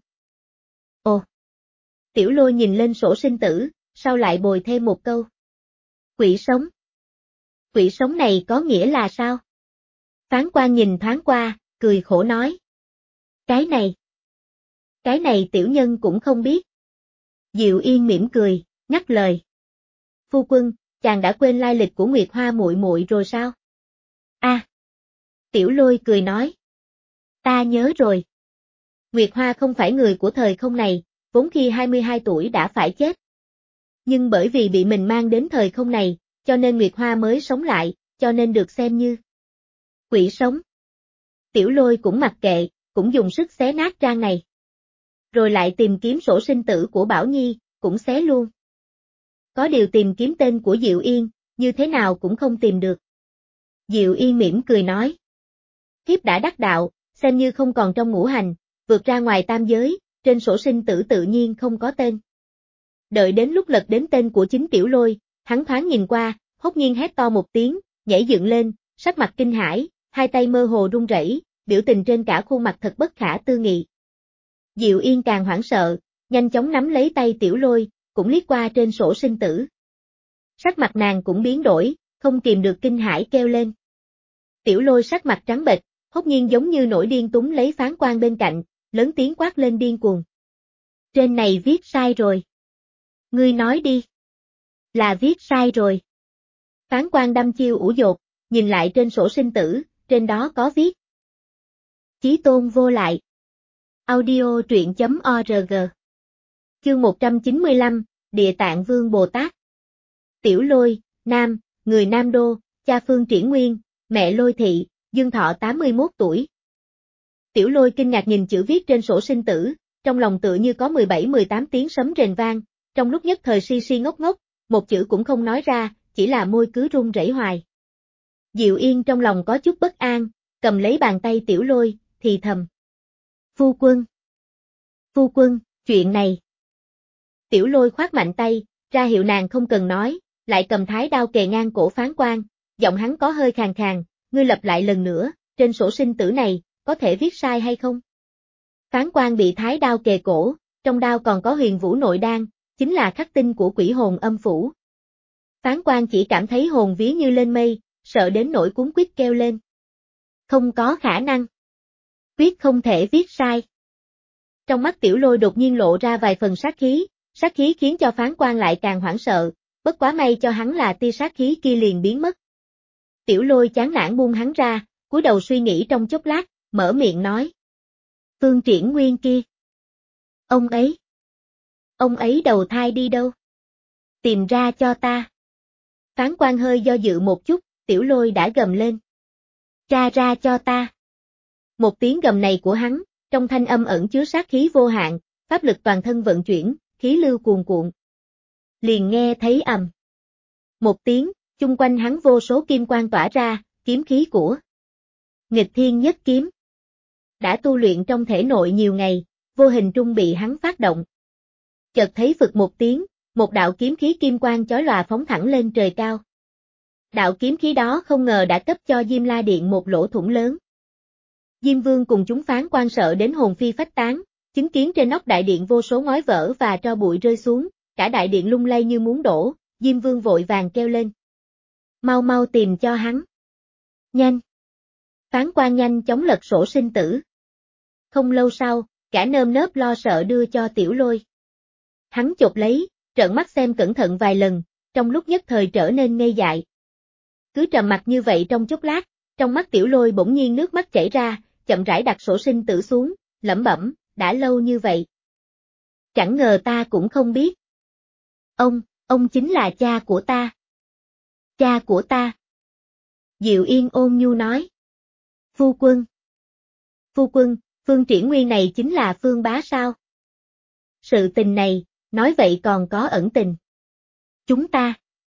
Ồ! Tiểu Lôi nhìn lên sổ sinh tử, sau lại bồi thêm một câu. Quỷ sống. Quỷ sống này có nghĩa là sao? Phán quan nhìn thoáng qua, cười khổ nói. Cái này. Cái này tiểu nhân cũng không biết. Diệu Yên mỉm cười, ngắt lời. Phu quân, chàng đã quên lai lịch của Nguyệt Hoa muội muội rồi sao? A. À, Tiểu Lôi cười nói. Ta nhớ rồi. Nguyệt Hoa không phải người của thời không này, vốn khi hai mươi hai tuổi đã phải chết. Nhưng bởi vì bị mình mang đến thời không này, cho nên Nguyệt Hoa mới sống lại, cho nên được xem như quỷ sống. Tiểu Lôi cũng mặc kệ, cũng dùng sức xé nát trang này. Rồi lại tìm kiếm sổ sinh tử của Bảo Nhi, cũng xé luôn. Có điều tìm kiếm tên của Diệu Yên, như thế nào cũng không tìm được. Diệu Yên mỉm cười nói. Thiếp đã đắc đạo, xem như không còn trong ngũ hành, vượt ra ngoài tam giới, trên sổ sinh tử tự nhiên không có tên. Đợi đến lúc lật đến tên của chính Tiểu Lôi, hắn thoáng nhìn qua, hốt nhiên hét to một tiếng, nhảy dựng lên, sắc mặt kinh hãi, hai tay mơ hồ run rẩy, biểu tình trên cả khuôn mặt thật bất khả tư nghị. Diệu Yên càng hoảng sợ, nhanh chóng nắm lấy tay Tiểu Lôi, cũng liếc qua trên sổ sinh tử. Sắc mặt nàng cũng biến đổi, không kìm được kinh hãi kêu lên. Tiểu Lôi sắc mặt trắng bệch, hốt nhiên giống như nổi điên túm lấy phán quan bên cạnh, lớn tiếng quát lên điên cuồng. Trên này viết sai rồi. Ngươi nói đi. Là viết sai rồi. Phán quan đăm chiêu ủ dột, nhìn lại trên sổ sinh tử, trên đó có viết. Chí tôn vô lại. Audio truyện chấm org. Chương một trăm chín mươi lăm, Địa Tạng Vương Bồ Tát. Tiểu Lôi, nam, người Nam Đô, cha Phương Triển Nguyên, mẹ Lôi Thị, dương thọ tám mươi mốt tuổi. Tiểu Lôi kinh ngạc nhìn chữ viết trên sổ sinh tử, trong lòng tựa như có mười bảy mười tám tiếng sấm rền vang, trong lúc nhất thời si si ngốc ngốc, một chữ cũng không nói ra, chỉ là môi cứ run rẩy hoài. Diệu Yên trong lòng có chút bất an, cầm lấy bàn tay Tiểu Lôi, thì thầm. Phu quân. Phu quân, chuyện này. Tiểu Lôi khoát mạnh tay, ra hiệu nàng không cần nói, lại cầm thái đao kề ngang cổ phán quan, giọng hắn có hơi khàn khàn, ngươi lặp lại lần nữa, trên sổ sinh tử này, có thể viết sai hay không? Phán quan bị thái đao kề cổ, trong đao còn có huyền vũ nội đan, chính là khắc tinh của quỷ hồn âm phủ. Phán quan chỉ cảm thấy hồn vía như lên mây, sợ đến nỗi cuống quýt kêu lên. Không có khả năng. Viết không thể viết sai. Trong mắt Tiểu Lôi đột nhiên lộ ra vài phần sát khí, sát khí khiến cho phán quan lại càng hoảng sợ, bất quá may cho hắn là tia sát khí kia liền biến mất. Tiểu Lôi chán nản buông hắn ra, cúi đầu suy nghĩ trong chốc lát, mở miệng nói. Phương Triển Nguyên kia. Ông ấy. Ông ấy đầu thai đi đâu? Tìm ra cho ta. Phán quan hơi do dự một chút, Tiểu Lôi đã gầm lên. Tra ra cho ta. Một tiếng gầm này của hắn, trong thanh âm ẩn chứa sát khí vô hạn, pháp lực toàn thân vận chuyển, khí lưu cuồn cuộn. Liền nghe thấy ầm. Một tiếng, chung quanh hắn vô số kim quang tỏa ra, kiếm khí của nghịch thiên nhất kiếm. Đã tu luyện trong thể nội nhiều ngày, vô hình trung bị hắn phát động. Chợt thấy phực một tiếng, một đạo kiếm khí kim quang chói lòa phóng thẳng lên trời cao. Đạo kiếm khí đó không ngờ đã cấp cho Diêm La Điện một lỗ thủng lớn. Diêm Vương cùng chúng phán quan sợ đến hồn phi phách tán, chứng kiến trên nóc đại điện vô số ngói vỡ và tro bụi rơi xuống, cả đại điện lung lay như muốn đổ, Diêm Vương vội vàng kêu lên. Mau mau tìm cho hắn. Nhanh. Phán quan nhanh chóng lật sổ sinh tử. Không lâu sau, cả nơm nớp lo sợ đưa cho Tiểu Lôi. Hắn chộp lấy, trợn mắt xem cẩn thận vài lần, trong lúc nhất thời trở nên ngây dại. Cứ trầm mặt như vậy trong chốc lát, trong mắt Tiểu Lôi bỗng nhiên nước mắt chảy ra, chậm rãi đặt sổ sinh tử xuống, lẩm bẩm, đã lâu như vậy. Chẳng ngờ ta cũng không biết. Ông, ông chính là cha của ta. Cha của ta. Diệu Yên ôn nhu nói. Phu quân. Phu quân, Phương Triển Nguyên này chính là Phương bá sao? Sự tình này, nói vậy còn có ẩn tình. Chúng ta.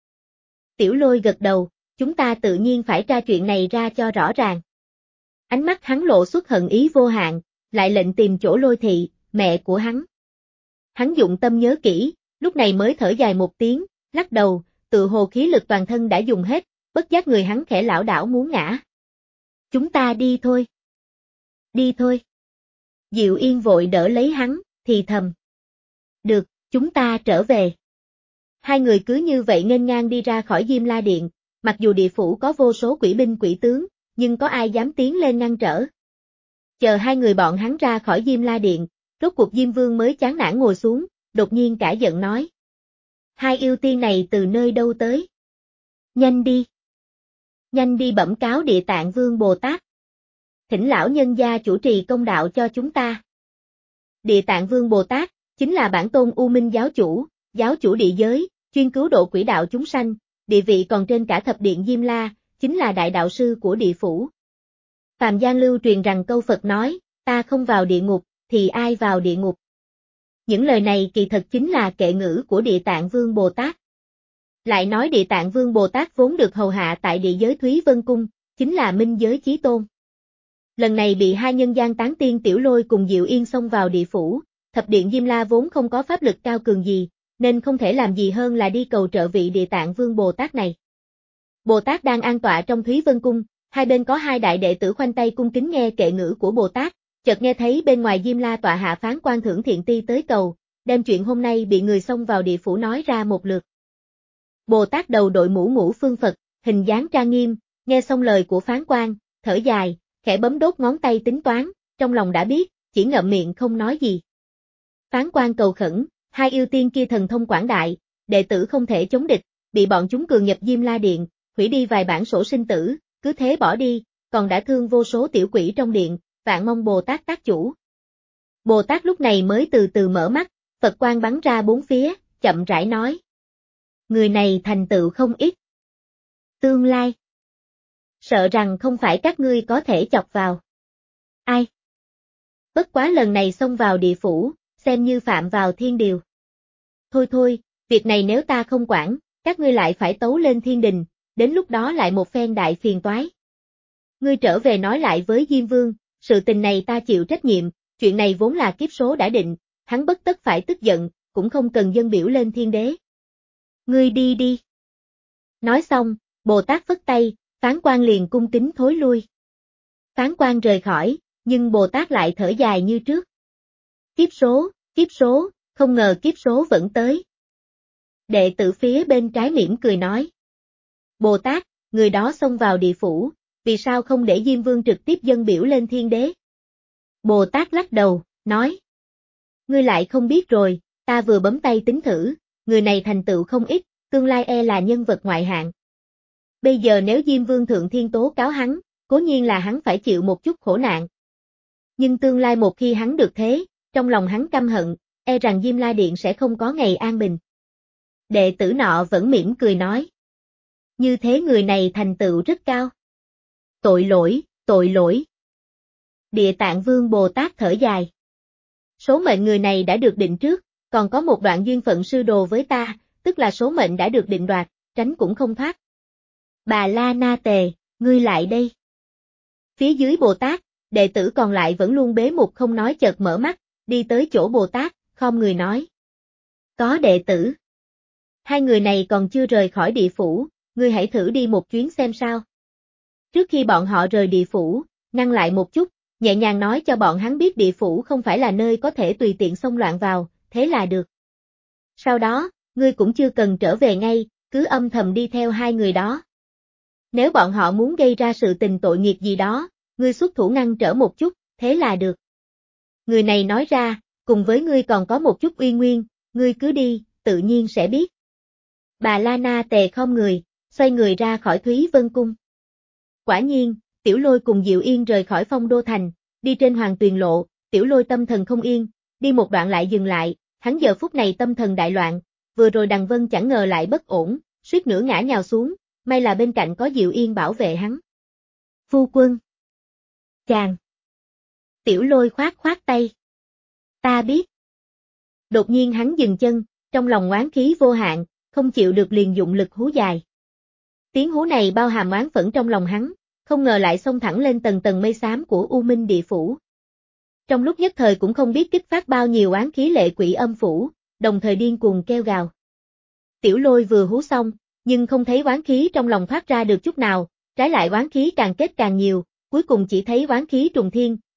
Tiểu Lôi gật đầu, chúng ta tự nhiên phải tra chuyện này ra cho rõ ràng. Ánh mắt hắn lộ xuất hận ý vô hạn, lại lệnh tìm chỗ Lôi Thị, mẹ của hắn. Hắn dụng tâm nhớ kỹ, lúc này mới thở dài một tiếng, lắc đầu, tự hồ khí lực toàn thân đã dùng hết, bất giác người hắn khẽ lảo đảo muốn ngã. Chúng ta đi thôi. Đi thôi. Diệu Yên vội đỡ lấy hắn, thì thầm. Được, chúng ta trở về. Hai người cứ như vậy nghênh ngang đi ra khỏi Diêm La Điện, mặc dù địa phủ có vô số quỷ binh quỷ tướng, nhưng có ai dám tiến lên ngăn trở. Chờ hai người bọn hắn ra khỏi Diêm La Điện, rốt cuộc Diêm Vương mới chán nản ngồi xuống, đột nhiên cả giận nói. Hai yêu tiên này từ nơi đâu tới? Nhanh đi. Nhanh đi bẩm cáo Địa Tạng Vương Bồ Tát. Thỉnh lão nhân gia chủ trì công đạo cho chúng ta. Địa Tạng Vương Bồ Tát, chính là bản tôn U Minh giáo chủ, giáo chủ địa giới, chuyên cứu độ quỷ đạo chúng sanh, địa vị còn trên cả thập điện Diêm La, chính là đại đạo sư của địa phủ. Phàm gian lưu truyền rằng câu Phật nói, ta không vào địa ngục, thì ai vào địa ngục. Những lời này kỳ thật chính là kệ ngữ của Địa Tạng Vương Bồ Tát. Lại nói Địa Tạng Vương Bồ Tát vốn được hầu hạ tại địa giới Thúy Vân Cung, chính là minh giới chí tôn. Lần này bị hai nhân gian tán tiên Tiểu Lôi cùng Diệu Yên xông vào địa phủ, thập điện Diêm La vốn không có pháp lực cao cường gì, nên không thể làm gì hơn là đi cầu trợ vị Địa Tạng Vương Bồ Tát này. Bồ Tát đang an tọa trong Thúy Vân Cung, hai bên có hai đại đệ tử khoanh tay cung kính nghe kệ ngữ của Bồ Tát, chợt nghe thấy bên ngoài Diêm La tọa hạ Phán Quan Thưởng Thiện Ti tới cầu, đem chuyện hôm nay bị người xông vào địa phủ nói ra một lượt. Bồ Tát đầu đội mũ ngũ phương Phật, hình dáng trang nghiêm, nghe xong lời của Phán Quan, thở dài, khẽ bấm đốt ngón tay tính toán, trong lòng đã biết, chỉ ngậm miệng không nói gì. Phán Quan cầu khẩn, hai yêu tiên kia thần thông quảng đại, đệ tử không thể chống địch, bị bọn chúng cường nhập Diêm La Điện, hủy đi vài bản sổ sinh tử, cứ thế bỏ đi, còn đã thương vô số tiểu quỷ trong điện, vạn mong Bồ Tát tác chủ. Bồ Tát lúc này mới từ từ mở mắt, Phật quang bắn ra bốn phía, chậm rãi nói. Người này thành tựu không ít. Tương lai. Sợ rằng không phải các ngươi có thể chọc vào. Ai? Bất quá lần này xông vào địa phủ, xem như phạm vào thiên điều. Thôi thôi, việc này nếu ta không quản, các ngươi lại phải tấu lên thiên đình, đến lúc đó lại một phen đại phiền toái. Ngươi trở về nói lại với Diêm Vương, sự tình này ta chịu trách nhiệm, chuyện này vốn là kiếp số đã định, hắn bất tất phải tức giận, cũng không cần dâng biểu lên thiên đế. Ngươi đi đi. Nói xong, Bồ Tát phất tay, Phán Quan liền cung kính thối lui. Phán Quan rời khỏi, nhưng Bồ Tát lại thở dài như trước. Kiếp số, kiếp số, không ngờ kiếp số vẫn tới. Đệ tử phía bên trái mỉm cười nói. Bồ Tát, người đó xông vào địa phủ, vì sao không để Diêm Vương trực tiếp dâng biểu lên thiên đế? Bồ Tát lắc đầu, nói. Ngươi lại không biết rồi, ta vừa bấm tay tính thử, người này thành tựu không ít, tương lai e là nhân vật ngoại hạng. Bây giờ nếu Diêm Vương thượng thiên tố cáo hắn, cố nhiên là hắn phải chịu một chút khổ nạn. Nhưng tương lai một khi hắn được thế, trong lòng hắn căm hận, e rằng Diêm La Điện sẽ không có ngày an bình. Đệ tử nọ vẫn mỉm cười nói. Như thế người này thành tựu rất cao. Tội lỗi, tội lỗi. Địa Tạng Vương Bồ Tát thở dài. Số mệnh người này đã được định trước, còn có một đoạn duyên phận sư đồ với ta, tức là số mệnh đã được định đoạt, tránh cũng không thoát. Bà La Na Tề, ngươi lại đây. Phía dưới Bồ Tát, đệ tử còn lại vẫn luôn bế mục không nói chợt mở mắt, đi tới chỗ Bồ Tát, khom người nói. Có đệ tử. Hai người này còn chưa rời khỏi địa phủ, ngươi hãy thử đi một chuyến xem sao. Trước khi bọn họ rời địa phủ, ngăn lại một chút, nhẹ nhàng nói cho bọn hắn biết địa phủ không phải là nơi có thể tùy tiện xông loạn vào, thế là được. Sau đó, ngươi cũng chưa cần trở về ngay, cứ âm thầm đi theo hai người đó. Nếu bọn họ muốn gây ra sự tình tội nghiệp gì đó, ngươi xuất thủ ngăn trở một chút, thế là được. Người này nói ra, cùng với ngươi còn có một chút uy nguyên, ngươi cứ đi, tự nhiên sẽ biết. Bà La Na Tề khom người, xoay người ra khỏi Thúy Vân Cung. Quả nhiên, Tiểu Lôi cùng Diệu Yên rời khỏi Phong Đô Thành, đi trên Hoàng Tuyền Lộ, Tiểu Lôi tâm thần không yên, đi một đoạn lại dừng lại, hắn giờ phút này tâm thần đại loạn, vừa rồi Đằng Vân chẳng ngờ lại bất ổn, suýt nữa ngã nhào xuống, may là bên cạnh có Diệu Yên bảo vệ hắn. Phu quân. Chàng. Tiểu Lôi khoát khoát tay. Ta biết. Đột nhiên hắn dừng chân, trong lòng oán khí vô hạn, không chịu được liền dụng lực hú dài. Tiếng hú này bao hàm oán phẫn trong lòng hắn, không ngờ lại xông thẳng lên tầng tầng mây xám của U Minh địa phủ. Trong lúc nhất thời cũng không biết kích phát bao nhiêu oán khí lệ quỷ âm phủ, đồng thời điên cuồng kêu gào. Tiểu Lôi vừa hú xong, nhưng không thấy oán khí trong lòng thoát ra được chút nào, trái lại oán khí càng kết càng nhiều, cuối cùng chỉ thấy oán khí trùng thiên,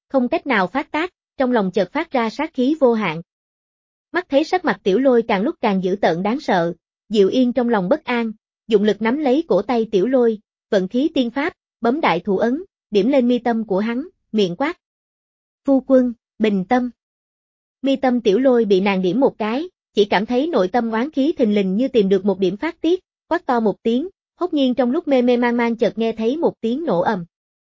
không cách nào phát tác, trong lòng chợt phát ra sát khí vô hạn. Mắt thấy sắc mặt Tiểu Lôi càng lúc càng dữ tợn đáng sợ, Diệu Yên trong lòng bất an, dụng lực nắm lấy cổ tay Tiểu Lôi, vận khí tiên pháp, bấm đại thủ ấn, điểm lên mi tâm của hắn, miệng quát. Phu quân, bình tâm. Mi tâm Tiểu Lôi bị nàng điểm một cái, chỉ cảm thấy nội tâm oán khí thình lình như tìm được một điểm phát tiết, quát to một tiếng, hốt nhiên trong lúc mê mê mang mang chợt nghe thấy một tiếng nổ ầm.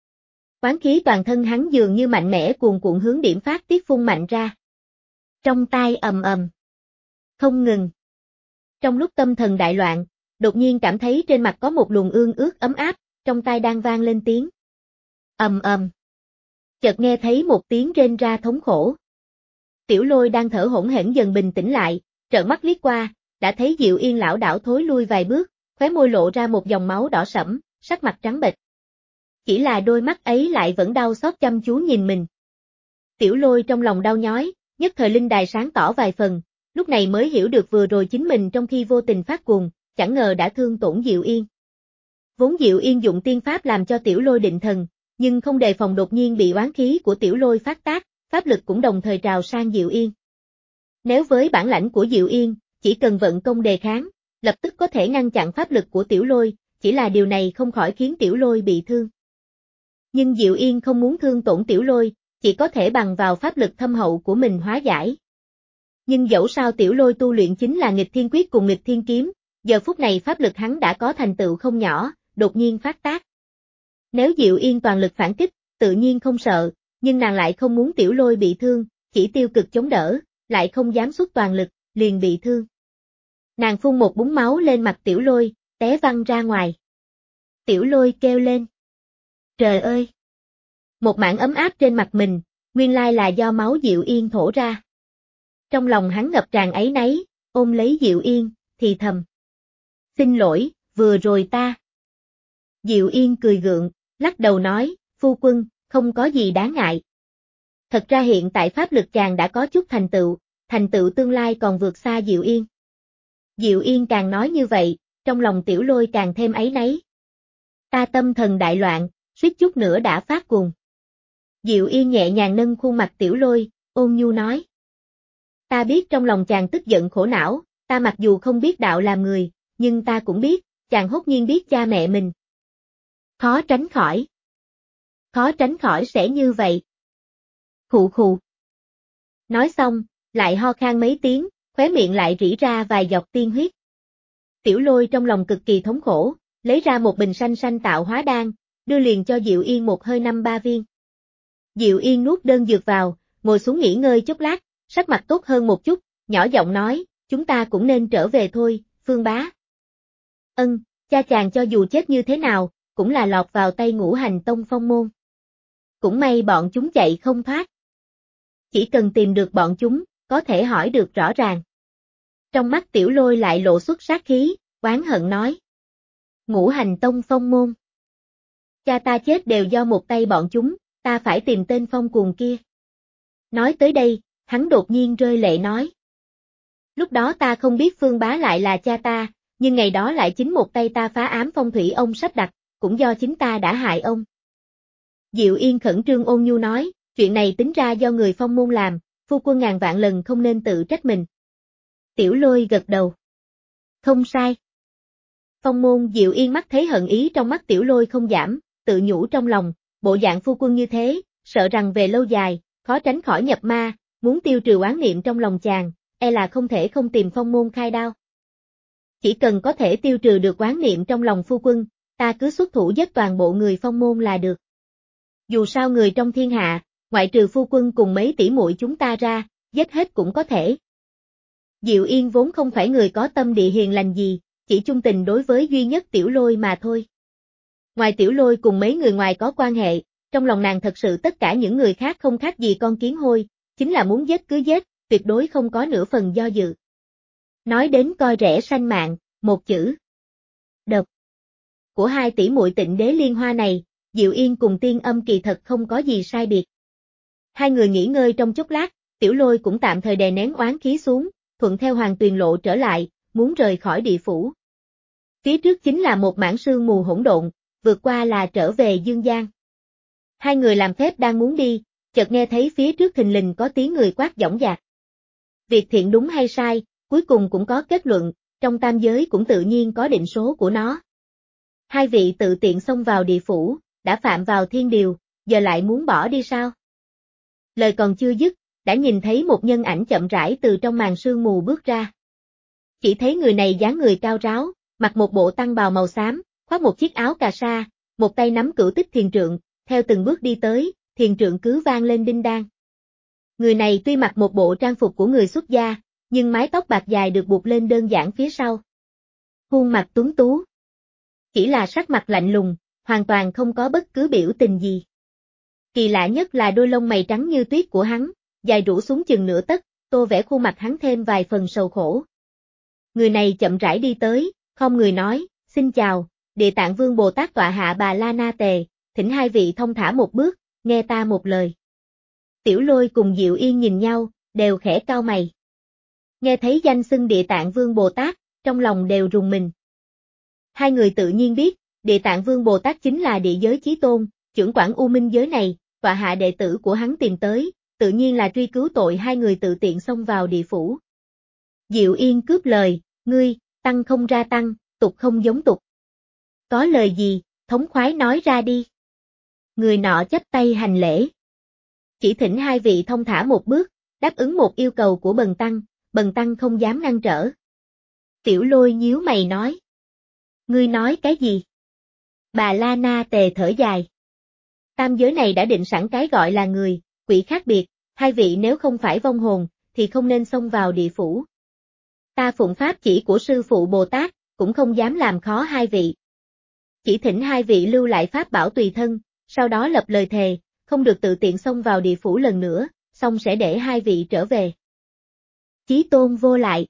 Oán khí toàn thân hắn dường như mạnh mẽ cuồn cuộn hướng điểm phát tiết phun mạnh ra. Trong tai ầm ầm, không ngừng. Trong lúc tâm thần đại loạn, đột nhiên cảm thấy trên mặt có một luồng ương ướt ấm áp, trong tai đang vang lên tiếng. Ầm ầm. Chợt nghe thấy một tiếng rên ra thống khổ. Tiểu Lôi đang thở hổn hển dần bình tĩnh lại, trợn mắt liếc qua, đã thấy Diệu Yên lảo đảo thối lui vài bước, khóe môi lộ ra một dòng máu đỏ sẫm, sắc mặt trắng bệch. Chỉ là đôi mắt ấy lại vẫn đau xót chăm chú nhìn mình. Tiểu Lôi trong lòng đau nhói, nhất thời linh đài sáng tỏ vài phần, lúc này mới hiểu được vừa rồi chính mình trong khi vô tình phát cuồng, chẳng ngờ đã thương tổn Diệu Yên. Vốn Diệu Yên dụng tiên pháp làm cho Tiểu Lôi định thần, nhưng không đề phòng đột nhiên bị oán khí của Tiểu Lôi phát tác, pháp lực cũng đồng thời trào sang Diệu Yên. Nếu với bản lãnh của Diệu Yên, chỉ cần vận công đề kháng, lập tức có thể ngăn chặn pháp lực của Tiểu Lôi, chỉ là điều này không khỏi khiến Tiểu Lôi bị thương. Nhưng Diệu Yên không muốn thương tổn Tiểu Lôi, chỉ có thể bằng vào pháp lực thâm hậu của mình hóa giải. Nhưng dẫu sao Tiểu Lôi tu luyện chính là nghịch thiên quyết cùng nghịch thiên kiếm, giờ phút này pháp lực hắn đã có thành tựu không nhỏ, đột nhiên phát tác. Nếu Diệu Yên toàn lực phản kích, tự nhiên không sợ, nhưng nàng lại không muốn Tiểu Lôi bị thương, chỉ tiêu cực chống đỡ, lại không dám xuất toàn lực, liền bị thương. Nàng phun một búng máu lên mặt Tiểu Lôi, té văng ra ngoài. Tiểu Lôi kêu lên. Trời ơi! Một mảng ấm áp trên mặt mình, nguyên lai là do máu Diệu Yên thổ ra. Trong lòng hắn ngập tràn áy náy, ôm lấy Diệu Yên, thì thầm. Xin lỗi, vừa rồi ta. Diệu Yên cười gượng, lắc đầu nói, phu quân, không có gì đáng ngại. Thật ra hiện tại pháp lực chàng đã có chút thành tựu, thành tựu tương lai còn vượt xa Diệu Yên. Diệu Yên càng nói như vậy, trong lòng Tiểu Lôi càng thêm áy náy. Ta tâm thần đại loạn, suýt chút nữa đã phát cuồng. Diệu Yên nhẹ nhàng nâng khuôn mặt Tiểu Lôi, ôn nhu nói. Ta biết trong lòng chàng tức giận khổ não, ta mặc dù không biết đạo làm người, nhưng ta cũng biết, chàng hốt nhiên biết cha mẹ mình. Khó tránh khỏi. Khó tránh khỏi sẽ như vậy. Khụ khụ. Nói xong, lại ho khan mấy tiếng, khóe miệng lại rỉ ra vài giọt tiên huyết. Tiểu Lôi trong lòng cực kỳ thống khổ, lấy ra một bình xanh xanh tạo hóa đan, đưa liền cho Diệu Yên một hơi năm ba viên. Diệu Yên nuốt đơn dược vào, ngồi xuống nghỉ ngơi chốc lát, sắc mặt tốt hơn một chút, nhỏ giọng nói, chúng ta cũng nên trở về thôi, Phương bá. Ân, cha chàng cho dù chết như thế nào, cũng là lọt vào tay Ngũ Hành Tông phong môn. Cũng may bọn chúng chạy không thoát. Chỉ cần tìm được bọn chúng, có thể hỏi được rõ ràng. Trong mắt Tiểu Lôi lại lộ xuất sát khí, oán hận nói. Ngũ Hành Tông phong môn. Cha ta chết đều do một tay bọn chúng, ta phải tìm tên phong cuồng kia. Nói tới đây, hắn đột nhiên rơi lệ nói. Lúc đó ta không biết Phương bá lại là cha ta, nhưng ngày đó lại chính một tay ta phá ám phong thủy ông sắp đặt, cũng do chính ta đã hại ông. Diệu Yên khẩn trương ôn nhu nói, chuyện này tính ra do người phong môn làm, phu quân ngàn vạn lần không nên tự trách mình. Tiểu Lôi gật đầu. Không sai. Phong môn Diệu Yên mắt thấy hận ý trong mắt Tiểu Lôi không giảm, tự nhủ trong lòng, bộ dạng phu quân như thế, sợ rằng về lâu dài, khó tránh khỏi nhập ma, muốn tiêu trừ oán niệm trong lòng chàng, e là không thể không tìm phong môn khai đao. Chỉ cần có thể tiêu trừ được oán niệm trong lòng phu quân, ta cứ xuất thủ giết toàn bộ người phong môn là được. Dù sao người trong thiên hạ, ngoại trừ phu quân cùng mấy tỷ muội chúng ta ra, giết hết cũng có thể. Diệu Yên vốn không phải người có tâm địa hiền lành gì, chỉ chung tình đối với duy nhất Tiểu Lôi mà thôi. Ngoài Tiểu Lôi cùng mấy người ngoài có quan hệ, trong lòng nàng thật sự tất cả những người khác không khác gì con kiến hôi, chính là muốn giết cứ giết, tuyệt đối không có nửa phần do dự. Nói đến coi rẻ sanh mạng, một chữ. Độc. Của hai tỷ muội Tịnh Đế Liên Hoa này, Diệu Yên cùng Tiên Âm kỳ thật không có gì sai biệt. Hai người nghỉ ngơi trong chốc lát, Tiểu Lôi cũng tạm thời đè nén oán khí xuống, thuận theo Hoàng Tuyền lộ trở lại, muốn rời khỏi địa phủ. Phía trước chính là một mảng sương mù hỗn độn, vượt qua là trở về Dương Gian. Hai người làm phép đang muốn đi, chợt nghe thấy phía trước thình lình có tiếng người quát dõng dạc. Việc thiện đúng hay sai, cuối cùng cũng có kết luận, trong tam giới cũng tự nhiên có định số của nó. Hai vị tự tiện xông vào địa phủ, đã phạm vào thiên điều, giờ lại muốn bỏ đi sao? Lời còn chưa dứt, đã nhìn thấy một nhân ảnh chậm rãi từ trong màn sương mù bước ra. Chỉ thấy người này dáng người cao ráo, mặc một bộ tăng bào màu xám, khoác một chiếc áo cà sa, một tay nắm cửu tích thiền trượng, theo từng bước đi tới, thiền trượng cứ vang lên đinh đan. Người này tuy mặc một bộ trang phục của người xuất gia, nhưng mái tóc bạc dài được buộc lên đơn giản phía sau. Khuôn mặt tuấn tú. Chỉ là sắc mặt lạnh lùng, hoàn toàn không có bất cứ biểu tình gì. Kỳ lạ nhất là đôi lông mày trắng như tuyết của hắn, dài rủ xuống chừng nửa tấc, tô vẽ khuôn mặt hắn thêm vài phần sầu khổ. Người này chậm rãi đi tới, không người nói, xin chào, Địa Tạng Vương Bồ Tát tọa hạ Bà La Na Tề, thỉnh hai vị thông thả một bước, nghe ta một lời. Tiểu Lôi cùng Diệu Yên nhìn nhau, đều khẽ cau mày. Nghe thấy danh xưng Địa Tạng Vương Bồ Tát, trong lòng đều rùng mình. Hai người tự nhiên biết, Địa Tạng Vương Bồ Tát chính là địa giới chí tôn, trưởng quản U Minh giới này, tọa hạ đệ tử của hắn tìm tới, tự nhiên là truy cứu tội hai người tự tiện xông vào địa phủ. Diệu Yên cướp lời, ngươi, tăng không ra tăng, tục không giống tục. Có lời gì, thống khoái nói ra đi. Người nọ chắp tay hành lễ. Chỉ thỉnh hai vị thông thả một bước, đáp ứng một yêu cầu của bần tăng, bần tăng không dám ngăn trở. Tiểu Lôi nhíu mày nói. Ngươi nói cái gì? Bà La Na Tề thở dài. Tam giới này đã định sẵn cái gọi là người, quỷ khác biệt, hai vị nếu không phải vong hồn, thì không nên xông vào địa phủ. Ta phụng pháp chỉ của sư phụ Bồ Tát, cũng không dám làm khó hai vị. Chỉ thỉnh hai vị lưu lại pháp bảo tùy thân, sau đó lập lời thề, không được tự tiện xông vào địa phủ lần nữa, xong sẽ để hai vị trở về. Chí tôn vô lại.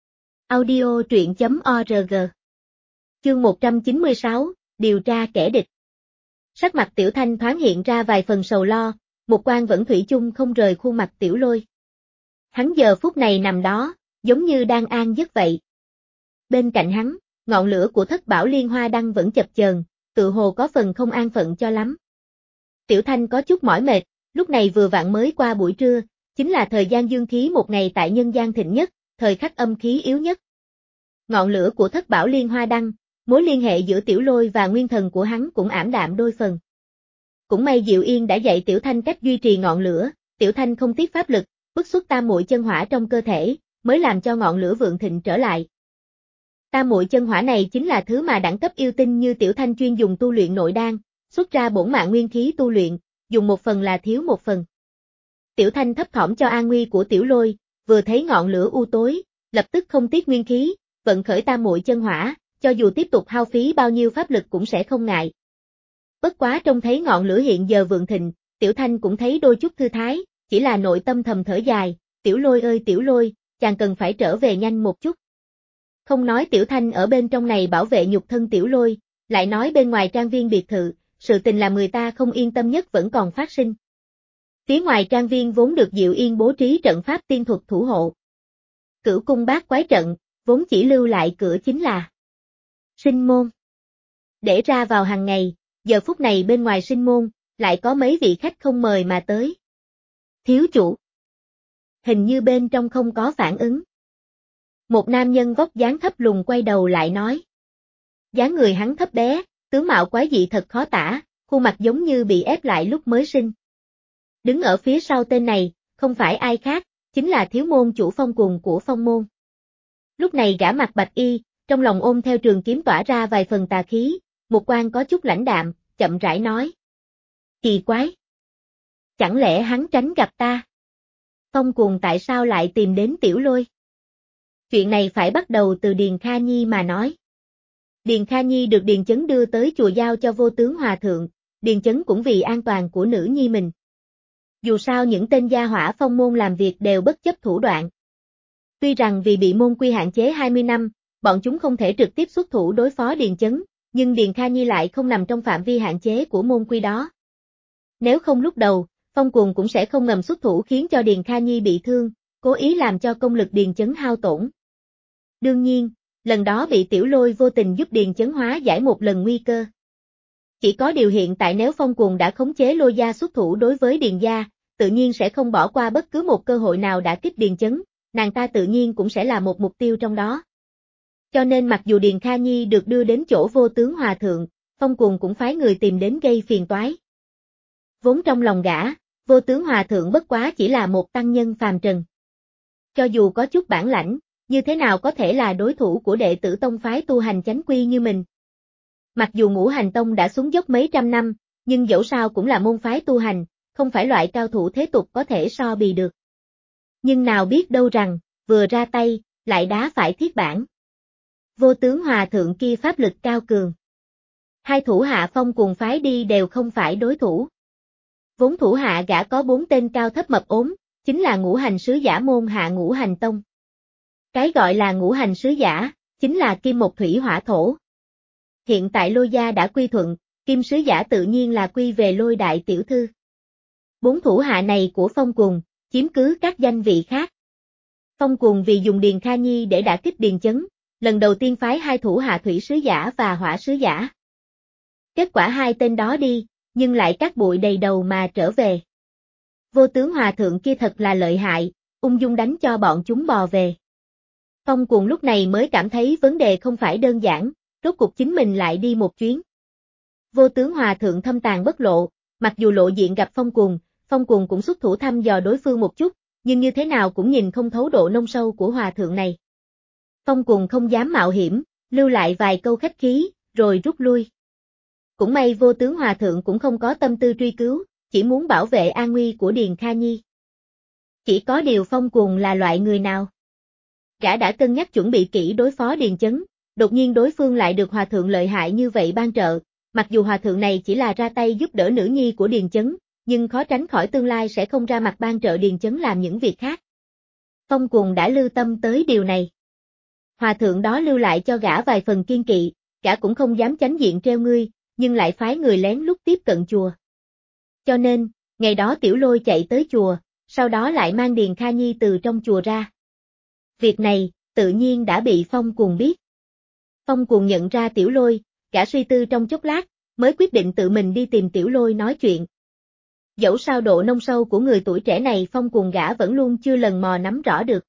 Audio truyện chấm org. Chương một trăm chín mươi sáu, điều tra kẻ địch. Sắc mặt Tiểu Thanh thoáng hiện ra vài phần sầu lo, một quan vẫn thủy chung không rời khuôn mặt Tiểu Lôi. Hắn giờ phút này nằm đó, giống như đang an giấc vậy. Bên cạnh hắn, ngọn lửa của thất bảo liên hoa đăng vẫn chập chờn, tự hồ có phần không an phận cho lắm. Tiểu Thanh có chút mỏi mệt, lúc này vừa vặn mới qua buổi trưa, chính là thời gian dương khí một ngày tại nhân gian thịnh nhất, thời khắc âm khí yếu nhất. Ngọn lửa của thất bảo liên hoa đăng, mối liên hệ giữa Tiểu Lôi và nguyên thần của hắn cũng ảm đạm đôi phần. Cũng may Diệu Yên đã dạy Tiểu Thanh cách duy trì ngọn lửa, Tiểu Thanh không tiếc pháp lực, bức xuất tam muội chân hỏa trong cơ thể, mới làm cho ngọn lửa vượng thịnh trở lại. Tam muội chân hỏa này chính là thứ mà đẳng cấp yêu tinh như Tiểu Thanh chuyên dùng tu luyện nội đan, xuất ra bổn mạng nguyên khí tu luyện, dùng một phần là thiếu một phần. Tiểu Thanh thấp thỏm cho an nguy của Tiểu Lôi, vừa thấy ngọn lửa u tối, lập tức không tiếc nguyên khí, vận khởi tam muội chân hỏa, cho dù tiếp tục hao phí bao nhiêu pháp lực cũng sẽ không ngại. Bất quá trông thấy ngọn lửa hiện giờ vượng thịnh, Tiểu Thanh cũng thấy đôi chút thư thái, chỉ là nội tâm thầm thở dài, Tiểu Lôi ơi Tiểu Lôi, chàng cần phải trở về nhanh một chút. Không nói Tiểu Thanh ở bên trong này bảo vệ nhục thân Tiểu Lôi, lại nói bên ngoài trang viên biệt thự, sự tình làm người ta không yên tâm nhất vẫn còn phát sinh. Phía ngoài trang viên vốn được Diệu Yên bố trí trận pháp tiên thuật thủ hộ. Cửu cung bát quái trận, vốn chỉ lưu lại cửa chính là sinh môn. Để ra vào hàng ngày, giờ phút này bên ngoài sinh môn, lại có mấy vị khách không mời mà tới. Thiếu chủ. Hình như bên trong không có phản ứng. Một nam nhân vóc dáng thấp lùn quay đầu lại nói. Dáng người hắn thấp bé, tướng mạo quái dị thật khó tả, khuôn mặt giống như bị ép lại lúc mới sinh. Đứng ở phía sau tên này, không phải ai khác, chính là thiếu môn chủ Phong Cuồng của Phong môn. Lúc này gã mặc bạch y, trong lòng ôm theo trường kiếm tỏa ra vài phần tà khí, một quan có chút lãnh đạm, chậm rãi nói. Kỳ quái! Chẳng lẽ hắn tránh gặp ta? Phong Cuồng tại sao lại tìm đến Tiểu Lôi? Chuyện này phải bắt đầu từ Điền Kha Nhi mà nói. Điền Kha Nhi được Điền Chấn đưa tới chùa giao cho vô tướng hòa thượng, Điền Chấn cũng vì an toàn của nữ nhi mình. Dù sao những tên gia hỏa Phong môn làm việc đều bất chấp thủ đoạn. Tuy rằng vì bị môn quy hạn chế hai mươi năm, bọn chúng không thể trực tiếp xuất thủ đối phó Điền Chấn, nhưng Điền Kha Nhi lại không nằm trong phạm vi hạn chế của môn quy đó. Nếu không lúc đầu, Phong Cuồng cũng sẽ không ngầm xuất thủ khiến cho Điền Kha Nhi bị thương, cố ý làm cho công lực Điền Chấn hao tổn. Đương nhiên, lần đó bị Tiểu Lôi vô tình giúp Điền Chấn hóa giải một lần nguy cơ. Chỉ có điều hiện tại nếu Phong Cuồng đã khống chế Lôi gia xuất thủ đối với Điền gia, tự nhiên sẽ không bỏ qua bất cứ một cơ hội nào đã kích Điền Chấn, nàng ta tự nhiên cũng sẽ là một mục tiêu trong đó. Cho nên mặc dù Điền Kha Nhi được đưa đến chỗ Vô Tướng Hòa Thượng, Phong Cuồng cũng phái người tìm đến gây phiền toái. Vốn trong lòng gã, Vô Tướng Hòa Thượng bất quá chỉ là một tăng nhân phàm trần. Cho dù có chút bản lãnh, như thế nào có thể là đối thủ của đệ tử tông phái tu hành chánh quy như mình. Mặc dù Ngũ Hành Tông đã xuống dốc mấy trăm năm, nhưng dẫu sao cũng là môn phái tu hành, không phải loại cao thủ thế tục có thể so bì được. Nhưng nào biết đâu rằng, vừa ra tay, lại đá phải thiết bản. Vô Tướng Hòa Thượng kia pháp lực cao cường. Hai thủ hạ Phong Cuồng phái đi đều không phải đối thủ. Vốn thủ hạ gã có bốn tên cao thấp mập ốm, chính là ngũ hành sứ giả môn hạ Ngũ Hành Tông. Cái gọi là ngũ hành sứ giả, chính là kim một thủy hỏa thổ. Hiện tại Lôi gia đã quy thuận, kim sứ giả tự nhiên là quy về Lôi đại tiểu thư. Bốn thủ hạ này của Phong Cuồng, chiếm cứ các danh vị khác. Phong Cuồng vì dùng Điền Kha Nhi để đả kích Điền Chấn, lần đầu tiên phái hai thủ hạ thủy sứ giả và hỏa sứ giả. Kết quả hai tên đó đi, nhưng lại cát bụi đầy đầu mà trở về. Vô Tướng Hòa Thượng kia thật là lợi hại, ung dung đánh cho bọn chúng bò về. Phong Cuồng lúc này mới cảm thấy vấn đề không phải đơn giản, rốt cuộc chính mình lại đi một chuyến. Vô Tướng Hòa Thượng thâm tàn bất lộ, mặc dù lộ diện gặp Phong Cuồng, Phong Cuồng cũng xuất thủ thăm dò đối phương một chút, nhưng như thế nào cũng nhìn không thấu độ nông sâu của Hòa Thượng này. Phong Cuồng không dám mạo hiểm, lưu lại vài câu khách khí, rồi rút lui. Cũng may Vô Tướng Hòa Thượng cũng không có tâm tư truy cứu, chỉ muốn bảo vệ an nguy của Điền Kha Nhi. Chỉ có điều Phong Cuồng là loại người nào? Gã đã cân nhắc chuẩn bị kỹ đối phó Điền Chấn, đột nhiên đối phương lại được Hòa Thượng lợi hại như vậy ban trợ, mặc dù Hòa Thượng này chỉ là ra tay giúp đỡ nữ nhi của Điền Chấn, nhưng khó tránh khỏi tương lai sẽ không ra mặt ban trợ Điền Chấn làm những việc khác. Phong Cuồng đã lưu tâm tới điều này. Hòa Thượng đó lưu lại cho gã vài phần kiên kỵ, gã cũng không dám chánh diện treo ngươi, nhưng lại phái người lén lút tiếp cận chùa. Cho nên, ngày đó Tiểu Lôi chạy tới chùa, sau đó lại mang Điền Kha Nhi từ trong chùa ra. Việc này, tự nhiên đã bị Phong Cuồng biết. Phong Cuồng nhận ra Tiểu Lôi, gã suy tư trong chốc lát, mới quyết định tự mình đi tìm Tiểu Lôi nói chuyện. Dẫu sao độ nông sâu của người tuổi trẻ này Phong Cuồng gã vẫn luôn chưa lần mò nắm rõ được.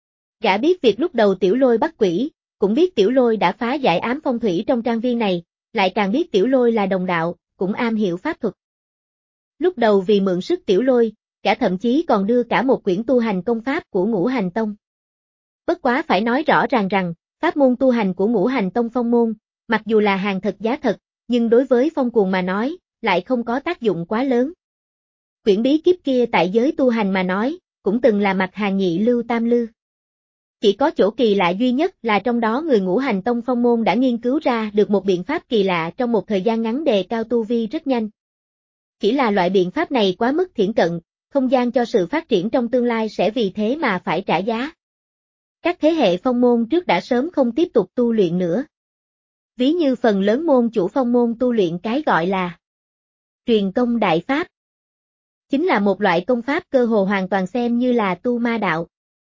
Gã biết việc lúc đầu Tiểu Lôi bắt quỷ, cũng biết Tiểu Lôi đã phá giải ám phong thủy trong trang viên này, lại càng biết Tiểu Lôi là đồng đạo, cũng am hiểu pháp thuật. Lúc đầu vì mượn sức Tiểu Lôi, gã thậm chí còn đưa cả một quyển tu hành công pháp của Ngũ Hành Tông. Bất quá phải nói rõ ràng rằng, pháp môn tu hành của Ngũ Hành Tông Phong môn, mặc dù là hàng thật giá thật, nhưng đối với Phong Cuồng mà nói, lại không có tác dụng quá lớn. Quyển bí kíp kia tại giới tu hành mà nói, cũng từng là mặt hàng nhị lưu tam lưu. Chỉ có chỗ kỳ lạ duy nhất là trong đó người Ngũ Hành Tông Phong môn đã nghiên cứu ra được một biện pháp kỳ lạ trong một thời gian ngắn đề cao tu vi rất nhanh. Chỉ là loại biện pháp này quá mức thiển cận, không gian cho sự phát triển trong tương lai sẽ vì thế mà phải trả giá. Các thế hệ phong môn trước đã sớm không tiếp tục tu luyện nữa. Ví như phần lớn môn chủ phong môn tu luyện cái gọi là truyền công đại pháp. Chính là một loại công pháp cơ hồ hoàn toàn xem như là tu ma đạo.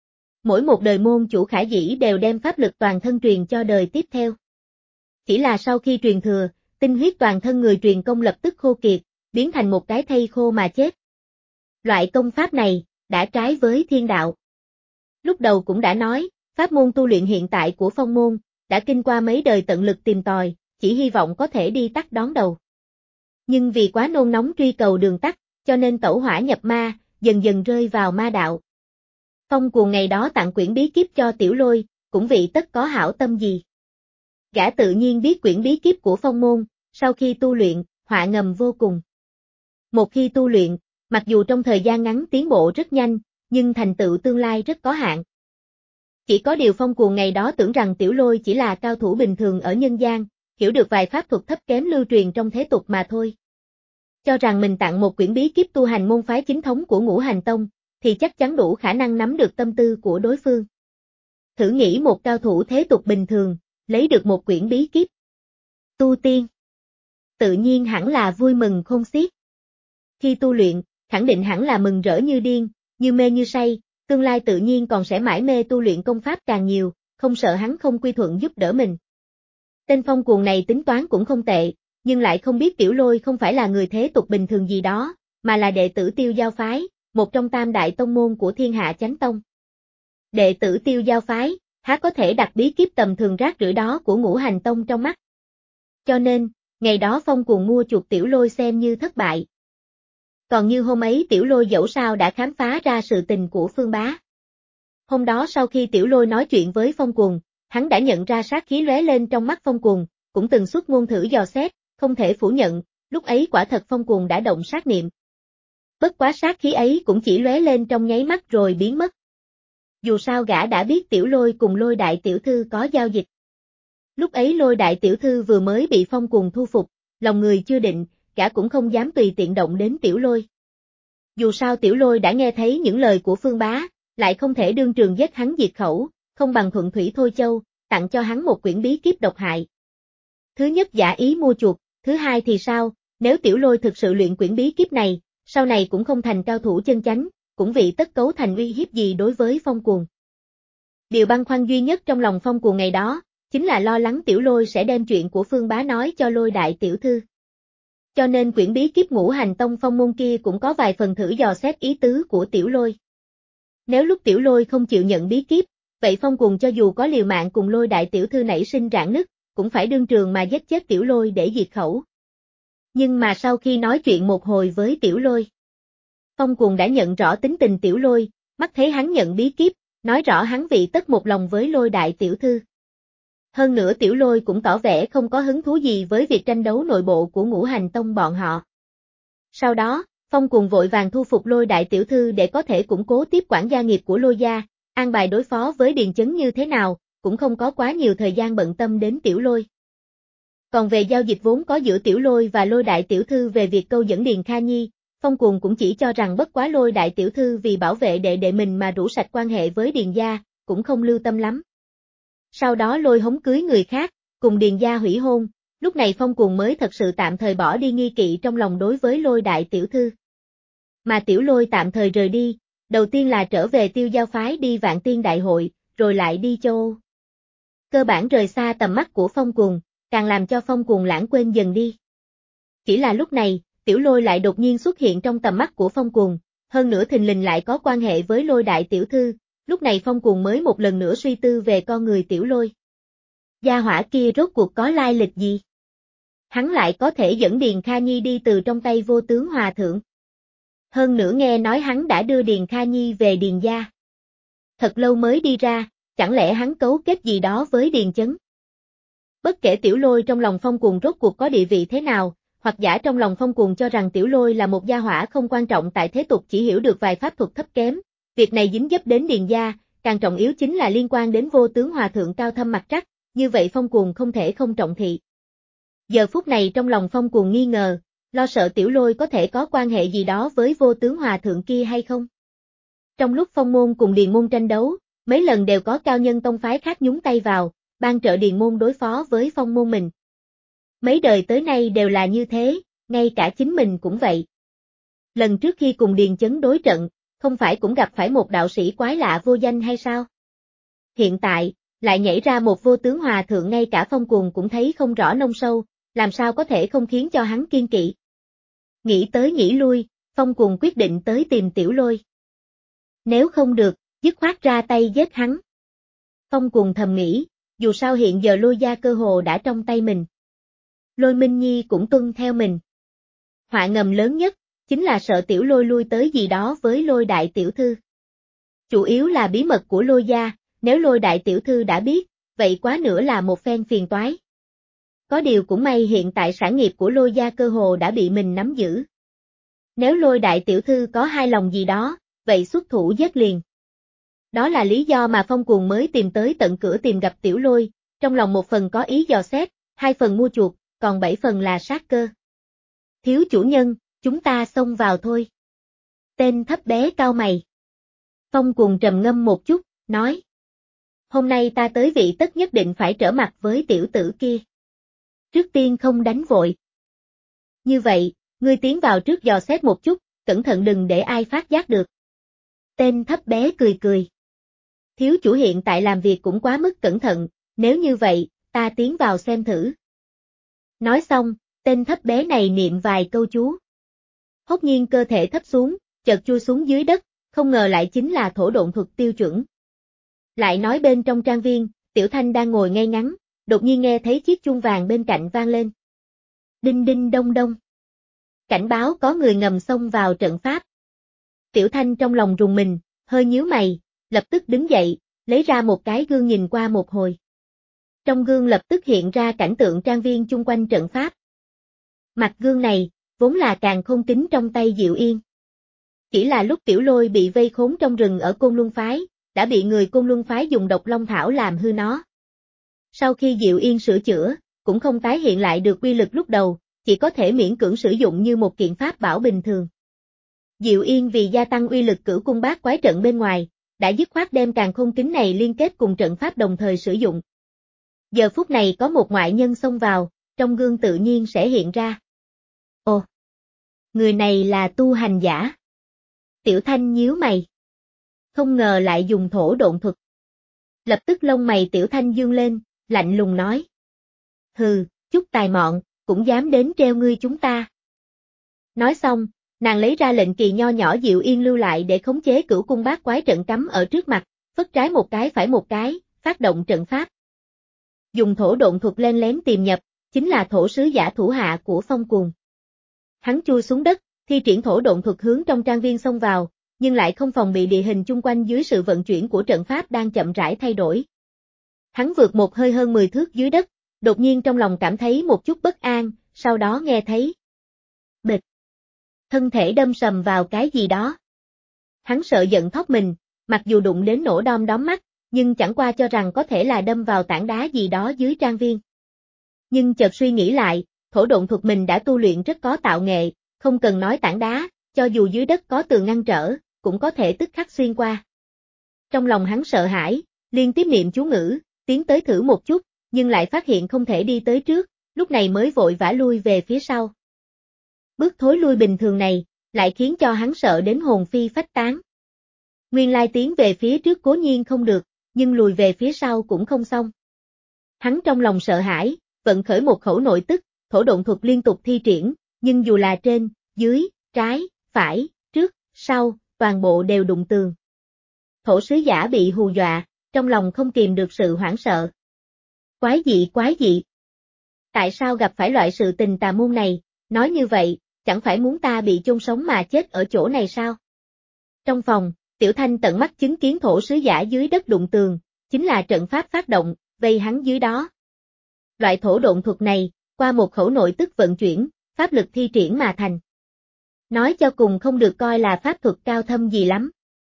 Mỗi một đời môn chủ khả dĩ đều đem pháp lực toàn thân truyền cho đời tiếp theo. Chỉ là sau khi truyền thừa, tinh huyết toàn thân người truyền công lập tức khô kiệt, biến thành một cái thây khô mà chết. Loại công pháp này, đã trái với thiên đạo. Lúc đầu cũng đã nói, pháp môn tu luyện hiện tại của phong môn, đã kinh qua mấy đời tận lực tìm tòi, chỉ hy vọng có thể đi tắt đón đầu. Nhưng vì quá nôn nóng truy cầu đường tắt, cho nên tẩu hỏa nhập ma, dần dần rơi vào ma đạo. Phong Cuồng ngày đó tặng quyển bí kíp cho Tiểu Lôi, cũng vì tất có hảo tâm gì. Gã tự nhiên biết quyển bí kíp của phong môn, sau khi tu luyện, họa ngầm vô cùng. Một khi tu luyện, mặc dù trong thời gian ngắn tiến bộ rất nhanh, nhưng thành tựu tương lai rất có hạn. Chỉ có điều Phong Cuồng ngày đó tưởng rằng Tiểu Lôi chỉ là cao thủ bình thường ở nhân gian, hiểu được vài pháp thuật thấp kém lưu truyền trong thế tục mà thôi. Cho rằng mình tặng một quyển bí kíp tu hành môn phái chính thống của Ngũ Hành Tông, thì chắc chắn đủ khả năng nắm được tâm tư của đối phương. Thử nghĩ một cao thủ thế tục bình thường, lấy được một quyển bí kíp tu tiên. Tự nhiên hẳn là vui mừng khôn xiết. Khi tu luyện, khẳng định hẳn là mừng rỡ như điên, như mê như say, tương lai tự nhiên còn sẽ mãi mê tu luyện công pháp càng nhiều, không sợ hắn không quy thuận giúp đỡ mình. Tên Phong Cuồng này tính toán cũng không tệ, nhưng lại không biết Tiểu Lôi không phải là người thế tục bình thường gì đó, mà là đệ tử Tiêu Giao phái, một trong tam đại tông môn của Thiên Hạ Chánh Tông. Đệ tử Tiêu Giao phái, há có thể đặt bí kíp tầm thường rác rưởi đó của Ngũ Hành Tông trong mắt. Cho nên, ngày đó Phong Cuồng mua chuộc Tiểu Lôi xem như thất bại. Còn như hôm ấy Tiểu Lôi dẫu sao đã khám phá ra sự tình của Phương Bá. Hôm đó sau khi Tiểu Lôi nói chuyện với Phong Cuồng, hắn đã nhận ra sát khí lóe lên trong mắt Phong Cuồng, cũng từng xuất ngôn thử dò xét, không thể phủ nhận, lúc ấy quả thật Phong Cuồng đã động sát niệm. Bất quá sát khí ấy cũng chỉ lóe lên trong nháy mắt rồi biến mất. Dù sao gã đã biết Tiểu Lôi cùng Lôi đại tiểu thư có giao dịch. Lúc ấy Lôi đại tiểu thư vừa mới bị Phong Cuồng thu phục, lòng người chưa định, gã cũng không dám tùy tiện động đến Tiểu Lôi. Dù sao Tiểu Lôi đã nghe thấy những lời của Phương Bá, lại không thể đương trường giết hắn diệt khẩu, không bằng thuận thủy thôi châu, tặng cho hắn một quyển bí kíp độc hại. Thứ nhất giả ý mua chuộc, thứ hai thì sao, nếu Tiểu Lôi thực sự luyện quyển bí kíp này, sau này cũng không thành cao thủ chân chánh, cũng vì tất cấu thành uy hiếp gì đối với Phong Cuồng. Điều băn khoăn duy nhất trong lòng Phong Cuồng ngày đó, chính là lo lắng Tiểu Lôi sẽ đem chuyện của Phương Bá nói cho Lôi đại tiểu thư. Cho nên quyển bí kíp Ngũ Hành Tông phong môn kia cũng có vài phần thử dò xét ý tứ của Tiểu Lôi. Nếu lúc Tiểu Lôi không chịu nhận bí kíp, vậy Phong Cuồng cho dù có liều mạng cùng Lôi đại tiểu thư nảy sinh rạn nứt, cũng phải đương trường mà giết chết Tiểu Lôi để diệt khẩu. Nhưng mà sau khi nói chuyện một hồi với Tiểu Lôi, Phong Cuồng đã nhận rõ tính tình Tiểu Lôi, mắt thấy hắn nhận bí kíp, nói rõ hắn vị tất một lòng với Lôi đại tiểu thư. Hơn nữa Tiểu Lôi cũng tỏ vẻ không có hứng thú gì với việc tranh đấu nội bộ của Ngũ Hành Tông bọn họ. Sau đó, Phong Cuồng vội vàng thu phục Lôi đại tiểu thư để có thể củng cố tiếp quản gia nghiệp của Lôi gia, an bài đối phó với Điền Chấn như thế nào, cũng không có quá nhiều thời gian bận tâm đến Tiểu Lôi. Còn về giao dịch vốn có giữa Tiểu Lôi và Lôi đại tiểu thư về việc câu dẫn Điền Kha Nhi, Phong Cuồng cũng chỉ cho rằng bất quá Lôi đại tiểu thư vì bảo vệ đệ đệ mình mà rũ sạch quan hệ với Điền gia, cũng không lưu tâm lắm. Sau đó Lôi hống cưới người khác, cùng Điền gia hủy hôn, lúc này Phong Cuồng mới thật sự tạm thời bỏ đi nghi kỵ trong lòng đối với Lôi đại tiểu thư. Mà Tiểu Lôi tạm thời rời đi, đầu tiên là trở về Tiêu Giao phái đi Vạn Tiên đại hội, rồi lại đi Châu Âu. Cơ bản rời xa tầm mắt của Phong Cuồng, càng làm cho Phong Cuồng lãng quên dần đi. Chỉ là lúc này, Tiểu Lôi lại đột nhiên xuất hiện trong tầm mắt của Phong Cuồng, hơn nữa thình lình lại có quan hệ với Lôi đại tiểu thư, lúc này Phong Cuồng mới một lần nữa suy tư về con người Tiểu Lôi. Gia hỏa kia rốt cuộc có lai lịch gì? Hắn lại có thể dẫn Điền Kha Nhi đi từ trong tay Vô Tướng Hòa Thượng. Hơn nữa nghe nói hắn đã đưa Điền Kha Nhi về Điền gia. Thật lâu mới đi ra, chẳng lẽ hắn cấu kết gì đó với Điền Chấn? Bất kể Tiểu Lôi trong lòng Phong Cuồng rốt cuộc có địa vị thế nào, hoặc giả trong lòng Phong Cuồng cho rằng Tiểu Lôi là một gia hỏa không quan trọng tại thế tục chỉ hiểu được vài pháp thuật thấp kém, việc này dính dấp đến Điền gia, càng trọng yếu chính là liên quan đến Vô Tướng Hòa Thượng cao thâm mặt trắc, như vậy Phong Cuồng không thể không trọng thị. Giờ phút này trong lòng Phong Cuồng nghi ngờ, lo sợ Tiểu Lôi có thể có quan hệ gì đó với Vô Tướng Hòa Thượng kia hay không. Trong lúc Phong môn cùng Điền môn tranh đấu, mấy lần đều có cao nhân tông phái khác nhúng tay vào, ban trợ Điền môn đối phó với Phong môn mình. Mấy đời tới nay đều là như thế, ngay cả chính mình cũng vậy. Lần trước khi cùng Điền Chấn đối trận, không phải cũng gặp phải một đạo sĩ quái lạ vô danh hay sao? Hiện tại, lại nhảy ra một Vô Tướng Hòa Thượng ngay cả Phong Cuồng cũng thấy không rõ nông sâu, làm sao có thể không khiến cho hắn kiên kỵ. Nghĩ tới nghĩ lui, Phong Cuồng quyết định tới tìm Tiểu Lôi. Nếu không được, dứt khoát ra tay giết hắn. Phong Cuồng thầm nghĩ, dù sao hiện giờ Lôi gia cơ hồ đã trong tay mình. Lôi Minh Nhi cũng tuân theo mình. Họa ngầm lớn nhất, chính là sợ Tiểu Lôi lui tới gì đó với Lôi đại tiểu thư. Chủ yếu là bí mật của Lôi gia, nếu Lôi đại tiểu thư đã biết, vậy quá nữa là một phen phiền toái. Có điều cũng may hiện tại sản nghiệp của Lôi gia cơ hồ đã bị mình nắm giữ. Nếu Lôi đại tiểu thư có hai lòng gì đó, vậy xuất thủ giết liền. Đó là lý do mà Phong Cuồng mới tìm tới tận cửa tìm gặp Tiểu Lôi, trong lòng một phần có ý dò xét, hai phần mua chuộc, còn bảy phần là sát cơ. Thiếu chủ nhân, chúng ta xông vào thôi. Tên thấp bé cau mày. Phong Cuồng trầm ngâm một chút, nói. Hôm nay ta tới vị tất nhất định phải trở mặt với tiểu tử kia. Trước tiên không đánh vội. Như vậy, ngươi tiến vào trước dò xét một chút, cẩn thận đừng để ai phát giác được. Tên thấp bé cười cười. Thiếu chủ hiện tại làm việc cũng quá mức cẩn thận, nếu như vậy, ta tiến vào xem thử. Nói xong, tên thấp bé này niệm vài câu chú. Hốt nhiên cơ thể thấp xuống, chợt chui xuống dưới đất, không ngờ lại chính là thổ độn thuật tiêu chuẩn. Lại nói bên trong trang viên, Tiểu Thanh đang ngồi ngay ngắn, đột nhiên nghe thấy chiếc chuông vàng bên cạnh vang lên. Đinh đinh đông đông. Cảnh báo có người ngầm xông vào trận pháp. Tiểu Thanh trong lòng rùng mình, hơi nhíu mày, lập tức đứng dậy, lấy ra một cái gương nhìn qua một hồi. Trong gương lập tức hiện ra cảnh tượng trang viên chung quanh trận pháp. Mặt gương này, vốn là càn khôn kính trong tay Diệu Yên. Chỉ là lúc Tiểu Lôi bị vây khốn trong rừng ở Côn Luân Phái, đã bị người Côn Luân Phái dùng độc long thảo làm hư nó. Sau khi Diệu Yên sửa chữa, cũng không tái hiện lại được uy lực lúc đầu, chỉ có thể miễn cưỡng sử dụng như một kiện pháp bảo bình thường. Diệu Yên vì gia tăng uy lực cửu cung bát quái trận bên ngoài, đã dứt khoát đem càn khôn kính này liên kết cùng trận pháp đồng thời sử dụng. Giờ phút này có một ngoại nhân xông vào, trong gương tự nhiên sẽ hiện ra. Ồ! Người này là tu hành giả. Tiểu Thanh nhíu mày. Không ngờ lại dùng thổ độn thuật. Lập tức lông mày Tiểu Thanh dương lên, lạnh lùng nói. Hừ, chút tài mọn, cũng dám đến treo ngươi chúng ta. Nói xong, nàng lấy ra lệnh kỳ nho nhỏ Diệu Yên lưu lại để khống chế cửu cung bát quái trận cắm ở trước mặt, phất trái một cái phải một cái, phát động trận pháp. Dùng thổ độn thuật len lén tìm nhập, chính là thổ sứ giả thủ hạ của Phong Cuồng. Hắn chui xuống đất, thi triển thổ độn thuật hướng trong trang viên xông vào, nhưng lại không phòng bị địa hình chung quanh dưới sự vận chuyển của trận pháp đang chậm rãi thay đổi. Hắn vượt một hơi hơn mười thước dưới đất, đột nhiên trong lòng cảm thấy một chút bất an, sau đó nghe thấy bịch. Thân thể đâm sầm vào cái gì đó. Hắn sợ giận thót mình, mặc dù đụng đến nổ đom đóm mắt, nhưng chẳng qua cho rằng có thể là đâm vào tảng đá gì đó dưới trang viên. Nhưng chợt suy nghĩ lại, thổ độn thuật mình đã tu luyện rất có tạo nghệ, không cần nói tảng đá, cho dù dưới đất có tường ngăn trở, cũng có thể tức khắc xuyên qua. Trong lòng hắn sợ hãi, liên tiếp niệm chú ngữ, tiến tới thử một chút, nhưng lại phát hiện không thể đi tới trước, lúc này mới vội vã lui về phía sau. Bước thối lui bình thường này, lại khiến cho hắn sợ đến hồn phi phách tán. Nguyên lai tiến về phía trước cố nhiên không được, nhưng lùi về phía sau cũng không xong. Hắn trong lòng sợ hãi, vận khởi một khẩu nội tức, thổ độn thuật liên tục thi triển, nhưng dù là trên, dưới, trái, phải, trước, sau, toàn bộ đều đụng tường. Thổ sứ giả bị hù dọa, trong lòng không kìm được sự hoảng sợ. Quái dị quái dị. Tại sao gặp phải loại sự tình tà môn này, nói như vậy, chẳng phải muốn ta bị chôn sống mà chết ở chỗ này sao? Trong phòng, Tiểu Thanh tận mắt chứng kiến thổ sứ giả dưới đất đụng tường, chính là trận pháp phát động, vây hắn dưới đó. Loại thổ độn thuật này, qua một khẩu nội tức vận chuyển, pháp lực thi triển mà thành. Nói cho cùng không được coi là pháp thuật cao thâm gì lắm.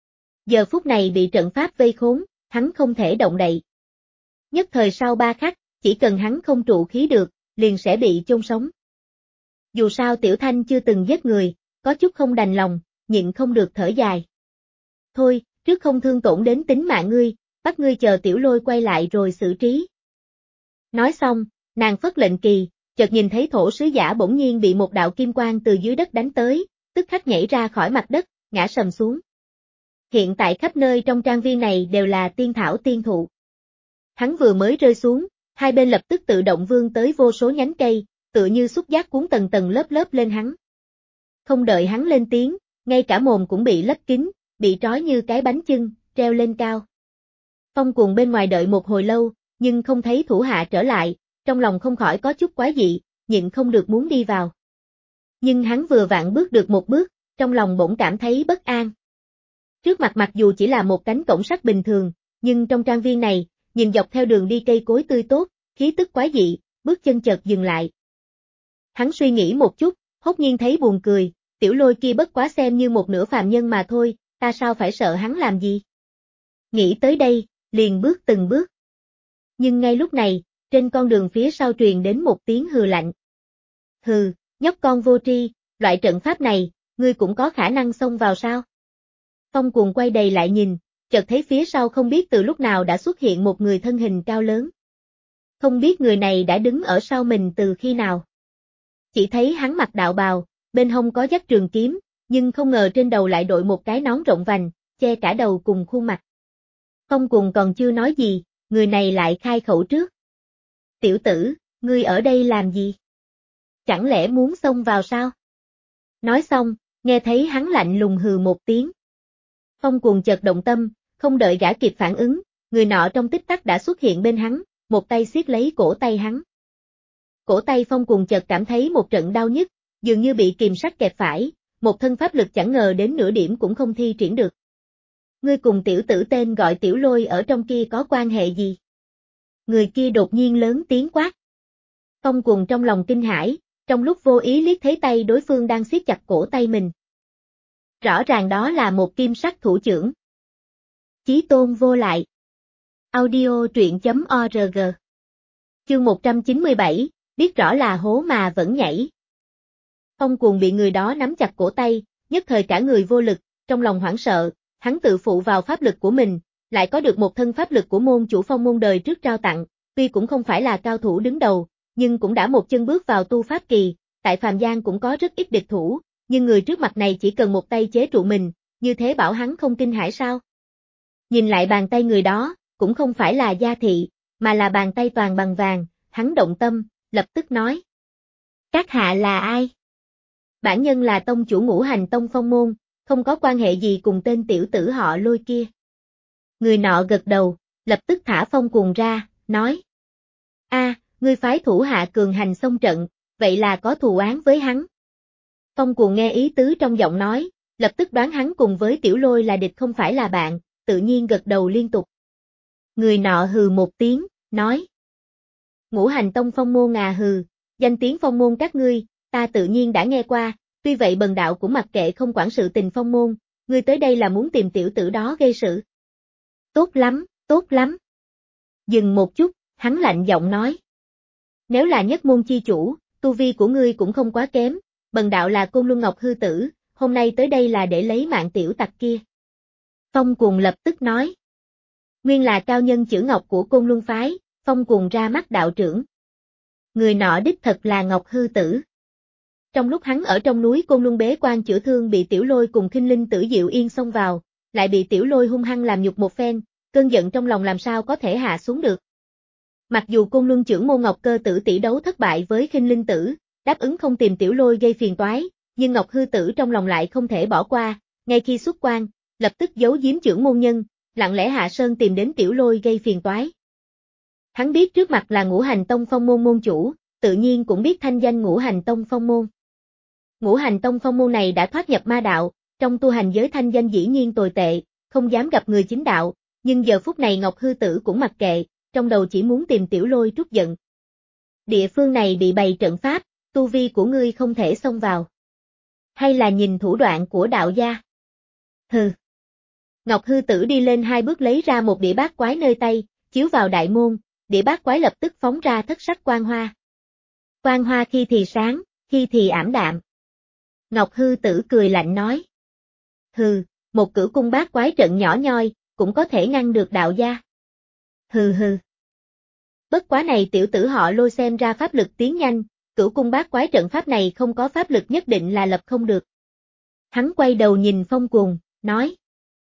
Giờ phút này bị trận pháp vây khốn, hắn không thể động đậy. Nhất thời sau ba khắc, chỉ cần hắn không trụ khí được, liền sẽ bị chôn sống. Dù sao Tiểu Thanh chưa từng giết người, có chút không đành lòng, nhịn không được thở dài. Thôi, trước không thương tổn đến tính mạng ngươi, bắt ngươi chờ Tiểu Lôi quay lại rồi xử trí. Nói xong, nàng phất lệnh kỳ, chợt nhìn thấy thổ sứ giả bỗng nhiên bị một đạo kim quang từ dưới đất đánh tới, tức khắc nhảy ra khỏi mặt đất, ngã sầm xuống. Hiện tại khắp nơi trong trang viên này đều là tiên thảo tiên thụ. Hắn vừa mới rơi xuống, hai bên lập tức tự động vươn tới vô số nhánh cây, tựa như xúc giác cuốn tầng tầng lớp lớp lên hắn. Không đợi hắn lên tiếng, ngay cả mồm cũng bị lấp kín, bị trói như cái bánh chưng, treo lên cao. Phong Cuồng bên ngoài đợi một hồi lâu, nhưng không thấy thủ hạ trở lại, trong lòng không khỏi có chút quái dị, nhịn không được muốn đi vào. Nhưng hắn vừa vặn bước được một bước, trong lòng bỗng cảm thấy bất an. Trước mặt mặc dù chỉ là một cánh cổng sắt bình thường, nhưng trong trang viên này, nhìn dọc theo đường đi cây cối tươi tốt, khí tức quái dị, bước chân chợt dừng lại. Hắn suy nghĩ một chút, hốt nhiên thấy buồn cười, Tiểu Lôi kia bất quá xem như một nửa phàm nhân mà thôi, ta sao phải sợ hắn làm gì? Nghĩ tới đây, liền bước từng bước. Nhưng ngay lúc này, trên con đường phía sau truyền đến một tiếng hừ lạnh. Hừ, nhóc con vô tri, loại trận pháp này, ngươi cũng có khả năng xông vào sao? Phong Cuồng quay đầy lại nhìn, chợt thấy phía sau không biết từ lúc nào đã xuất hiện một người thân hình cao lớn. Không biết người này đã đứng ở sau mình từ khi nào. Chỉ thấy hắn mặc đạo bào, bên hông có dắt trường kiếm, nhưng không ngờ trên đầu lại đội một cái nón rộng vành, che cả đầu cùng khuôn mặt. Phong Cuồng còn chưa nói gì, người này lại khai khẩu trước. Tiểu tử, ngươi ở đây làm gì? Chẳng lẽ muốn xông vào sao? Nói xong, Nghe thấy hắn lạnh lùng hừ một tiếng. Phong Cuồng chợt động tâm, không đợi gã kịp phản ứng, người nọ trong tích tắc đã xuất hiện bên hắn, một tay siết lấy cổ tay hắn. Cổ tay Phong Cuồng chợt cảm thấy một trận đau nhức, dường như bị kìm sắt kẹp phải, một thân pháp lực chẳng ngờ đến nửa điểm cũng không thi triển được. Ngươi cùng tiểu tử tên gọi Tiểu Lôi ở trong kia có quan hệ gì? Người kia đột nhiên lớn tiếng quát. Phong Cuồng trong lòng kinh hãi, trong lúc vô ý liếc thấy tay đối phương đang siết chặt cổ tay mình. Rõ ràng đó là một kim sắc thủ chưởng. Chí tôn vô lại. Audio truyện chấm org. Chương một trăm chín mươi bảy, biết rõ là hố mà vẫn nhảy. Phong Cuồng bị người đó nắm chặt cổ tay, nhất thời cả người vô lực, trong lòng hoảng sợ, hắn tự phụ vào pháp lực của mình, lại có được một thân pháp lực của môn chủ Phong môn đời trước trao tặng, tuy cũng không phải là cao thủ đứng đầu, nhưng cũng đã một chân bước vào tu pháp kỳ, tại phàm gian cũng có rất ít địch thủ, nhưng người trước mặt này chỉ cần một tay chế trụ mình, như thế bảo hắn không kinh hãi sao? Nhìn lại bàn tay người đó, cũng không phải là da thị, mà là bàn tay toàn bằng vàng, hắn động tâm, lập tức nói. Các hạ là ai? Bản nhân là tông chủ Ngũ Hành Tông Phong môn, không có quan hệ gì cùng tên tiểu tử họ Lôi kia. Người nọ gật đầu, lập tức thả Phong Cuồng ra, nói. A, ngươi phái thủ hạ cường hành xông trận, vậy là có thù oán với hắn. Phong Cuồng nghe ý tứ trong giọng nói, lập tức đoán hắn cùng với Tiểu Lôi là địch không phải là bạn, tự nhiên gật đầu liên tục. Người nọ hừ một tiếng, nói. Ngũ Hành Tông Phong môn à hừ, danh tiếng Phong môn các ngươi, ta tự nhiên đã nghe qua, tuy vậy bần đạo cũng mặc kệ không quản sự tình Phong môn, ngươi tới đây là muốn tìm tiểu tử đó gây sự. Tốt lắm, tốt lắm. Dừng một chút, hắn lạnh giọng nói. Nếu là nhất môn chi chủ, tu vi của ngươi cũng không quá kém, bần đạo là Côn Luân Ngọc Hư Tử, hôm nay tới đây là để lấy mạng tiểu tặc kia. Phong Cuồng lập tức nói. Nguyên là cao nhân chữ Ngọc của Côn Luân phái, Phong Cuồng ra mắt đạo trưởng. Người nọ đích thật là Ngọc Hư Tử. Trong lúc hắn ở trong núi Côn Luân bế quan chữa thương bị Tiểu Lôi cùng Khinh Linh Tử Diệu Yên xông vào, lại bị Tiểu Lôi hung hăng làm nhục một phen, cơn giận trong lòng làm sao có thể hạ xuống được. Mặc dù Côn Luân trưởng môn Ngọc Cơ Tử tỷ đấu thất bại với Khinh Linh Tử, đáp ứng không tìm Tiểu Lôi gây phiền toái, nhưng Ngọc Hư Tử trong lòng lại không thể bỏ qua, ngay khi xuất quan, lập tức giấu giếm trưởng môn nhân, lặng lẽ hạ sơn tìm đến Tiểu Lôi gây phiền toái. Hắn biết trước mặt là Ngũ Hành Tông Phong môn môn chủ, tự nhiên cũng biết thanh danh Ngũ Hành Tông Phong môn. Ngũ Hành Tông Phong môn này đã thoát nhập ma đạo, trong tu hành giới thanh danh dĩ nhiên tồi tệ, không dám gặp người chính đạo, nhưng giờ phút này Ngọc Hư Tử cũng mặc kệ, trong đầu chỉ muốn tìm Tiểu Lôi trút giận. Địa phương này bị bày trận pháp, tu vi của ngươi không thể xông vào. Hay là nhìn thủ đoạn của đạo gia? Hừ. Ngọc Hư Tử đi lên hai bước lấy ra một đĩa bát quái nơi tay, chiếu vào đại môn, đĩa bát quái lập tức phóng ra thất sắc quang hoa. Quang hoa khi thì sáng, khi thì ảm đạm. Ngọc Hư Tử cười lạnh nói. Hừ, một cửu cung bát quái trận nhỏ nhoi, cũng có thể ngăn được đạo gia. Hừ hừ. Bất quá này tiểu tử họ Lôi xem ra pháp lực tiến nhanh, cửu cung bát quái trận pháp này không có pháp lực nhất định là lập không được. Hắn quay đầu nhìn Phong Cuồng, nói.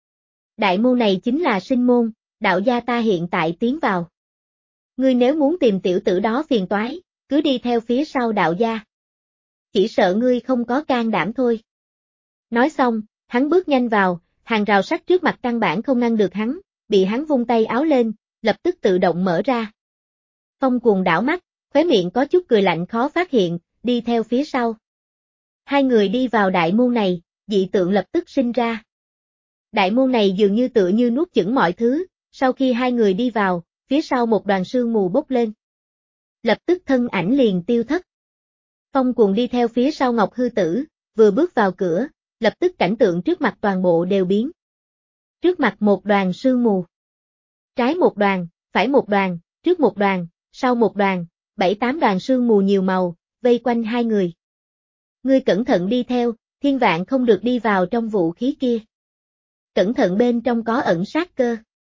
Đại môn này chính là sinh môn, đạo gia ta hiện tại tiến vào. Ngươi nếu muốn tìm tiểu tử đó phiền toái, cứ đi theo phía sau đạo gia. Chỉ sợ ngươi không có can đảm thôi. Nói xong, hắn bước nhanh vào, hàng rào sắt trước mặt căn bản không ngăn được hắn, bị hắn vung tay áo lên, lập tức tự động mở ra. Phong Cuồng đảo mắt, khóe miệng có chút cười lạnh khó phát hiện, đi theo phía sau. Hai người đi vào đại môn này, dị tượng lập tức sinh ra. Đại môn này dường như tựa như nuốt chửng mọi thứ, sau khi hai người đi vào, phía sau một đoàn sương mù bốc lên. Lập tức thân ảnh liền tiêu thất. Phong Cuồng đi theo phía sau Ngọc Hư Tử, vừa bước vào cửa, lập tức cảnh tượng trước mặt toàn bộ đều biến. Trước mặt một đoàn sương mù. Trái một đoàn, phải một đoàn, trước một đoàn, sau một đoàn, bảy tám đoàn sương mù nhiều màu, vây quanh hai người. Ngươi cẩn thận đi theo, thiên vạn không được đi vào trong vũ khí kia. Cẩn thận bên trong có ẩn sát cơ.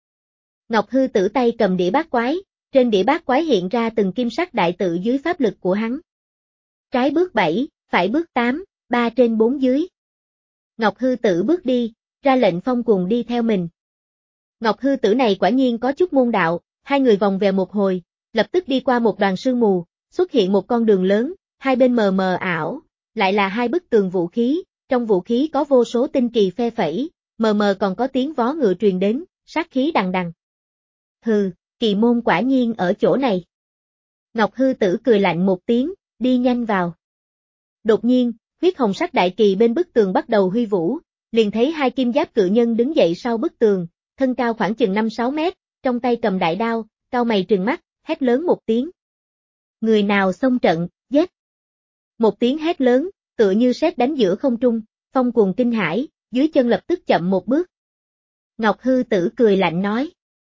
Ngọc Hư Tử tay cầm đĩa bát quái, trên đĩa bát quái hiện ra từng kim sắc đại tự dưới pháp lực của hắn. Trái bước bảy, phải bước tám, ba trên bốn dưới. Ngọc Hư Tử bước đi, ra lệnh Phong Cuồng đi theo mình. Ngọc Hư Tử này quả nhiên có chút môn đạo, hai người vòng về một hồi, lập tức đi qua một đoàn sương mù, xuất hiện một con đường lớn, hai bên mờ mờ ảo, lại là hai bức tường vũ khí, trong vũ khí có vô số tinh kỳ phe phẩy, mờ mờ còn có tiếng vó ngựa truyền đến, sát khí đằng đằng. Hừ, kỳ môn quả nhiên ở chỗ này. Ngọc Hư Tử cười lạnh một tiếng, đi nhanh vào. Đột nhiên, huyết hồng sắc đại kỳ bên bức tường bắt đầu huy vũ, liền thấy hai kim giáp cự nhân đứng dậy sau bức tường, thân cao khoảng chừng năm sáu mét, trong tay cầm đại đao, cau mày trừng mắt, hét lớn một tiếng. Người nào xông trận, giết. Một tiếng hét lớn, tựa như sét đánh giữa không trung, phong cuồng kinh hãi, dưới chân lập tức chậm một bước. Ngọc Hư Tử cười lạnh nói.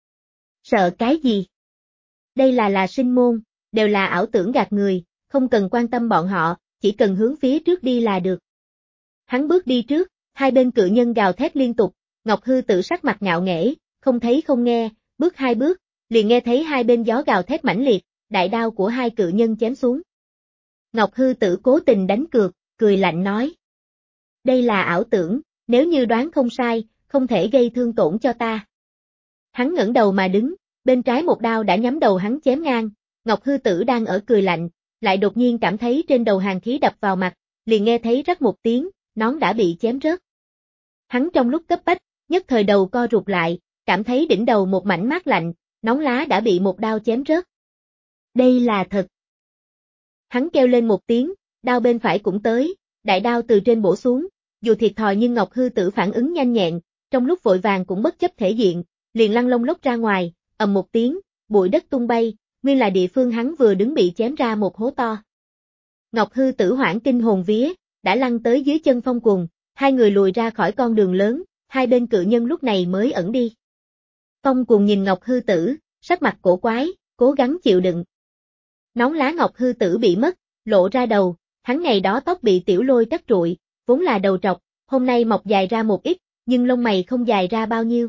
Sợ cái gì? Đây là là sinh môn, đều là ảo tưởng gạt người, không cần quan tâm bọn họ, chỉ cần hướng phía trước đi là được. Hắn bước đi trước, hai bên cự nhân gào thét liên tục, Ngọc Hư Tử sắc mặt ngạo nghễ, không thấy không nghe, bước hai bước, liền nghe thấy hai bên gió gào thét mãnh liệt, đại đao của hai cự nhân chém xuống. Ngọc Hư Tử cố tình đánh cược, cười lạnh nói. Đây là ảo tưởng, nếu như đoán không sai, không thể gây thương tổn cho ta. Hắn ngẩng đầu mà đứng, bên trái một đao đã nhắm đầu hắn chém ngang, Ngọc Hư Tử đang ở cười lạnh, lại đột nhiên cảm thấy trên đầu hàn khí đập vào mặt, liền nghe thấy rắc một tiếng, nón đã bị chém rớt. Hắn trong lúc cấp bách, nhất thời đầu co rụt lại, cảm thấy đỉnh đầu một mảnh mát lạnh, nón lá đã bị một đao chém rớt. Đây là thật. Hắn kêu lên một tiếng, đao bên phải cũng tới, đại đao từ trên bổ xuống, dù thiệt thòi nhưng Ngọc Hư Tử phản ứng nhanh nhẹn, trong lúc vội vàng cũng bất chấp thể diện, liền lăn lông lốc ra ngoài, ầm một tiếng, bụi đất tung bay, nguyên là địa phương hắn vừa đứng bị chém ra một hố to. Ngọc Hư Tử hoảng kinh hồn vía, đã lăn tới dưới chân Phong Cuồng, hai người lùi ra khỏi con đường lớn, hai bên cự nhân lúc này mới ẩn đi. Phong Cuồng nhìn Ngọc Hư Tử, sắc mặt cổ quái, cố gắng chịu đựng. Nón lá Ngọc Hư Tử bị mất, lộ ra đầu, hắn ngày đó tóc bị tiểu lôi cắt trụi, vốn là đầu trọc, hôm nay mọc dài ra một ít, nhưng lông mày không dài ra bao nhiêu.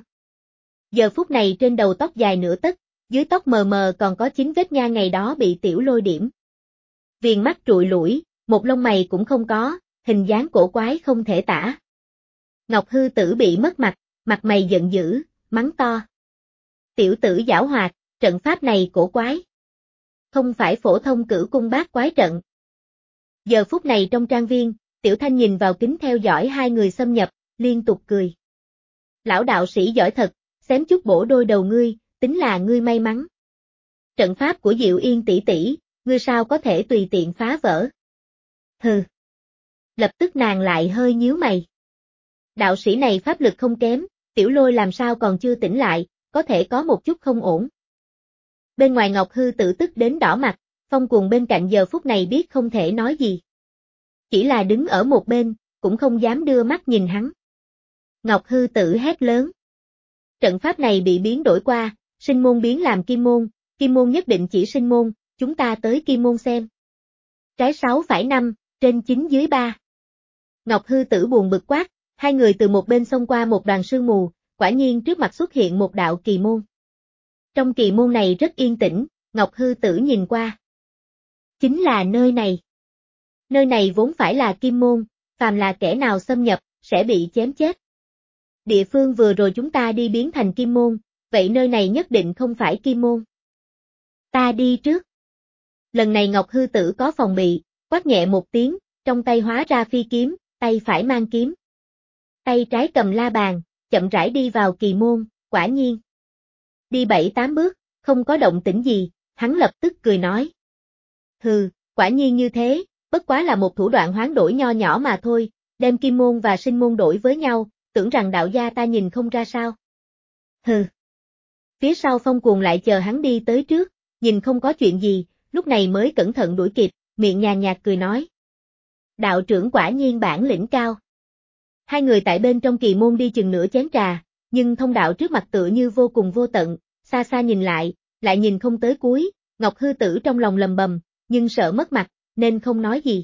Giờ phút này trên đầu tóc dài nửa tấc, dưới tóc mờ mờ còn có chín vết nha ngày đó bị tiểu lôi điểm. Viền mắt trụi lủi, một lông mày cũng không có, hình dáng cổ quái không thể tả. Ngọc Hư Tử bị mất mặt, mặt mày giận dữ, mắng to. Tiểu tử giảo hoạt, trận pháp này cổ quái. Không phải phổ thông cửu cung bát quái trận. Giờ phút này trong trang viên, Tiểu Thanh nhìn vào kính theo dõi hai người xâm nhập, liên tục cười. Lão đạo sĩ giỏi thật, xém chút bổ đôi đầu ngươi, tính là ngươi may mắn. Trận pháp của Diệu Yên tỷ tỷ, ngươi sao có thể tùy tiện phá vỡ. Hừ. Lập tức nàng lại hơi nhíu mày. Đạo sĩ này pháp lực không kém, tiểu lôi làm sao còn chưa tỉnh lại, có thể có một chút không ổn. Bên ngoài Ngọc Hư Tử tức đến đỏ mặt, Phong Cuồng bên cạnh giờ phút này biết không thể nói gì. Chỉ là đứng ở một bên, cũng không dám đưa mắt nhìn hắn. Ngọc Hư Tử hét lớn. Trận pháp này bị biến đổi qua, sinh môn biến làm kim môn, kim môn nhất định chỉ sinh môn, chúng ta tới kim môn xem. Trái sáu phải năm, trên chín dưới ba. Ngọc Hư Tử buồn bực quát, hai người từ một bên xông qua một đoàn sương mù, quả nhiên trước mặt xuất hiện một đạo kỳ môn. Trong kỳ môn này rất yên tĩnh, Ngọc Hư Tử nhìn qua. Chính là nơi này. Nơi này vốn phải là kim môn, phàm là kẻ nào xâm nhập, sẽ bị chém chết. Địa phương vừa rồi chúng ta đi biến thành kim môn, vậy nơi này nhất định không phải kim môn. Ta đi trước. Lần này Ngọc Hư Tử có phòng bị, quát nhẹ một tiếng, trong tay hóa ra phi kiếm, tay phải mang kiếm. Tay trái cầm la bàn, chậm rãi đi vào kỳ môn, quả nhiên. Đi bảy tám bước, không có động tĩnh gì, hắn lập tức cười nói. Hừ, quả nhiên như thế, bất quá là một thủ đoạn hoán đổi nho nhỏ mà thôi, đem kim môn và sinh môn đổi với nhau, tưởng rằng đạo gia ta nhìn không ra sao. Hừ. Phía sau Phong Cuồng lại chờ hắn đi tới trước, nhìn không có chuyện gì, lúc này mới cẩn thận đuổi kịp, miệng nhàn nhạt cười nói. Đạo trưởng quả nhiên bản lĩnh cao. Hai người tại bên trong kỳ môn đi chừng nửa chén trà, nhưng thông đạo trước mặt tựa như vô cùng vô tận, xa xa nhìn lại, lại nhìn không tới cuối, Ngọc Hư Tử trong lòng lầm bầm, nhưng sợ mất mặt, nên không nói gì.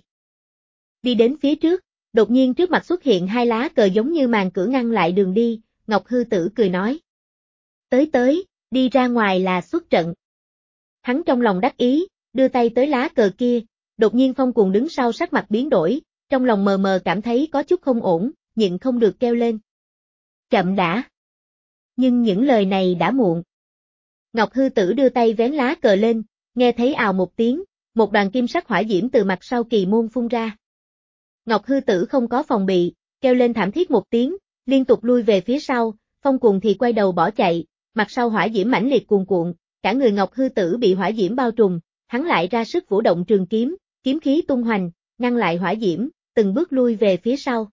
Đi đến phía trước, đột nhiên trước mặt xuất hiện hai lá cờ giống như màn cửa ngăn lại đường đi, Ngọc Hư Tử cười nói. Tới tới, đi ra ngoài là xuất trận. Hắn trong lòng đắc ý, đưa tay tới lá cờ kia, đột nhiên Phong Cuồng đứng sau sắc mặt biến đổi, trong lòng mờ mờ cảm thấy có chút không ổn, nhịn không được kêu lên. Chậm đã. Nhưng những lời này đã muộn. Ngọc Hư Tử đưa tay vén lá cờ lên, nghe thấy ào một tiếng, một đoàn kim sắc hỏa diễm từ mặt sau kỳ môn phun ra. Ngọc Hư Tử không có phòng bị, kêu lên thảm thiết một tiếng, liên tục lui về phía sau, Phong Cuồng thì quay đầu bỏ chạy, mặt sau hỏa diễm mãnh liệt cuồn cuộn, cả người Ngọc Hư Tử bị hỏa diễm bao trùm, hắn lại ra sức vũ động trường kiếm, kiếm khí tung hoành, ngăn lại hỏa diễm, từng bước lui về phía sau.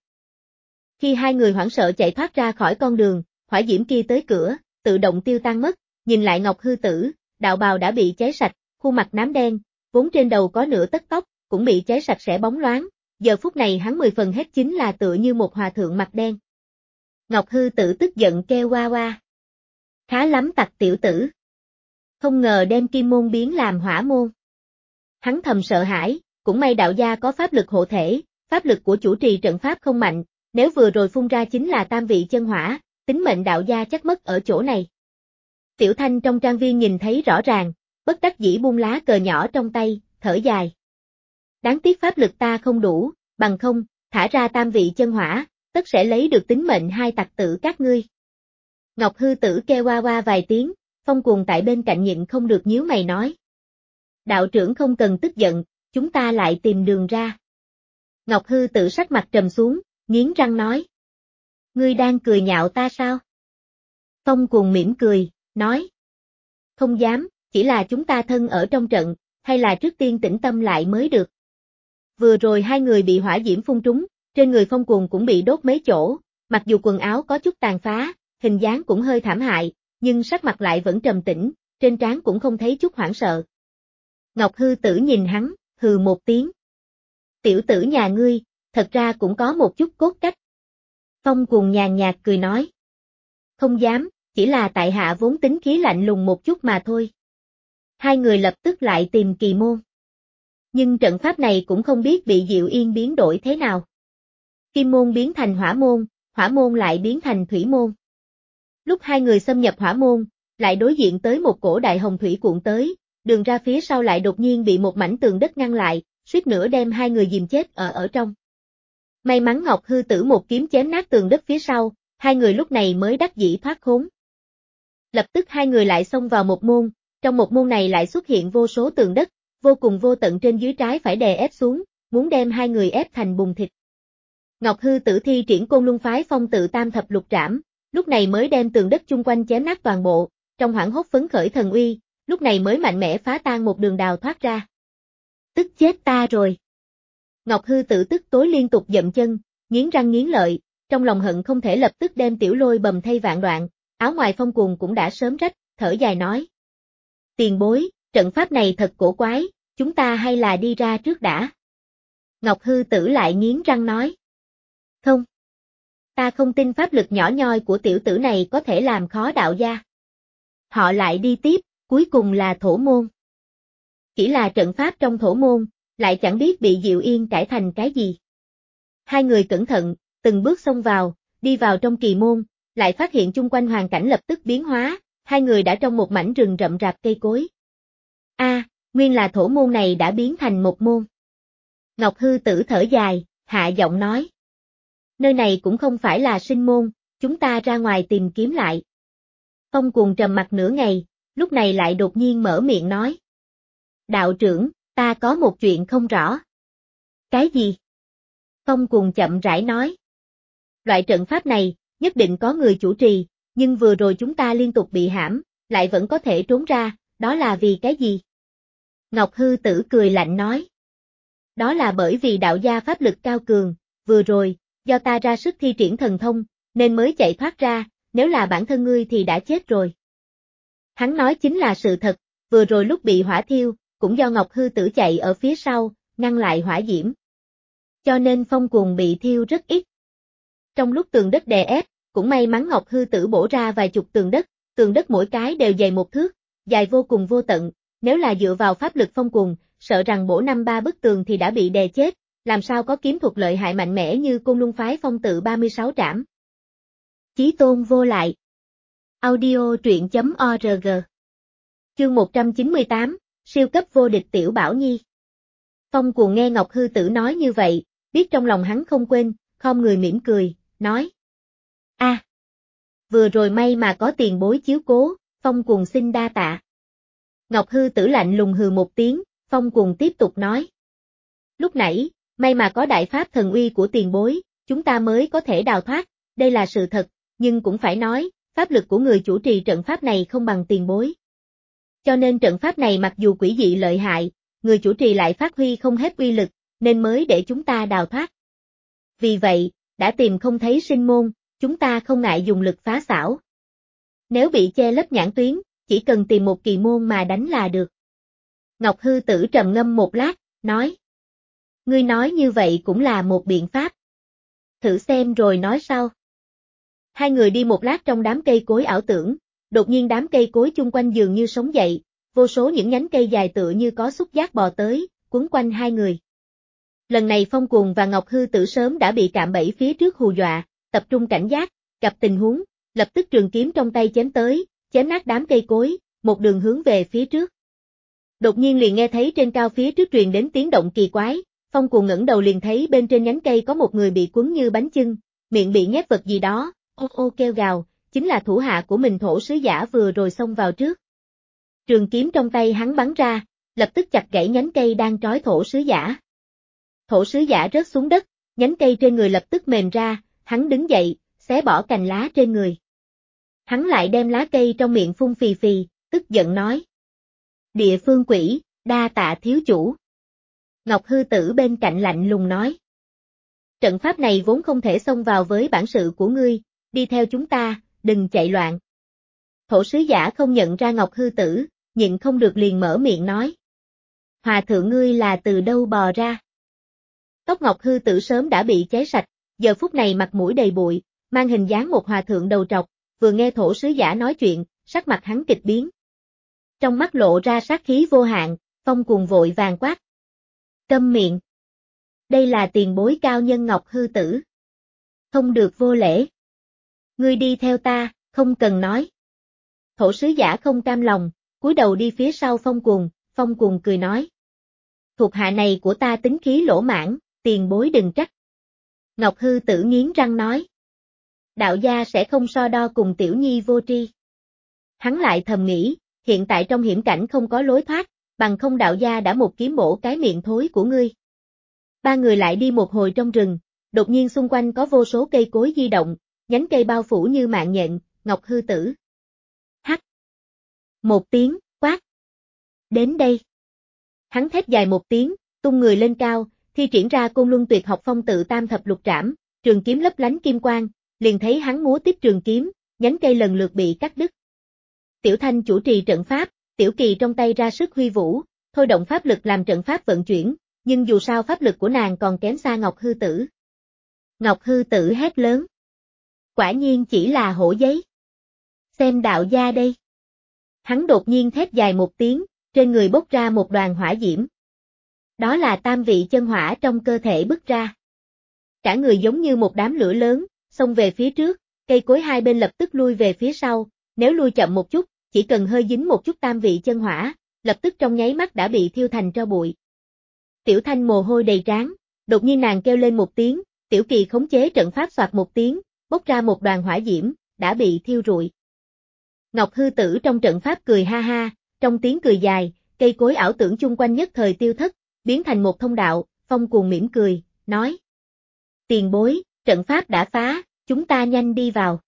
Khi hai người hoảng sợ chạy thoát ra khỏi con đường, hỏa diễm kia tới cửa, tự động tiêu tan mất, nhìn lại Ngọc Hư Tử, đạo bào đã bị cháy sạch, khuôn mặt nám đen, vốn trên đầu có nửa tất tóc, cũng bị cháy sạch sẽ bóng loáng, giờ phút này hắn mười phần hết chính là tựa như một hòa thượng mặt đen. Ngọc Hư Tử tức giận kêu oa oa. Khá lắm tặc tiểu tử. Không ngờ đem kim môn biến làm hỏa môn. Hắn thầm sợ hãi, cũng may đạo gia có pháp lực hộ thể, pháp lực của chủ trì trận pháp không mạnh, nếu vừa rồi phun ra chính là tam vị chân hỏa, tính mệnh đạo gia chắc mất ở chỗ này. Tiểu Thanh trong trang viên nhìn thấy rõ ràng, bất đắc dĩ buông lá cờ nhỏ trong tay, thở dài. Đáng tiếc pháp lực ta không đủ, bằng không, thả ra tam vị chân hỏa, tất sẽ lấy được tính mệnh hai tặc tử các ngươi. Ngọc Hư Tử kêu oa oa vài tiếng, Phong Cuồng tại bên cạnh nhịn không được nhíu mày nói. Đạo trưởng không cần tức giận, chúng ta lại tìm đường ra. Ngọc Hư Tử sắc mặt trầm xuống, nghiến răng nói. Ngươi đang cười nhạo ta sao? Phong Cuồng mỉm cười, nói. Không dám, chỉ là chúng ta thân ở trong trận, hay là trước tiên tĩnh tâm lại mới được. Vừa rồi hai người bị hỏa diễm phun trúng, trên người Phong Cuồng cũng bị đốt mấy chỗ, mặc dù quần áo có chút tàn phá, hình dáng cũng hơi thảm hại, nhưng sắc mặt lại vẫn trầm tĩnh, trên trán cũng không thấy chút hoảng sợ. Ngọc Hư Tử nhìn hắn, hừ một tiếng. Tiểu tử nhà ngươi, thật ra cũng có một chút cốt cách. Phong Cuồng nhàn nhạt cười nói. Không dám, chỉ là tại hạ vốn tính khí lạnh lùng một chút mà thôi. Hai người lập tức lại tìm kỳ môn. Nhưng trận pháp này cũng không biết bị Diệu Yên biến đổi thế nào. Kim môn biến thành hỏa môn, hỏa môn lại biến thành thủy môn. Lúc hai người xâm nhập hỏa môn, lại đối diện tới một cổ đại hồng thủy cuộn tới, đường ra phía sau lại đột nhiên bị một mảnh tường đất ngăn lại, suýt nữa đem hai người dìm chết ở ở trong. May mắn Ngọc Hư Tử một kiếm chém nát tường đất phía sau, hai người lúc này mới đắc dĩ thoát khốn. Lập tức hai người lại xông vào một môn, trong một môn này lại xuất hiện vô số tường đất, vô cùng vô tận trên dưới trái phải đè ép xuống, muốn đem hai người ép thành bùn thịt. Ngọc Hư Tử thi triển Côn Luân phái phong tự tam thập lục trảm, lúc này mới đem tường đất chung quanh chém nát toàn bộ, trong hoảng hốt phấn khởi thần uy, lúc này mới mạnh mẽ phá tan một đường đào thoát ra. Tức chết ta rồi. Ngọc Hư Tử tức tối liên tục dậm chân, nghiến răng nghiến lợi, trong lòng hận không thể lập tức đem Tiểu Lôi bầm thay vạn đoạn, áo ngoài Phong Cuồng cũng đã sớm rách, thở dài nói. Tiền bối, trận pháp này thật cổ quái, chúng ta hay là đi ra trước đã. Ngọc Hư Tử lại nghiến răng nói. Không. Ta không tin pháp lực nhỏ nhoi của tiểu tử này có thể làm khó đạo gia. Họ lại đi tiếp, cuối cùng là thổ môn. Chỉ là trận pháp trong thổ môn, lại chẳng biết bị Diệu Yên cải thành cái gì. Hai người cẩn thận, từng bước xông vào, đi vào trong kỳ môn, lại phát hiện chung quanh hoàn cảnh lập tức biến hóa, hai người đã trong một mảnh rừng rậm rạp cây cối. A, à, nguyên là thổ môn này đã biến thành một môn. Ngọc Hư Tử thở dài, hạ giọng nói. Nơi này cũng không phải là sinh môn, chúng ta ra ngoài tìm kiếm lại. Phong Cuồng trầm mặt nửa ngày, lúc này lại đột nhiên mở miệng nói. Đạo trưởng, ta có một chuyện không rõ. Cái gì? Phong Cuồng chậm rãi nói. Loại trận pháp này, nhất định có người chủ trì, nhưng vừa rồi chúng ta liên tục bị hãm, lại vẫn có thể trốn ra, đó là vì cái gì? Ngọc Hư Tử cười lạnh nói. Đó là bởi vì đạo gia pháp lực cao cường, vừa rồi, do ta ra sức thi triển thần thông, nên mới chạy thoát ra, nếu là bản thân ngươi thì đã chết rồi. Hắn nói chính là sự thật, vừa rồi lúc bị hỏa thiêu, cũng do Ngọc Hư Tử chạy ở phía sau, ngăn lại hỏa diễm. Cho nên Phong Cuồng bị thiêu rất ít. Trong lúc tường đất đè ép, cũng may mắn Ngọc Hư Tử bổ ra vài chục tường đất, tường đất mỗi cái đều dày một thước, dài vô cùng vô tận, nếu là dựa vào pháp lực Phong Cuồng, sợ rằng bổ năm ba bức tường thì đã bị đè chết, làm sao có kiếm thuật lợi hại mạnh mẽ như Côn Luân phái phong tự ba mươi sáu trảm. Chí tôn vô lại. Audio truyện chấm org. Chương một trăm chín mươi tám, siêu cấp vô địch Tiểu Bảo Nhi. Phong Cuồng nghe Ngọc Hư Tử nói như vậy, biết trong lòng hắn không quên, khom người mỉm cười, nói. A, à, vừa rồi may mà có tiền bối chiếu cố, Phong Cuồng xin đa tạ. Ngọc Hư Tử lạnh lùng hừ một tiếng, Phong Cuồng tiếp tục nói. Lúc nãy, May mà có đại pháp thần uy của tiền bối, chúng ta mới có thể đào thoát, đây là sự thật, nhưng cũng phải nói, pháp lực của người chủ trì trận pháp này không bằng tiền bối. Cho nên trận pháp này mặc dù quỷ dị lợi hại, người chủ trì lại phát huy không hết uy lực, nên mới để chúng ta đào thoát. Vì vậy, đã tìm không thấy sinh môn, chúng ta không ngại dùng lực phá xảo. Nếu bị che lấp nhãn tuyến, chỉ cần tìm một kỳ môn mà đánh là được. Ngọc Hư Tử trầm ngâm một lát, nói. Ngươi nói như vậy cũng là một biện pháp. Thử xem rồi nói sau. Hai người đi một lát trong đám cây cối ảo tưởng, đột nhiên đám cây cối chung quanh dường như sống dậy, vô số những nhánh cây dài tựa như có xúc giác bò tới, quấn quanh hai người. Lần này Phong Cuồng và Ngọc Hư Tử sớm đã bị cạm bẫy phía trước hù dọa, tập trung cảnh giác, gặp tình huống, lập tức trường kiếm trong tay chém tới, chém nát đám cây cối, một đường hướng về phía trước. Đột nhiên liền nghe thấy trên cao phía trước truyền đến tiếng động kỳ quái, Phong Cuồng ngẩng đầu liền thấy bên trên nhánh cây có một người bị quấn như bánh chưng, miệng bị nhét vật gì đó, ô ô kêu gào, chính là thủ hạ của mình Thổ Sứ Giả vừa rồi xông vào trước. Trường kiếm trong tay hắn bắn ra, lập tức chặt gãy nhánh cây đang trói Thổ Sứ Giả. Thổ Sứ Giả rớt xuống đất, nhánh cây trên người lập tức mềm ra, hắn đứng dậy, xé bỏ cành lá trên người. Hắn lại đem lá cây trong miệng phun phì phì, tức giận nói. Địa phương quỷ, đa tạ thiếu chủ. Ngọc Hư Tử bên cạnh lạnh lùng nói. Trận pháp này vốn không thể xông vào với bản sự của ngươi, đi theo chúng ta, đừng chạy loạn. Thổ Sứ Giả không nhận ra Ngọc Hư Tử, nhịn không được liền mở miệng nói. Hòa thượng ngươi là từ đâu bò ra? Tóc Ngọc Hư Tử sớm đã bị cháy sạch, giờ phút này mặt mũi đầy bụi, mang hình dáng một hòa thượng đầu trọc, vừa nghe Thổ Sứ Giả nói chuyện, sắc mặt hắn kịch biến. Trong mắt lộ ra sát khí vô hạn, Phong Cuồng vội vàng quát. Câm miệng. Đây là tiền bối cao nhân Ngọc Hư Tử. Không được vô lễ. Ngươi đi theo ta, không cần nói. Thổ Sứ Giả không cam lòng, cúi đầu đi phía sau Phong Cuồng, Phong Cuồng cười nói. Thuộc hạ này của ta tính khí lỗ mãn, tiền bối đừng trách. Ngọc Hư Tử nghiến răng nói. Đạo gia sẽ không so đo cùng tiểu nhi vô tri. Hắn lại thầm nghĩ, hiện tại trong hiểm cảnh không có lối thoát, bằng không đạo gia đã một kiếm bổ cái miệng thối của ngươi. Ba người lại đi một hồi trong rừng, đột nhiên xung quanh có vô số cây cối di động, nhánh cây bao phủ như mạng nhện, Ngọc Hư Tử. Hắc. Một tiếng, quát. Đến đây. Hắn thét dài một tiếng, tung người lên cao, thi triển ra Côn Luân Tuyệt Học Phong Tự Tam Thập Lục Trảm, trường kiếm lấp lánh kim quang, liền thấy hắn múa tiếp trường kiếm, nhánh cây lần lượt bị cắt đứt. Tiểu Thanh chủ trì trận pháp, Tiểu Kỳ trong tay ra sức huy vũ, thôi động pháp lực làm trận pháp vận chuyển, nhưng dù sao pháp lực của nàng còn kém xa Ngọc Hư Tử. Ngọc Hư Tử hét lớn. Quả nhiên chỉ là hổ giấy. Xem đạo gia đây. Hắn đột nhiên thét dài một tiếng, trên người bốc ra một đoàn hỏa diễm. Đó là tam vị chân hỏa trong cơ thể bứt ra. Cả người giống như một đám lửa lớn, xông về phía trước, cây cối hai bên lập tức lui về phía sau, nếu lui chậm một chút, chỉ cần hơi dính một chút tam vị chân hỏa, lập tức trong nháy mắt đã bị thiêu thành tro bụi. Tiểu Thanh mồ hôi đầy trán, đột nhiên nàng kêu lên một tiếng, Tiểu Kỳ khống chế trận pháp xoạt một tiếng, bốc ra một đoàn hỏa diễm, đã bị thiêu rụi. Ngọc Hư Tử trong trận pháp cười ha ha, trong tiếng cười dài, cây cối ảo tưởng chung quanh nhất thời tiêu thất, biến thành một thông đạo, Phong Cuồng mỉm cười, nói. Tiền bối, trận pháp đã phá, chúng ta nhanh đi vào.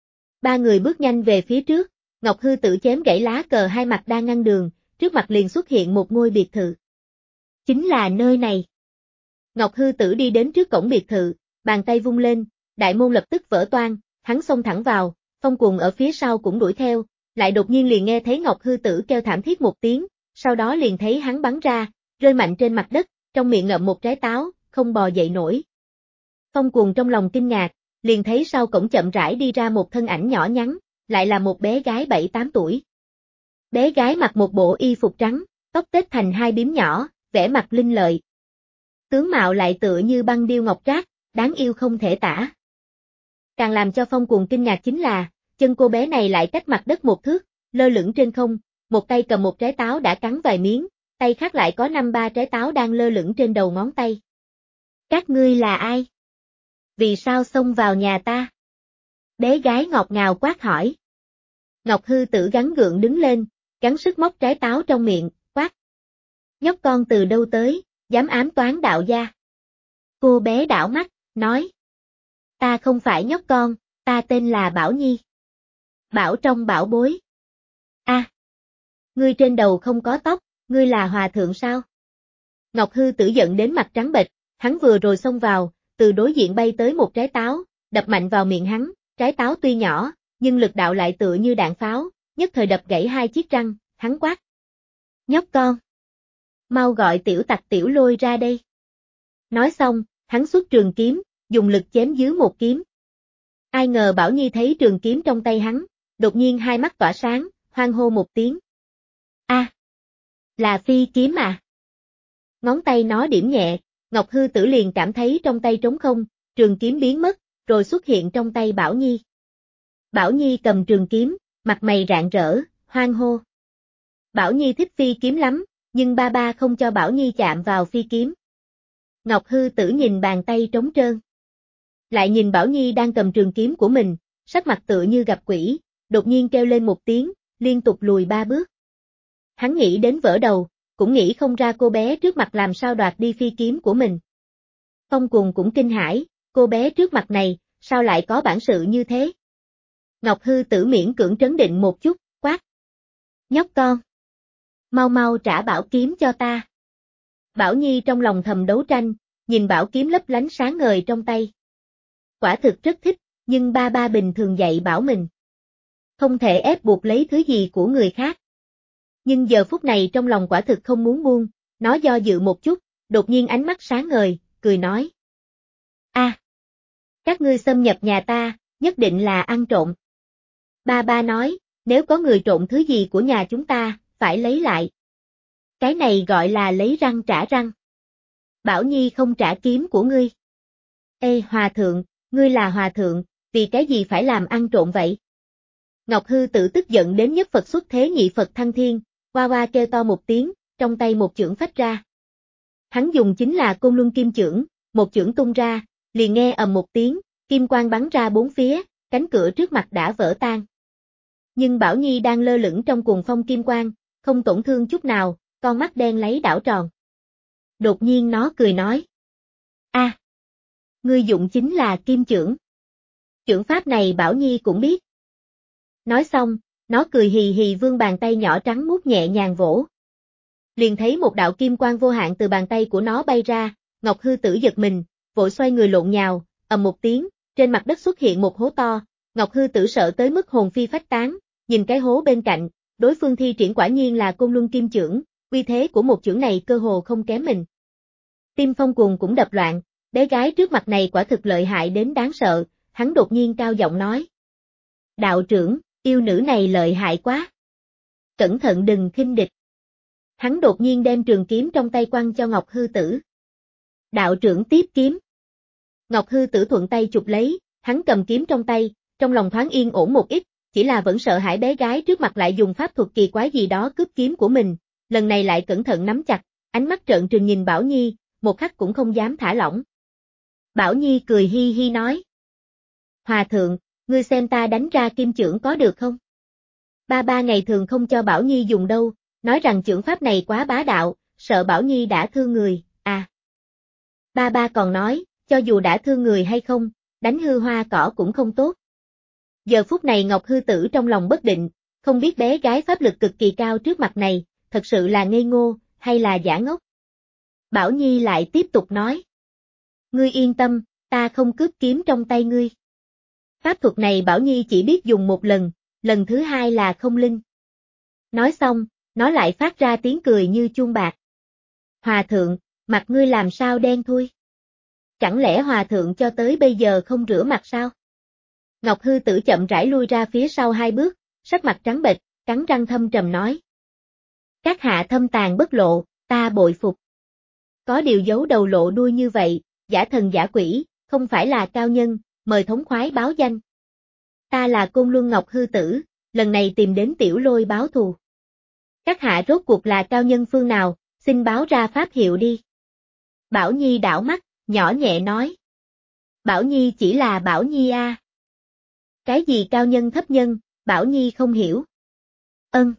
Ba người bước nhanh về phía trước, Ngọc Hư Tử chém gãy lá cờ hai mặt đang ngăn đường, trước mặt liền xuất hiện một ngôi biệt thự. Chính là nơi này. Ngọc Hư Tử đi đến trước cổng biệt thự, bàn tay vung lên, đại môn lập tức vỡ toang, hắn xông thẳng vào, Phong Cuồng ở phía sau cũng đuổi theo, lại đột nhiên liền nghe thấy Ngọc Hư Tử kêu thảm thiết một tiếng, sau đó liền thấy hắn bắn ra, rơi mạnh trên mặt đất, trong miệng ngậm một trái táo, không bò dậy nổi. Phong Cuồng trong lòng kinh ngạc, liền thấy sau cổng chậm rãi đi ra một thân ảnh nhỏ nhắn, lại là một bé gái bảy tám tuổi. Bé gái mặc một bộ y phục trắng, tóc tết thành hai bím nhỏ, vẻ mặt linh lợi. Tướng mạo lại tựa như băng điêu ngọc trác, đáng yêu không thể tả. Càng làm cho Phong Cuồng kinh ngạc chính là, chân cô bé này lại cách mặt đất một thước, lơ lửng trên không, một tay cầm một trái táo đã cắn vài miếng, tay khác lại có năm ba trái táo đang lơ lửng trên đầu ngón tay. Các ngươi là ai? Vì sao xông vào nhà ta? Bé gái ngọt ngào quát hỏi. Ngọc Hư Tử gắng gượng đứng lên, gắng sức móc trái táo trong miệng, quát. Nhóc con từ đâu tới, dám ám toán đạo gia? Cô bé đảo mắt, nói. Ta không phải nhóc con, ta tên là Bảo Nhi. Bảo trong bảo bối. A, à, ngươi trên đầu không có tóc, ngươi là hòa thượng sao? Ngọc Hư Tử giận đến mặt trắng bệch, hắn vừa rồi xông vào, từ đối diện bay tới một trái táo, đập mạnh vào miệng hắn, trái táo tuy nhỏ, nhưng lực đạo lại tựa như đạn pháo, nhất thời đập gãy hai chiếc răng, hắn quát. Nhóc con! Mau gọi tiểu tặc tiểu lôi ra đây. Nói xong, hắn xuất trường kiếm, dùng lực chém dưới một kiếm. Ai ngờ Bảo Nhi thấy trường kiếm trong tay hắn, đột nhiên hai mắt tỏa sáng, hoan hô một tiếng. A, à, là phi kiếm à? Ngón tay nó điểm nhẹ, Ngọc Hư Tử liền cảm thấy trong tay trống không, trường kiếm biến mất, rồi xuất hiện trong tay Bảo Nhi. Bảo Nhi cầm trường kiếm, mặt mày rạng rỡ, hoan hô. Bảo Nhi thích phi kiếm lắm, nhưng ba ba không cho Bảo Nhi chạm vào phi kiếm. Ngọc Hư Tử nhìn bàn tay trống trơn. Lại nhìn Bảo Nhi đang cầm trường kiếm của mình, sắc mặt tựa như gặp quỷ, đột nhiên kêu lên một tiếng, liên tục lùi ba bước. Hắn nghĩ đến vỡ đầu, cũng nghĩ không ra cô bé trước mặt làm sao đoạt đi phi kiếm của mình. Phong Cùng cũng kinh hãi, cô bé trước mặt này, sao lại có bản sự như thế? Ngọc Hư Tử miễn cưỡng trấn định một chút, quát. Nhóc con! Mau mau trả bảo kiếm cho ta. Bảo Nhi trong lòng thầm đấu tranh, nhìn bảo kiếm lấp lánh sáng ngời trong tay. Quả thực rất thích, nhưng ba ba bình thường dạy bảo mình. Không thể ép buộc lấy thứ gì của người khác. Nhưng giờ phút này trong lòng quả thực không muốn buông, nó do dự một chút, đột nhiên ánh mắt sáng ngời, cười nói. A, à, các ngươi xâm nhập nhà ta, nhất định là ăn trộm. Ba ba nói, nếu có người trộm thứ gì của nhà chúng ta, phải lấy lại. Cái này gọi là lấy răng trả răng. Bảo Nhi không trả kiếm của ngươi. Ê hòa thượng, ngươi là hòa thượng, vì cái gì phải làm ăn trộm vậy? Ngọc Hư Tử tức giận đến nhất Phật xuất thế nhị Phật thăng thiên, hoa hoa kêu to một tiếng, trong tay một chưởng phách ra. Hắn dùng chính là Côn Luân Kim Chưởng, một chưởng tung ra, liền nghe ầm một tiếng, kim quang bắn ra bốn phía, cánh cửa trước mặt đã vỡ tan. Nhưng Bảo Nhi đang lơ lửng trong cuồng phong kim quang, không tổn thương chút nào, con mắt đen lấy đảo tròn. Đột nhiên nó cười nói. A, à, ngươi dụng chính là kim chưởng. Chưởng pháp này Bảo Nhi cũng biết. Nói xong, nó cười hì hì vươn bàn tay nhỏ trắng muốt nhẹ nhàng vỗ. Liền thấy một đạo kim quang vô hạn từ bàn tay của nó bay ra, Ngọc Hư Tử giật mình, vội xoay người lộn nhào, ầm một tiếng, trên mặt đất xuất hiện một hố to, Ngọc Hư Tử sợ tới mức hồn phi phách tán, nhìn cái hố bên cạnh, đối phương thi triển quả nhiên là Côn Luân Kim Chưởng, uy thế của một chưởng này cơ hồ không kém mình. Tim Phong Cuồng cũng đập loạn, bé gái trước mặt này quả thực lợi hại đến đáng sợ, hắn đột nhiên cao giọng nói. Đạo trưởng, yêu nữ này lợi hại quá. Cẩn thận đừng khinh địch. Hắn đột nhiên đem trường kiếm trong tay quăng cho Ngọc Hư Tử. Đạo trưởng tiếp kiếm. Ngọc Hư Tử thuận tay chụp lấy, hắn cầm kiếm trong tay, trong lòng thoáng yên ổn một ít, chỉ là vẫn sợ hãi bé gái trước mặt lại dùng pháp thuật kỳ quái gì đó cướp kiếm của mình, lần này lại cẩn thận nắm chặt, ánh mắt trợn trừng nhìn Bảo Nhi, một khắc cũng không dám thả lỏng. Bảo Nhi cười hi hi nói. Hòa thượng, ngươi xem ta đánh ra kim chưởng có được không? Ba ba ngày thường không cho Bảo Nhi dùng đâu, nói rằng chưởng pháp này quá bá đạo, sợ Bảo Nhi đã thương người, à. Ba ba còn nói, cho dù đã thương người hay không, đánh hư hoa cỏ cũng không tốt. Giờ phút này Ngọc Hư Tử trong lòng bất định, không biết bé gái pháp lực cực kỳ cao trước mặt này, thật sự là ngây ngô, hay là giả ngốc. Bảo Nhi lại tiếp tục nói. Ngươi yên tâm, ta không cướp kiếm trong tay ngươi. Pháp thuật này Bảo Nhi chỉ biết dùng một lần, lần thứ hai là không linh. Nói xong, nó lại phát ra tiếng cười như chuông bạc. Hòa thượng, mặt ngươi làm sao đen thui? Chẳng lẽ hòa thượng cho tới bây giờ không rửa mặt sao? Ngọc Hư Tử chậm rãi lui ra phía sau hai bước, sắc mặt trắng bệch, cắn răng thâm trầm nói. Các hạ thâm tàn bất lộ, ta bội phục. Có điều giấu đầu lộ đuôi như vậy, giả thần giả quỷ, không phải là cao nhân, mời thống khoái báo danh. Ta là Côn Luân Ngọc Hư Tử, lần này tìm đến Tiểu Lôi báo thù. Các hạ rốt cuộc là cao nhân phương nào, xin báo ra pháp hiệu đi. Bảo Nhi đảo mắt, nhỏ nhẹ nói. Bảo Nhi chỉ là Bảo Nhi a. À. Cái gì cao nhân thấp nhân, Bảo Nhi không hiểu. Ân.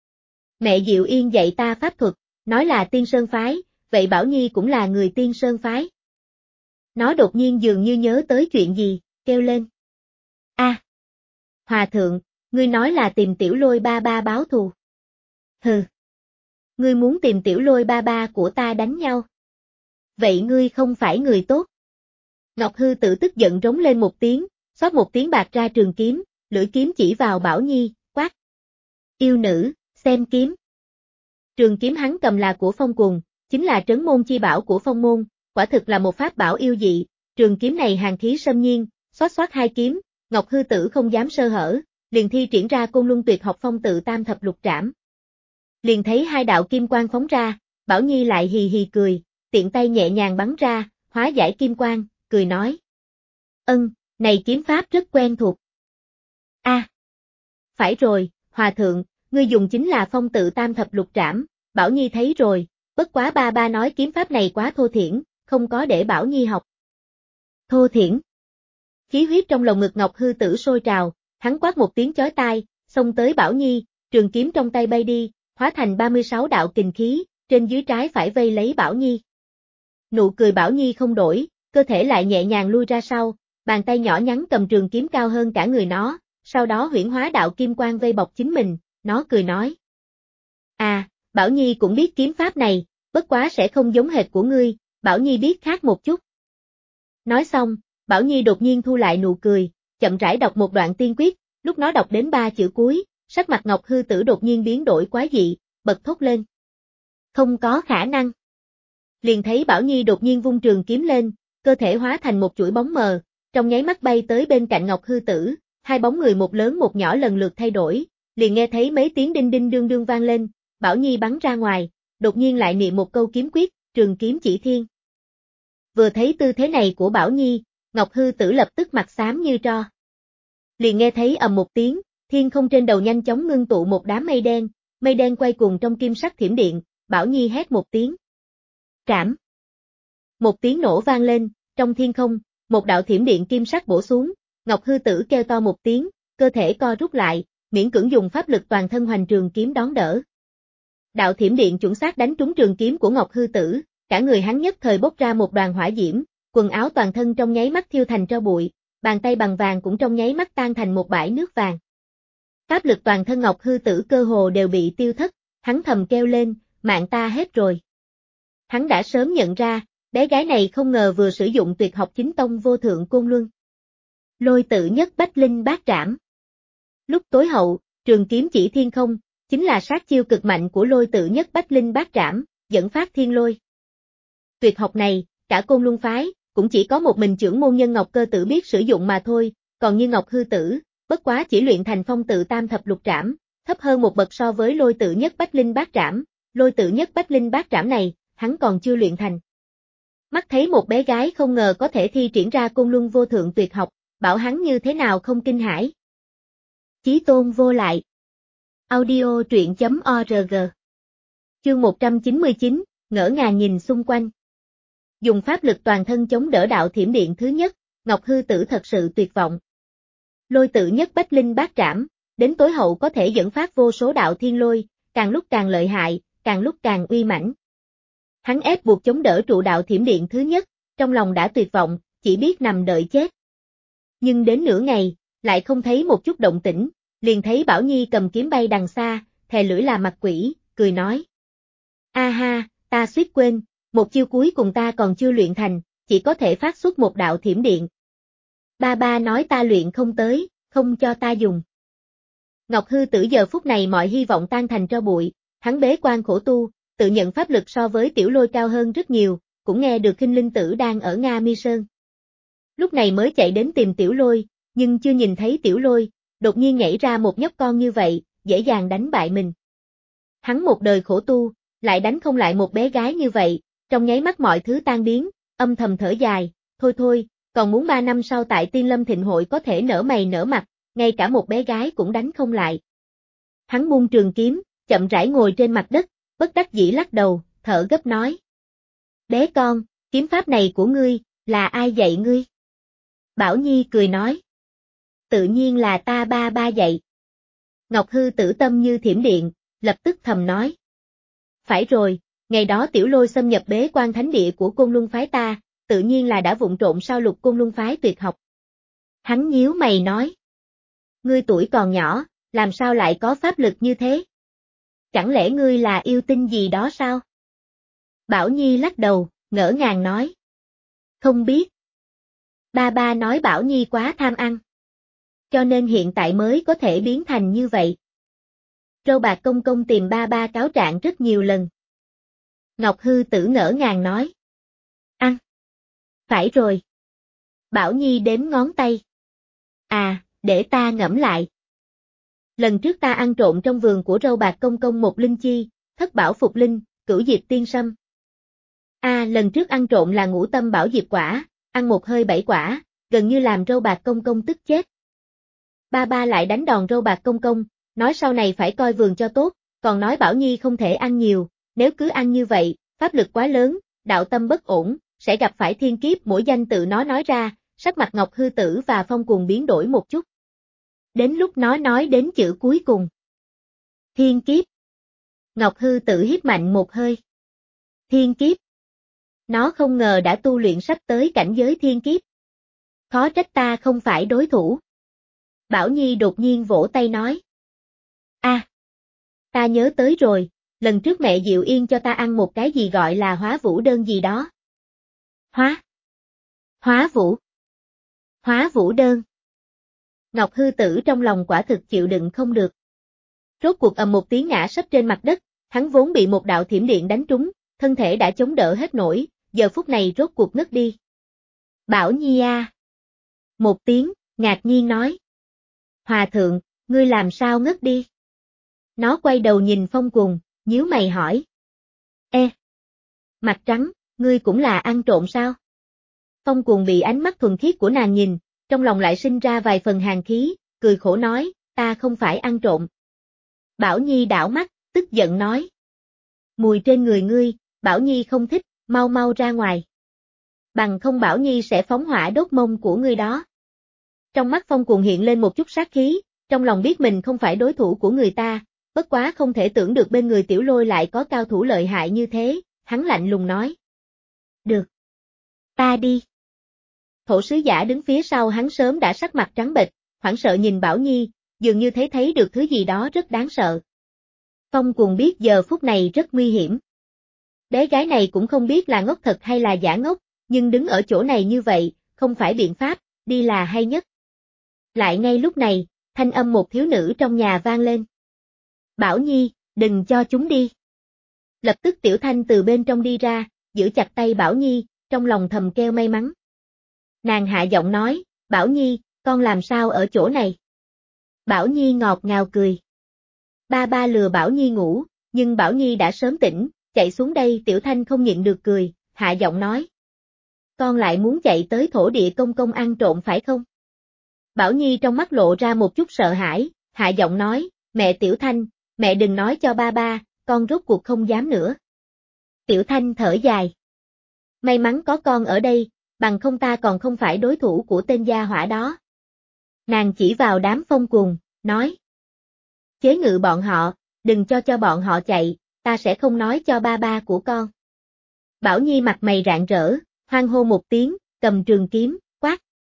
Mẹ Diệu Yên dạy ta pháp thuật, nói là Tiên Sơn Phái, vậy Bảo Nhi cũng là người Tiên Sơn Phái. Nó đột nhiên dường như nhớ tới chuyện gì, kêu lên. A, à, Hòa thượng, ngươi nói là tìm Tiểu Lôi ba ba báo thù. Hừ. Ngươi muốn tìm Tiểu Lôi ba ba của ta đánh nhau. Vậy ngươi không phải người tốt. Ngọc Hư Tử tức giận rống lên một tiếng, xót một tiếng bạc ra trường kiếm, lưỡi kiếm chỉ vào Bảo Nhi, quát. Yêu nữ, xem kiếm. Trường kiếm hắn cầm là của Phong Cùng, chính là trấn môn chi bảo của Phong môn, quả thực là một pháp bảo yêu dị, trường kiếm này hàn khí xâm nhiên, xoát xoát hai kiếm, Ngọc Hư Tử không dám sơ hở, liền thi triển ra Côn Luân Tuyệt Học Phong Tự Tam Thập Lục Trảm. Liền thấy hai đạo kim quang phóng ra, Bảo Nhi lại hì hì cười, tiện tay nhẹ nhàng bắn ra, hóa giải kim quang, cười nói. Ân, này kiếm pháp rất quen thuộc. A, à, phải rồi, Hòa thượng, ngươi dùng chính là Phong Tự Tam Thập Lục Trảm, Bảo Nhi thấy rồi, bất quá ba ba nói kiếm pháp này quá thô thiển, không có để Bảo Nhi học. Thô thiển. Khí huyết trong lồng ngực Ngọc Hư Tử sôi trào, hắn quát một tiếng chói tai, xông tới Bảo Nhi, trường kiếm trong tay bay đi, hóa thành ba mươi sáu đạo kình khí, trên dưới trái phải vây lấy Bảo Nhi. Nụ cười Bảo Nhi không đổi, cơ thể lại nhẹ nhàng lui ra sau, bàn tay nhỏ nhắn cầm trường kiếm cao hơn cả người nó, sau đó huyễn hóa đạo kim quang vây bọc chính mình, nó cười nói. À, Bảo Nhi cũng biết kiếm pháp này, bất quá sẽ không giống hệt của ngươi, Bảo Nhi biết khác một chút. Nói xong, Bảo Nhi đột nhiên thu lại nụ cười, chậm rãi đọc một đoạn tiên quyết, lúc nó đọc đến ba chữ cuối, sắc mặt Ngọc Hư Tử đột nhiên biến đổi quái dị, bật thốt lên. Không có khả năng. Liền thấy Bảo Nhi đột nhiên vung trường kiếm lên, cơ thể hóa thành một chuỗi bóng mờ, trong nháy mắt bay tới bên cạnh Ngọc Hư Tử, hai bóng người một lớn một nhỏ lần lượt thay đổi, liền nghe thấy mấy tiếng đinh đinh đương đương vang lên, Bảo Nhi bắn ra ngoài, đột nhiên lại niệm một câu kiếm quyết, trường kiếm chỉ thiên. Vừa thấy tư thế này của Bảo Nhi, Ngọc Hư Tử lập tức mặt xám như tro. Liền nghe thấy ầm một tiếng, thiên không trên đầu nhanh chóng ngưng tụ một đám mây đen, mây đen quay cuồng trong kim sắc thiểm điện, Bảo Nhi hét một tiếng. Trảm. Một tiếng nổ vang lên, trong thiên không, một đạo thiểm điện kim sắc bổ xuống, Ngọc Hư Tử kêu to một tiếng, cơ thể co rút lại, miễn cưỡng dùng pháp lực toàn thân hoành trường kiếm đón đỡ. Đạo thiểm điện chuẩn xác đánh trúng trường kiếm của Ngọc Hư Tử, cả người hắn nhất thời bốc ra một đoàn hỏa diễm, quần áo toàn thân trong nháy mắt thiêu thành tro bụi, bàn tay bằng vàng cũng trong nháy mắt tan thành một bãi nước vàng. Pháp lực toàn thân Ngọc Hư Tử cơ hồ đều bị tiêu thất, hắn thầm kêu lên, mạng ta hết rồi. Hắn đã sớm nhận ra, bé gái này không ngờ vừa sử dụng tuyệt học chính tông vô thượng côn luân. Lôi tự nhất bách linh bát trảm. Lúc tối hậu, trường kiếm chỉ thiên không, chính là sát chiêu cực mạnh của lôi tự nhất bách linh bát trảm, dẫn phát thiên lôi. Tuyệt học này, cả côn luân phái, cũng chỉ có một mình trưởng môn nhân Ngọc Cơ Tử biết sử dụng mà thôi, còn như Ngọc Hư Tử, bất quá chỉ luyện thành Phong Tự Tam Thập Lục Trảm, thấp hơn một bậc so với lôi tự nhất bách linh bát trảm, lôi tự nhất bách linh bát trảm này, hắn còn chưa luyện thành. Mắt thấy một bé gái không ngờ có thể thi triển ra côn luân vô thượng tuyệt học, bảo hắn như thế nào không kinh hãi. Chí tôn vô lại. Audio truyện chấm org. Chương một trăm chín mươi chín, ngỡ ngàng nhìn xung quanh. Dùng pháp lực toàn thân chống đỡ đạo thiểm điện thứ nhất, Ngọc Hư Tử thật sự tuyệt vọng. Lôi tự nhất bách linh bát trảm, đến tối hậu có thể dẫn phát vô số đạo thiên lôi, càng lúc càng lợi hại, càng lúc càng uy mãnh. Hắn ép buộc chống đỡ trụ đạo thiểm điện thứ nhất, trong lòng đã tuyệt vọng, chỉ biết nằm đợi chết. Nhưng đến nửa ngày, lại không thấy một chút động tĩnh, liền thấy Bảo Nhi cầm kiếm bay đằng xa, thè lưỡi là mặt quỷ, cười nói. A ha, ta suýt quên, một chiêu cuối cùng ta còn chưa luyện thành, chỉ có thể phát xuất một đạo thiểm điện. Ba ba nói ta luyện không tới, không cho ta dùng. Ngọc Hư Tử giờ phút này mọi hy vọng tan thành tro bụi, hắn bế quan khổ tu, tự nhận pháp lực so với Tiểu Lôi cao hơn rất nhiều, cũng nghe được Khinh Linh Tử đang ở Nga Mi Sơn. Lúc này mới chạy đến tìm Tiểu Lôi, nhưng chưa nhìn thấy Tiểu Lôi, đột nhiên nhảy ra một nhóc con như vậy, dễ dàng đánh bại mình. Hắn một đời khổ tu, lại đánh không lại một bé gái như vậy, trong nháy mắt mọi thứ tan biến, âm thầm thở dài, thôi thôi, còn muốn ba năm sau tại Tiên Lâm Thịnh Hội có thể nở mày nở mặt, ngay cả một bé gái cũng đánh không lại. Hắn buông trường kiếm, chậm rãi ngồi trên mặt đất, bất đắc dĩ lắc đầu, thở gấp nói. Bé con, kiếm pháp này của ngươi, là ai dạy ngươi? Bảo Nhi cười nói. Tự nhiên là ta ba ba dạy. Ngọc Hư Tử tâm như thiểm điện, lập tức thầm nói. Phải rồi, ngày đó Tiểu Lôi xâm nhập bế quan thánh địa của Côn Luân phái ta, tự nhiên là đã vụng trộn sao Lục Côn Luân phái tuyệt học. Hắn nhíu mày nói. Ngươi tuổi còn nhỏ, làm sao lại có pháp lực như thế? Chẳng lẽ ngươi là yêu tinh gì đó sao? Bảo Nhi lắc đầu, ngỡ ngàng nói. Không biết. Ba ba nói Bảo Nhi quá tham ăn. Cho nên hiện tại mới có thể biến thành như vậy. Râu bạc công công tìm ba ba cáo trạng rất nhiều lần. Ngọc Hư Tử ngỡ ngàng nói. Ăn. Phải rồi. Bảo Nhi đếm ngón tay. À, để ta ngẫm lại. Lần trước ta ăn trộm trong vườn của râu bạc công công một linh chi, thất bảo phục linh, cửu diệp tiên sâm. À, lần trước ăn trộm là ngũ tâm bảo diệp quả, ăn một hơi bảy quả, gần như làm râu bạc công công tức chết. Ba ba lại đánh đòn râu bạc công công, nói sau này phải coi vườn cho tốt, còn nói Bảo Nhi không thể ăn nhiều, nếu cứ ăn như vậy, pháp lực quá lớn, đạo tâm bất ổn, sẽ gặp phải thiên kiếp. Mỗi danh tự nó nói ra, sắc mặt Ngọc Hư Tử và Phong Cuồng biến đổi một chút. Đến lúc nó nói đến chữ cuối cùng. Thiên kiếp. Ngọc Hư Tử hít mạnh một hơi. Thiên kiếp. Nó không ngờ đã tu luyện sắp tới cảnh giới thiên kiếp. Khó trách ta không phải đối thủ. Bảo Nhi đột nhiên vỗ tay nói. A, à, ta nhớ tới rồi, lần trước mẹ Diệu Yên cho ta ăn một cái gì gọi là hóa vũ đơn gì đó. Hóa? Hóa vũ? Hóa vũ đơn. Ngọc Hư Tử trong lòng quả thực chịu đựng không được. Rốt cuộc ầm một tiếng ngã sấp trên mặt đất, hắn vốn bị một đạo thiểm điện đánh trúng, thân thể đã chống đỡ hết nổi, giờ phút này rốt cuộc ngất đi. Bảo Nhi a. Một tiếng, ngạc nhiên nói. Hòa thượng, ngươi làm sao ngất đi? Nó quay đầu nhìn Phong Cuồng, nhíu mày hỏi. Ê! Mặt trắng, ngươi cũng là ăn trộm sao? Phong Cuồng bị ánh mắt thuần khiết của nàng nhìn, trong lòng lại sinh ra vài phần hàn khí, cười khổ nói, ta không phải ăn trộm. Bảo Nhi đảo mắt, tức giận nói. Mùi trên người ngươi, Bảo Nhi không thích, mau mau ra ngoài. Bằng không Bảo Nhi sẽ phóng hỏa đốt mông của ngươi đó. Trong mắt Phong Cuồng hiện lên một chút sát khí, trong lòng biết mình không phải đối thủ của người ta, bất quá không thể tưởng được bên người Tiểu Lôi lại có cao thủ lợi hại như thế, hắn lạnh lùng nói. Được. Ta đi. Thổ sứ giả đứng phía sau hắn sớm đã sắc mặt trắng bệch, hoảng sợ nhìn Bảo Nhi, dường như thấy thấy được thứ gì đó rất đáng sợ. Phong Cuồng biết giờ phút này rất nguy hiểm. Bé gái này cũng không biết là ngốc thật hay là giả ngốc, nhưng đứng ở chỗ này như vậy, không phải biện pháp, đi là hay nhất. Lại ngay lúc này, thanh âm một thiếu nữ trong nhà vang lên. Bảo Nhi, đừng cho chúng đi. Lập tức Tiểu Thanh từ bên trong đi ra, giữ chặt tay Bảo Nhi, trong lòng thầm kêu may mắn. Nàng hạ giọng nói, Bảo Nhi, con làm sao ở chỗ này? Bảo Nhi ngọt ngào cười. Ba ba lừa Bảo Nhi ngủ, nhưng Bảo Nhi đã sớm tỉnh, chạy xuống đây. Tiểu Thanh không nhịn được cười, hạ giọng nói. Con lại muốn chạy tới thổ địa công công ăn trộm phải không? Bảo Nhi trong mắt lộ ra một chút sợ hãi, hạ giọng nói, mẹ Tiểu Thanh, mẹ đừng nói cho ba ba, con rốt cuộc không dám nữa. Tiểu Thanh thở dài. May mắn có con ở đây, bằng không ta còn không phải đối thủ của tên gia hỏa đó. Nàng chỉ vào đám Phong Cuồng, nói. Chế ngự bọn họ, đừng cho cho bọn họ chạy, ta sẽ không nói cho ba ba của con. Bảo Nhi mặt mày rạng rỡ, hoan hô một tiếng, cầm trường kiếm, quát.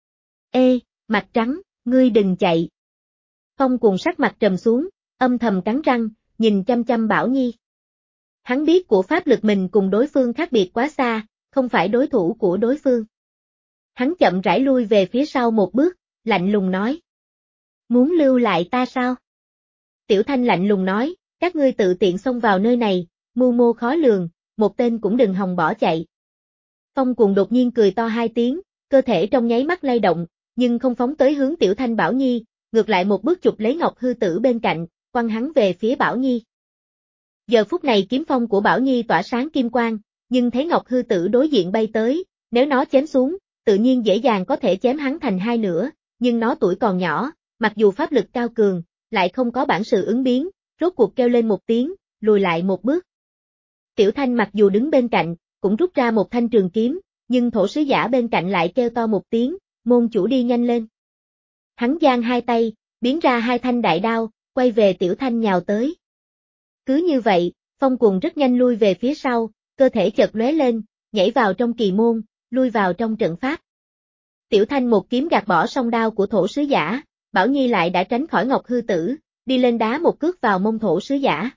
Ê, mặt trắng, ngươi đừng chạy. Phong Cuồng sắc mặt trầm xuống, âm thầm cắn răng, nhìn chăm chăm Bảo Nhi. Hắn biết của pháp lực mình cùng đối phương khác biệt quá xa, không phải đối thủ của đối phương. Hắn chậm rãi lui về phía sau một bước, lạnh lùng nói. Muốn lưu lại ta sao? Tiểu Thanh lạnh lùng nói, các ngươi tự tiện xông vào nơi này, mưu mô khó lường, một tên cũng đừng hòng bỏ chạy. Phong Cuồng đột nhiên cười to hai tiếng, cơ thể trong nháy mắt lay động, nhưng không phóng tới hướng Tiểu Thanh Bảo Nhi, ngược lại một bước chụp lấy Ngọc Hư Tử bên cạnh, quăng hắn về phía Bảo Nhi. Giờ phút này kiếm phong của Bảo Nhi tỏa sáng kim quang, nhưng thấy Ngọc Hư Tử đối diện bay tới, nếu nó chém xuống, tự nhiên dễ dàng có thể chém hắn thành hai nửa, nhưng nó tuổi còn nhỏ, mặc dù pháp lực cao cường, lại không có bản sự ứng biến, rốt cuộc kêu lên một tiếng, lùi lại một bước. Tiểu Thanh mặc dù đứng bên cạnh, cũng rút ra một thanh trường kiếm, nhưng thổ sứ giả bên cạnh lại kêu to một tiếng, môn chủ đi nhanh lên. Hắn giang hai tay, biến ra hai thanh đại đao, quay về Tiểu Thanh nhào tới. Cứ như vậy, Phong Cuồng rất nhanh lui về phía sau, cơ thể chợt lóe lên, nhảy vào trong kỳ môn, lui vào trong trận pháp. Tiểu Thanh một kiếm gạt bỏ song đao của thổ sứ giả, Bảo Nhi lại đã tránh khỏi Ngọc Hư Tử, đi lên đá một cước vào mông thổ sứ giả.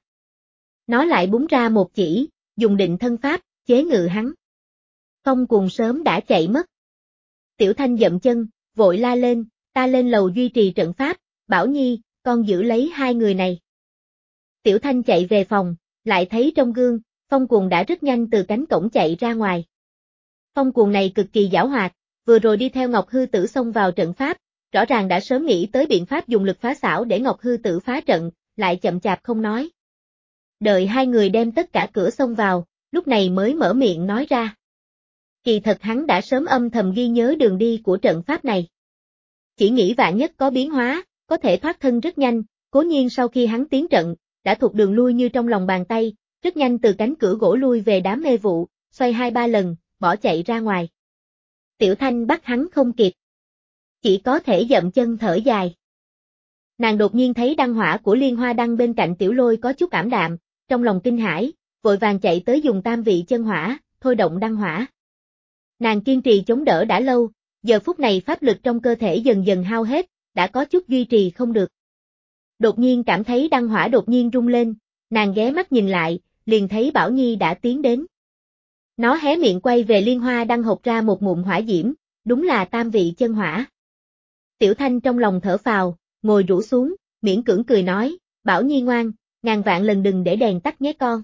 Nó lại búng ra một chỉ, dùng định thân pháp, chế ngự hắn. Phong Cuồng sớm đã chạy mất. Tiểu Thanh dậm chân, vội la lên, ta lên lầu duy trì trận pháp, Bảo Nhi, con giữ lấy hai người này. Tiểu Thanh chạy về phòng, lại thấy trong gương, Phong Cuồng đã rất nhanh từ cánh cổng chạy ra ngoài. Phong Cuồng này cực kỳ giảo hoạt, vừa rồi đi theo Ngọc Hư Tử xông vào trận pháp, rõ ràng đã sớm nghĩ tới biện pháp dùng lực phá xảo để Ngọc Hư Tử phá trận, lại chậm chạp không nói. Đợi hai người đem tất cả cửa xông vào, lúc này mới mở miệng nói ra. Kỳ thật hắn đã sớm âm thầm ghi nhớ đường đi của trận pháp này. Chỉ nghĩ vạn nhất có biến hóa, có thể thoát thân rất nhanh, cố nhiên sau khi hắn tiến trận, đã thuộc đường lui như trong lòng bàn tay, rất nhanh từ cánh cửa gỗ lui về đám mê vụ, xoay hai ba lần, bỏ chạy ra ngoài. Tiểu Thanh bắt hắn không kịp. Chỉ có thể dậm chân thở dài. Nàng đột nhiên thấy đăng hỏa của Liên Hoa Đăng bên cạnh Tiểu Lôi có chút ảm đạm, trong lòng kinh hãi, vội vàng chạy tới dùng tam vị chân hỏa, thôi động đăng hỏa. Nàng kiên trì chống đỡ đã lâu, giờ phút này pháp lực trong cơ thể dần dần hao hết, đã có chút duy trì không được. Đột nhiên cảm thấy đăng hỏa đột nhiên rung lên, nàng ghé mắt nhìn lại, liền thấy Bảo Nhi đã tiến đến. Nó hé miệng quay về Liên Hoa Đăng hộc ra một ngụm hỏa diễm, đúng là tam vị chân hỏa. Tiểu Thanh trong lòng thở phào, ngồi rũ xuống, miễn cưỡng cười nói, Bảo Nhi ngoan, ngàn vạn lần đừng để đèn tắt nhé con.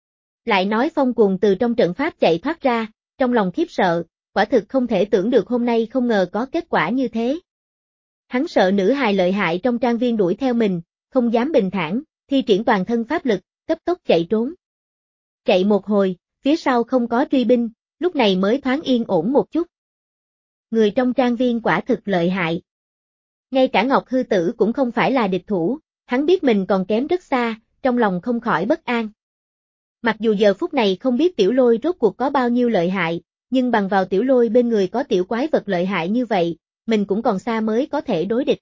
Lại nói Phong Cuồng từ trong trận pháp chạy thoát ra, trong lòng khiếp sợ, quả thực không thể tưởng được hôm nay không ngờ có kết quả như thế. Hắn sợ nữ hài lợi hại trong trang viên đuổi theo mình, không dám bình thản, thi triển toàn thân pháp lực, cấp tốc chạy trốn. Chạy một hồi, phía sau không có truy binh, lúc này mới thoáng yên ổn một chút. Người trong trang viên quả thực lợi hại. Ngay cả Ngọc Hư Tử cũng không phải là địch thủ, hắn biết mình còn kém rất xa, trong lòng không khỏi bất an. Mặc dù giờ phút này không biết Tiểu Lôi rốt cuộc có bao nhiêu lợi hại, nhưng bằng vào Tiểu Lôi bên người có tiểu quái vật lợi hại như vậy, mình cũng còn xa mới có thể đối địch.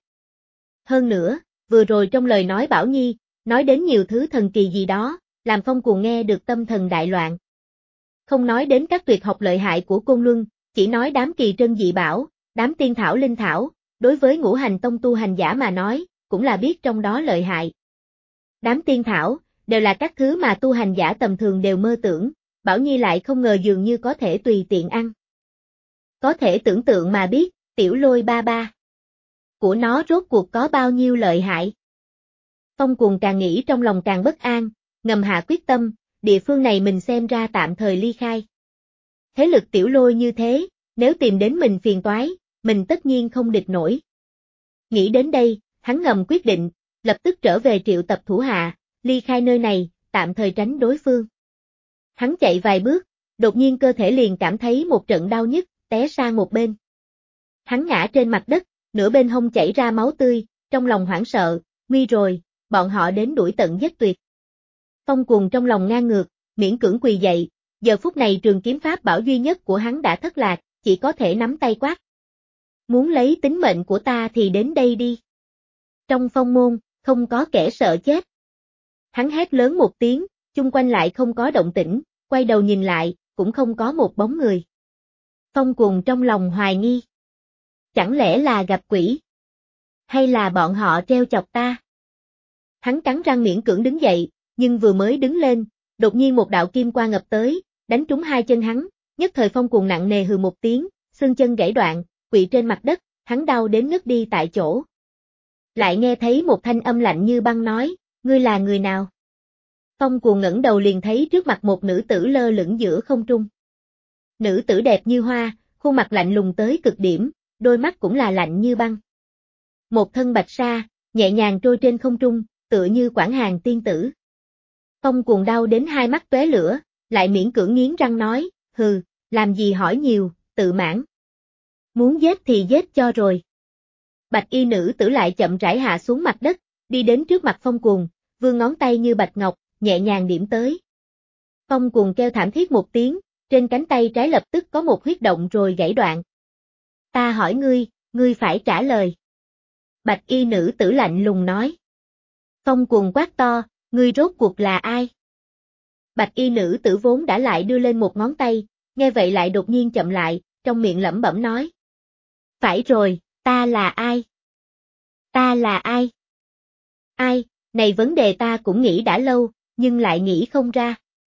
Hơn nữa, vừa rồi trong lời nói Bảo Nhi, nói đến nhiều thứ thần kỳ gì đó, làm Phong Cuồng nghe được tâm thần đại loạn. Không nói đến các tuyệt học lợi hại của Côn Luân, chỉ nói đám kỳ trân dị bảo, đám tiên thảo linh thảo, đối với ngũ hành tông tu hành giả mà nói, cũng là biết trong đó lợi hại. Đám tiên thảo, đều là các thứ mà tu hành giả tầm thường đều mơ tưởng, Bảo Nhi lại không ngờ dường như có thể tùy tiện ăn. Có thể tưởng tượng mà biết, Tiểu Lôi ba ba của nó rốt cuộc có bao nhiêu lợi hại. Phong Cuồng càng nghĩ trong lòng càng bất an, ngầm hạ quyết tâm, địa phương này mình xem ra tạm thời ly khai. Thế lực Tiểu Lôi như thế, nếu tìm đến mình phiền toái, mình tất nhiên không địch nổi. Nghĩ đến đây, hắn ngầm quyết định, lập tức trở về triệu tập thủ hạ, ly khai nơi này, tạm thời tránh đối phương. Hắn chạy vài bước, đột nhiên cơ thể liền cảm thấy một trận đau nhức, té sang một bên. Hắn ngã trên mặt đất, nửa bên hông chảy ra máu tươi, trong lòng hoảng sợ, nguy rồi, bọn họ đến đuổi tận giết tuyệt. Phong Cuồng trong lòng ngang ngược, miễn cưỡng quỳ dậy, giờ phút này trường kiếm pháp bảo duy nhất của hắn đã thất lạc, chỉ có thể nắm tay quát. Muốn lấy tính mệnh của ta thì đến đây đi. Trong phong môn, không có kẻ sợ chết. Hắn hét lớn một tiếng, chung quanh lại không có động tĩnh, quay đầu nhìn lại, cũng không có một bóng người. Phong Cuồng trong lòng hoài nghi. Chẳng lẽ là gặp quỷ? Hay là bọn họ treo chọc ta? Hắn cắn răng miễn cưỡng đứng dậy, nhưng vừa mới đứng lên, đột nhiên một đạo kim quang ngập tới, đánh trúng hai chân hắn, nhất thời Phong Cuồng nặng nề hừ một tiếng, xương chân gãy đoạn, quỵ trên mặt đất, hắn đau đến ngất đi tại chỗ. Lại nghe thấy một thanh âm lạnh như băng nói, ngươi là người nào? Phong Cuồng ngẩng đầu liền thấy trước mặt một nữ tử lơ lửng giữa không trung. Nữ tử đẹp như hoa, khuôn mặt lạnh lùng tới cực điểm, đôi mắt cũng là lạnh như băng. Một thân bạch sa, nhẹ nhàng trôi trên không trung, tựa như quảng hàng tiên tử. Phong Cuồng đau đến hai mắt tóe lửa, lại miễn cưỡng nghiến răng nói, hừ, làm gì hỏi nhiều, tự mãn. Muốn giết thì giết cho rồi. Bạch y nữ tử lại chậm rãi hạ xuống mặt đất, đi đến trước mặt Phong Cuồng, vươn ngón tay như bạch ngọc, nhẹ nhàng điểm tới. Phong Cuồng kêu thảm thiết một tiếng, trên cánh tay trái lập tức có một huyết động rồi gãy đoạn. Ta hỏi ngươi, ngươi phải trả lời. Bạch y nữ tử lạnh lùng nói. Phong Cuồng quát to, ngươi rốt cuộc là ai? Bạch y nữ tử vốn đã lại đưa lên một ngón tay, nghe vậy lại đột nhiên chậm lại, trong miệng lẩm bẩm nói. Phải rồi, ta là ai? Ta là ai? Ai, này vấn đề ta cũng nghĩ đã lâu, nhưng lại nghĩ không ra.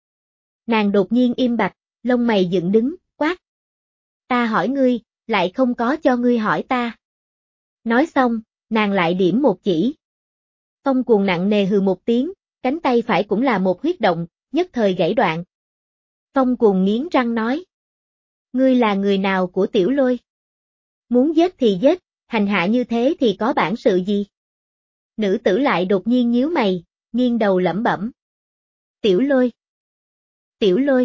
Nàng đột nhiên im bặt, lông mày dựng đứng, quát. Ta hỏi ngươi, lại không có cho ngươi hỏi ta. Nói xong, nàng lại điểm một chỉ. Phong Cuồng nặng nề hừ một tiếng, cánh tay phải cũng là một huyết động, nhất thời gãy đoạn. Phong Cuồng nghiến răng nói. Ngươi là người nào của Tiểu Lôi? Muốn giết thì giết, hành hạ như thế thì có bản sự gì? Nữ tử lại đột nhiên nhíu mày, nghiêng đầu lẩm bẩm. Tiểu Lôi. Tiểu Lôi.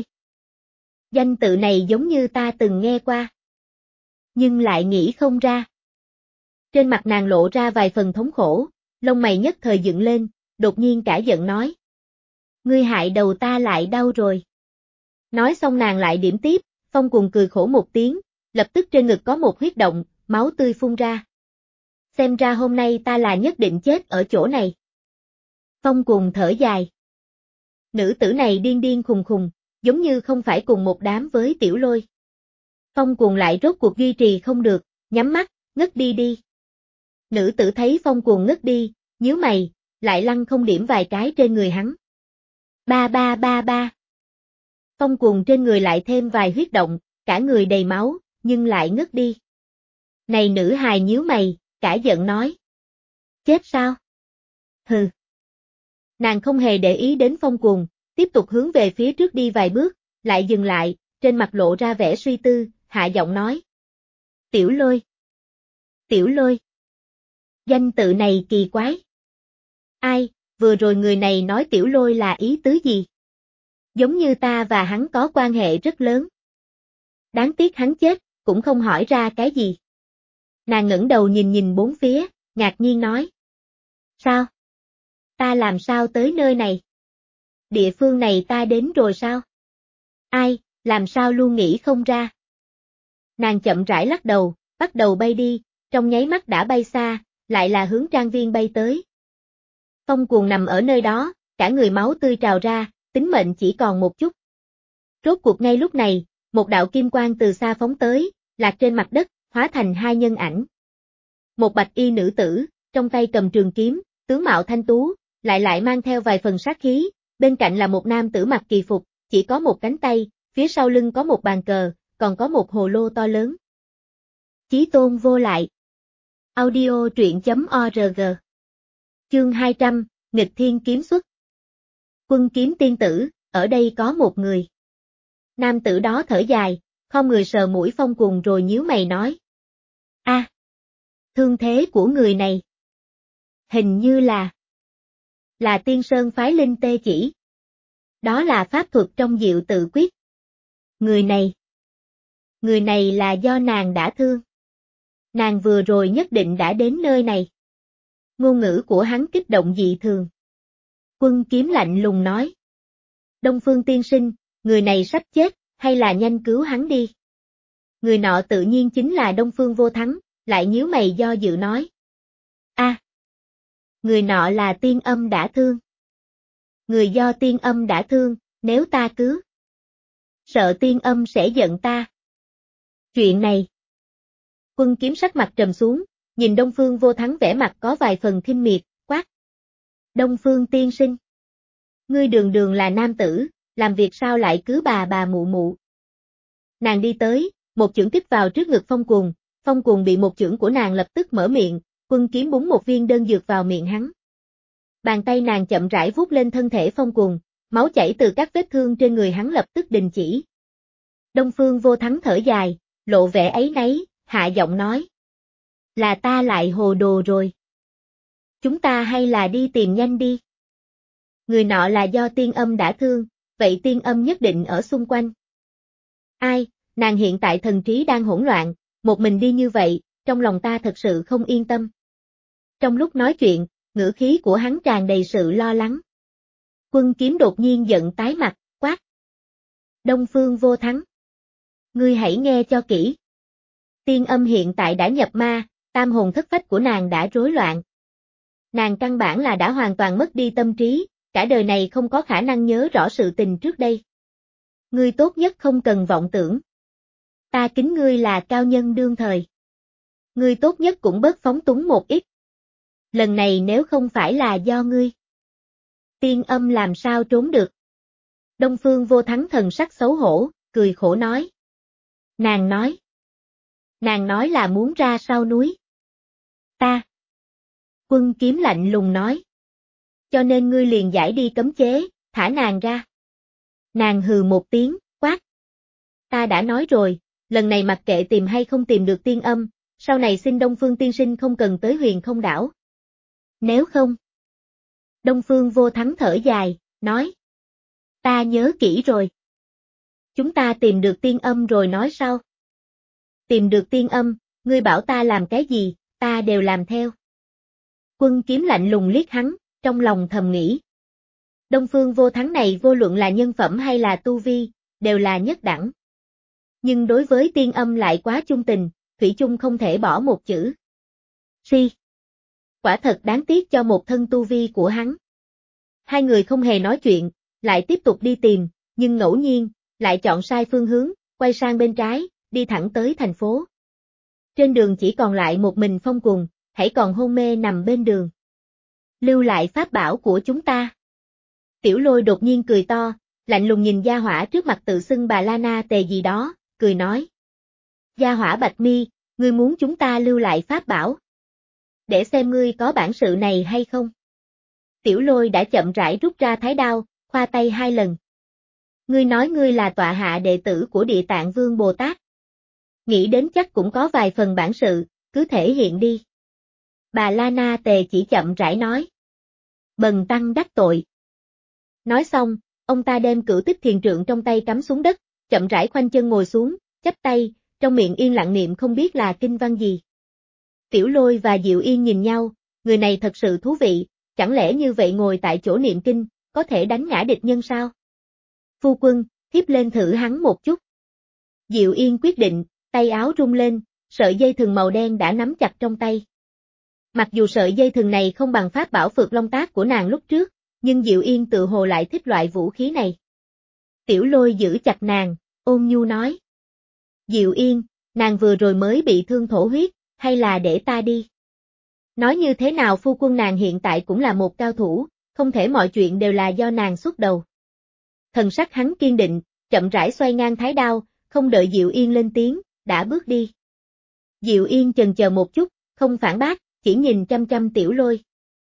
Danh tự này giống như ta từng nghe qua. Nhưng lại nghĩ không ra. Trên mặt nàng lộ ra vài phần thống khổ, lông mày nhất thời dựng lên, đột nhiên cả giận nói. Ngươi hại đầu ta lại đau rồi. Nói xong nàng lại điểm tiếp, Phong Cuồng cười khổ một tiếng, lập tức trên ngực có một huyết động, máu tươi phun ra. Xem ra hôm nay ta là nhất định chết ở chỗ này. Phong Cuồng thở dài. Nữ tử này điên điên khùng khùng, giống như không phải cùng một đám với Tiểu Lôi. Phong Cuồng lại rốt cuộc duy trì không được, nhắm mắt, ngất đi đi. Nữ tử thấy Phong Cuồng ngất đi, nhíu mày, lại lăn không điểm vài cái trên người hắn. Ba ba ba ba. Phong Cuồng trên người lại thêm vài huyết động, cả người đầy máu, nhưng lại ngất đi. Này nữ hài nhíu mày, cả giận nói. Chết sao? Hừ. Nàng không hề để ý đến Phong Cuồng, tiếp tục hướng về phía trước đi vài bước, lại dừng lại, trên mặt lộ ra vẻ suy tư, hạ giọng nói. Tiểu Lôi. Tiểu Lôi. Danh tự này kỳ quái. Ai, vừa rồi người này nói Tiểu Lôi là ý tứ gì? Giống như ta và hắn có quan hệ rất lớn. Đáng tiếc hắn chết, cũng không hỏi ra cái gì. Nàng ngẩng đầu nhìn nhìn bốn phía, ngạc nhiên nói. Sao? Ta làm sao tới nơi này? Địa phương này ta đến rồi sao? Ai, làm sao luôn nghĩ không ra? Nàng chậm rãi lắc đầu, bắt đầu bay đi, trong nháy mắt đã bay xa, lại là hướng trang viên bay tới. Phong Cuồng nằm ở nơi đó, cả người máu tươi trào ra, tính mệnh chỉ còn một chút. Rốt cuộc ngay lúc này, một đạo kim quang từ xa phóng tới, lạc trên mặt đất, hóa thành hai nhân ảnh. Một bạch y nữ tử, trong tay cầm trường kiếm, tướng mạo thanh tú, lại lại mang theo vài phần sát khí, bên cạnh là một nam tử mặc kỳ phục, chỉ có một cánh tay, phía sau lưng có một bàn cờ, còn có một hồ lô to lớn. Chí Tôn vô lại. Audio truyện chấm org. Chương hai trăm, nghịch thiên kiếm xuất. Quân kiếm tiên tử, ở đây có một người. Nam tử đó thở dài, không người sờ mũi Phong Cuồng rồi nhíu mày nói. A, à, thương thế của người này. Hình như là. Là Tiên Sơn phái linh tê chỉ. Đó là pháp thuật trong diệu tự quyết. Người này. Người này là do nàng đã thương. Nàng vừa rồi nhất định đã đến nơi này. Ngôn ngữ của hắn kích động dị thường. Quân kiếm lạnh lùng nói. Đông Phương tiên sinh, người này sắp chết, hay là nhanh cứu hắn đi. Người nọ tự nhiên chính là Đông Phương Vô Thắng, lại nhíu mày do dự nói. A, à, người nọ là tiên âm đã thương. Người do tiên âm đã thương, nếu ta cứu. Sợ tiên âm sẽ giận ta. Chuyện này. Quân kiếm sắc mặt trầm xuống, nhìn Đông Phương Vô Thắng vẻ mặt có vài phần khinh miệt, quát. Đông Phương tiên sinh. Ngươi đường đường là nam tử, làm việc sao lại cứ bà bà mụ mụ. Nàng đi tới, một chưởng kích vào trước ngực Phong Cuồng, Phong Cuồng bị một chưởng của nàng lập tức mở miệng, quân kiếm búng một viên đơn dược vào miệng hắn. Bàn tay nàng chậm rãi vuốt lên thân thể Phong Cuồng, máu chảy từ các vết thương trên người hắn lập tức đình chỉ. Đông Phương Vô Thắng thở dài, lộ vẻ áy náy, hạ giọng nói. Là ta lại hồ đồ rồi. Chúng ta hay là đi tìm nhanh đi. Người nọ là do tiên âm đã thương, vậy tiên âm nhất định ở xung quanh. Ai, nàng hiện tại thần trí đang hỗn loạn, một mình đi như vậy, trong lòng ta thật sự không yên tâm. Trong lúc nói chuyện, ngữ khí của hắn tràn đầy sự lo lắng. Quân kiếm đột nhiên giận tái mặt, quát. Đông Phương Vô Thắng. Ngươi hãy nghe cho kỹ. Tiên âm hiện tại đã nhập ma, tam hồn thất phách của nàng đã rối loạn. Nàng căn bản là đã hoàn toàn mất đi tâm trí, cả đời này không có khả năng nhớ rõ sự tình trước đây. Ngươi tốt nhất không cần vọng tưởng. Ta kính ngươi là cao nhân đương thời. Ngươi tốt nhất cũng bớt phóng túng một ít. Lần này nếu không phải là do ngươi, Tiên Âm làm sao trốn được. Đông Phương Vô Thắng thần sắc xấu hổ, cười khổ nói. Nàng nói. Nàng nói là muốn ra sau núi. Ta. Quân Kiếm lạnh lùng nói. Cho nên ngươi liền giải đi cấm chế, thả nàng ra. Nàng hừ một tiếng, quát. Ta đã nói rồi, lần này mặc kệ tìm hay không tìm được Tiên Âm, sau này xin Đông Phương tiên sinh không cần tới Huyền Không đảo. Nếu không. Đông Phương Vô Thắng thở dài, nói. Ta nhớ kỹ rồi. Chúng ta tìm được Tiên Âm rồi nói sau. Tìm được Tiên Âm, ngươi bảo ta làm cái gì, ta đều làm theo. Quân Kiếm lạnh lùng liếc hắn, trong lòng thầm nghĩ. Đông Phương Vô Thắng này vô luận là nhân phẩm hay là tu vi, đều là nhất đẳng. Nhưng đối với Tiên Âm lại quá chung tình, thủy chung không thể bỏ một chữ. Si. Quả thật đáng tiếc cho một thân tu vi của hắn. Hai người không hề nói chuyện, lại tiếp tục đi tìm, nhưng ngẫu nhiên, lại chọn sai phương hướng, quay sang bên trái, đi thẳng tới thành phố. Trên đường chỉ còn lại một mình Phong Cùng, hãy còn hôn mê nằm bên đường. Lưu lại pháp bảo của chúng ta. Tiểu Lôi đột nhiên cười to, lạnh lùng nhìn gia hỏa trước mặt tự xưng bà La Na Tề gì đó, cười nói. Gia hỏa Bạch Mi, ngươi muốn chúng ta lưu lại pháp bảo? Để xem ngươi có bản sự này hay không. Tiểu Lôi đã chậm rãi rút ra thái đao, khoa tay hai lần. Ngươi nói ngươi là tọa hạ đệ tử của Địa Tạng Vương Bồ Tát. Nghĩ đến chắc cũng có vài phần bản sự, cứ thể hiện đi. Bà La Na Tề chỉ chậm rãi nói. Bần tăng đắc tội. Nói xong, ông ta đem Cửu Tích Thiền Trượng trong tay cắm xuống đất, chậm rãi khoanh chân ngồi xuống, chắp tay, trong miệng yên lặng niệm không biết là kinh văn gì. Tiểu Lôi và Diệu Yên nhìn nhau, người này thật sự thú vị, chẳng lẽ như vậy ngồi tại chỗ niệm kinh, có thể đánh ngã địch nhân sao? Phu quân, thiếp lên thử hắn một chút. Diệu Yên quyết định, tay áo rung lên, sợi dây thừng màu đen đã nắm chặt trong tay. Mặc dù sợi dây thừng này không bằng pháp bảo Phược Long Tác của nàng lúc trước, nhưng Diệu Yên tự hồ lại thích loại vũ khí này. Tiểu Lôi giữ chặt nàng, ôn nhu nói. Diệu Yên, nàng vừa rồi mới bị thương thổ huyết, hay là để ta đi? Nói như thế nào phu quân nàng hiện tại cũng là một cao thủ, không thể mọi chuyện đều là do nàng xuất đầu. Thần sắc hắn kiên định, chậm rãi xoay ngang thái đao, không đợi Diệu Yên lên tiếng, đã bước đi. Diệu Yên chần chờ một chút, không phản bác, chỉ nhìn chăm chăm Tiểu Lôi.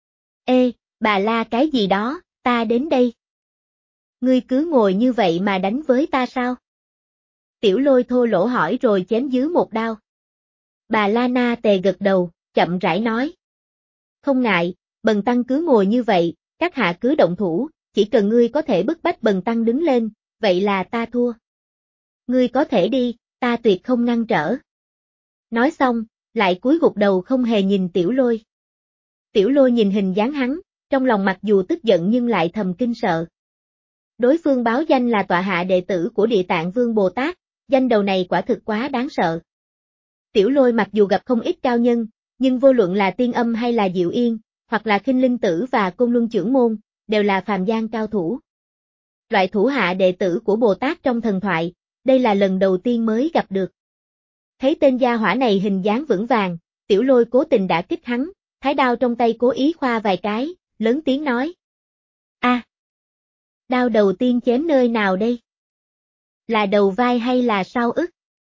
Ê, bà la cái gì đó, ta đến đây. Ngươi cứ ngồi như vậy mà đánh với ta sao? Tiểu Lôi thô lỗ hỏi rồi chém dưới một đao. Bà La Na Tề gật đầu, chậm rãi nói. Không ngại, bần tăng cứ ngồi như vậy, các hạ cứ động thủ, chỉ cần ngươi có thể bức bách bần tăng đứng lên, vậy là ta thua. Ngươi có thể đi, ta tuyệt không ngăn trở. Nói xong, lại cúi gục đầu không hề nhìn Tiểu Lôi. Tiểu Lôi nhìn hình dáng hắn, trong lòng mặc dù tức giận nhưng lại thầm kinh sợ. Đối phương báo danh là tọa hạ đệ tử của Địa Tạng Vương Bồ Tát, danh đầu này quả thực quá đáng sợ. Tiểu Lôi mặc dù gặp không ít cao nhân, nhưng vô luận là Tiên Âm hay là Diệu Yên, hoặc là Khinh Linh Tử và Côn Luân Chưởng Môn, đều là phàm gian cao thủ. Loại thủ hạ đệ tử của Bồ Tát trong thần thoại, đây là lần đầu tiên mới gặp được. Thấy tên gia hỏa này hình dáng vững vàng, Tiểu Lôi cố tình đả kích hắn, thái đao trong tay cố ý khoa vài cái, lớn tiếng nói. A, à, đao đầu tiên chém nơi nào đây? Là đầu vai hay là sau ức?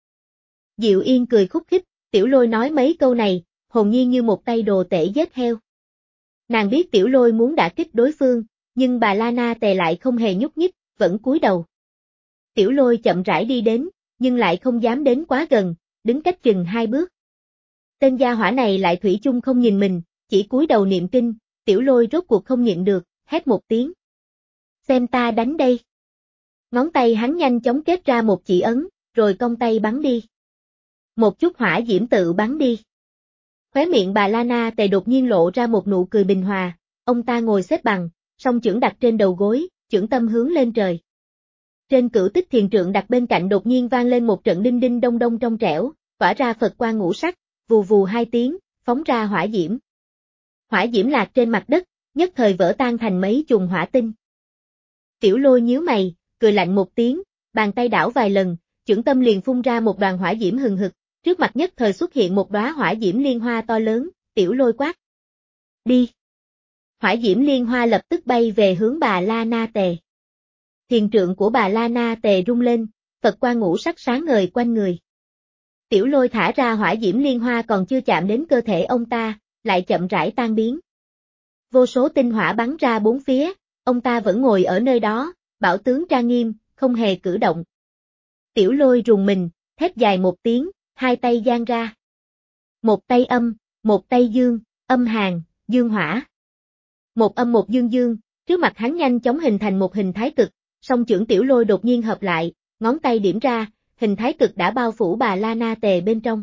Diệu Yên cười khúc khích, Tiểu Lôi nói mấy câu này, hồn nhiên như một tay đồ tể giết heo. Nàng biết Tiểu Lôi muốn đả kích đối phương, nhưng bà La Na Tề lại không hề nhúc nhích, vẫn cúi đầu. Tiểu Lôi chậm rãi đi đến, nhưng lại không dám đến quá gần, đứng cách chừng hai bước. Tên gia hỏa này lại thủy chung không nhìn mình, chỉ cúi đầu niệm kinh, Tiểu Lôi rốt cuộc không nhịn được, hét một tiếng. Xem ta đánh đây. Ngón tay hắn nhanh chóng kết ra một chỉ ấn, rồi cong tay bắn đi. Một chút hỏa diễm tự bắn đi. Khóe miệng bà La Na Tề đột nhiên lộ ra một nụ cười bình hòa, ông ta ngồi xếp bằng, song chưởng đặt trên đầu gối, chưởng tâm hướng lên trời. Trên Cửu Tích Thiền Trượng đặt bên cạnh đột nhiên vang lên một trận đinh đinh đông đông trong trẻo, tỏa ra Phật quang ngũ sắc, vù vù hai tiếng, phóng ra hỏa diễm. Hỏa diễm lạc trên mặt đất, nhất thời vỡ tan thành mấy chùm hỏa tinh. Tiểu Lôi nhíu mày, cười lạnh một tiếng, bàn tay đảo vài lần, chưởng tâm liền phun ra một đoàn hỏa diễm hừng hực, trước mặt nhất thời xuất hiện một đóa hỏa diễm liên hoa to lớn, Tiểu Lôi quát. Đi! Hỏa diễm liên hoa lập tức bay về hướng Bà La Na Tề. Thiền trượng của Bà La Na Tề rung lên, Phật quang ngũ sắc sáng ngời quanh người. Tiểu Lôi thả ra hỏa diễm liên hoa còn chưa chạm đến cơ thể ông ta, lại chậm rãi tan biến. Vô số tinh hỏa bắn ra bốn phía, ông ta vẫn ngồi ở nơi đó, bảo tướng trang nghiêm, không hề cử động. Tiểu Lôi rùng mình, thét dài một tiếng, hai tay giang ra. Một tay âm, một tay dương, âm hàn, dương hỏa. Một âm một dương dương, trước mặt hắn nhanh chóng hình thành một hình thái cực, song chưởng Tiểu Lôi đột nhiên hợp lại, ngón tay điểm ra, hình thái cực đã bao phủ Bà La Na Tề bên trong.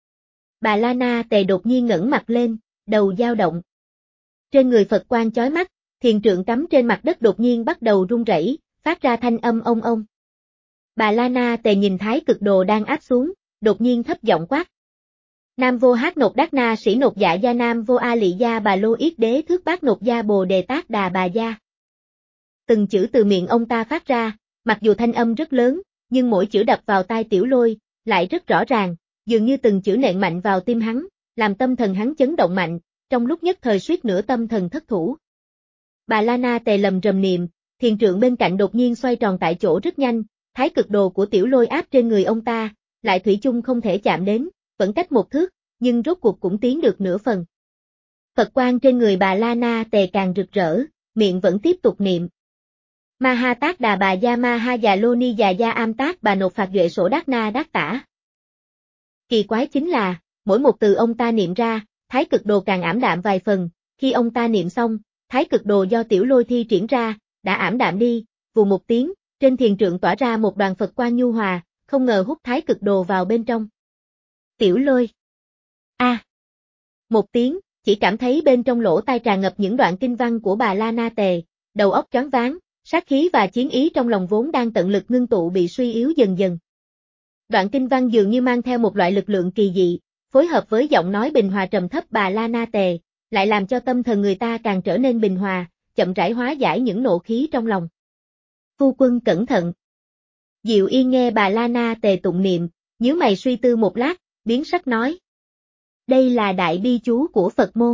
Bà La Na Tề đột nhiên ngẩng mặt lên, đầu dao động. Trên người Phật quang chói mắt, thiền trượng cắm trên mặt đất đột nhiên bắt đầu rung rẩy, phát ra thanh âm ông ông. Bà La Na Tề nhìn thái cực đồ đang áp xuống, đột nhiên thấp giọng quát. Nam vô hát nột đát na sĩ nột dạ gia nam vô a lị gia bà lô yết đế thước bát nột gia bồ đề tát đà bà gia. Từng chữ từ miệng ông ta phát ra, mặc dù thanh âm rất lớn, nhưng mỗi chữ đập vào tai Tiểu Lôi, lại rất rõ ràng, dường như từng chữ nện mạnh vào tim hắn, làm tâm thần hắn chấn động mạnh, trong lúc nhất thời suýt nửa tâm thần thất thủ. Bà La Na Tề lầm rầm niệm, thiền trượng bên cạnh đột nhiên xoay tròn tại chỗ rất nhanh, thái cực đồ của Tiểu Lôi áp trên người ông ta, lại thủy chung không thể chạm đến, vẫn cách một thước, nhưng rốt cuộc cũng tiến được nửa phần. Phật quang trên người Bà La Na Tề càng rực rỡ, miệng vẫn tiếp tục niệm. Ma ha tác đà bà gia ma ha già lô ni già gia am tác bà nộp phạt duệ sổ đát na đát tả. Kỳ quái chính là, mỗi một từ ông ta niệm ra, thái cực đồ càng ảm đạm vài phần, khi ông ta niệm xong, thái cực đồ do Tiểu Lôi thi triển ra, đã ảm đạm đi, vù một tiếng, trên thiền trượng tỏa ra một đoàn Phật quang nhu hòa, không ngờ hút thái cực đồ vào bên trong. Tiểu Lôi. A. À. Một tiếng, chỉ cảm thấy bên trong lỗ tai tràn ngập những đoạn kinh văn của Bà La Na Tề, đầu óc choáng váng, sát khí và chiến ý trong lòng vốn đang tận lực ngưng tụ bị suy yếu dần dần. Đoạn kinh văn dường như mang theo một loại lực lượng kỳ dị, phối hợp với giọng nói bình hòa trầm thấp Bà La Na Tề, lại làm cho tâm thần người ta càng trở nên bình hòa, chậm rãi hóa giải những nộ khí trong lòng. Phu quân cẩn thận. Diệu Yên nghe Bà La Na Tề tụng niệm, nhíu mày suy tư một lát, biến sắc nói. Đây là đại bi chú của Phật môn.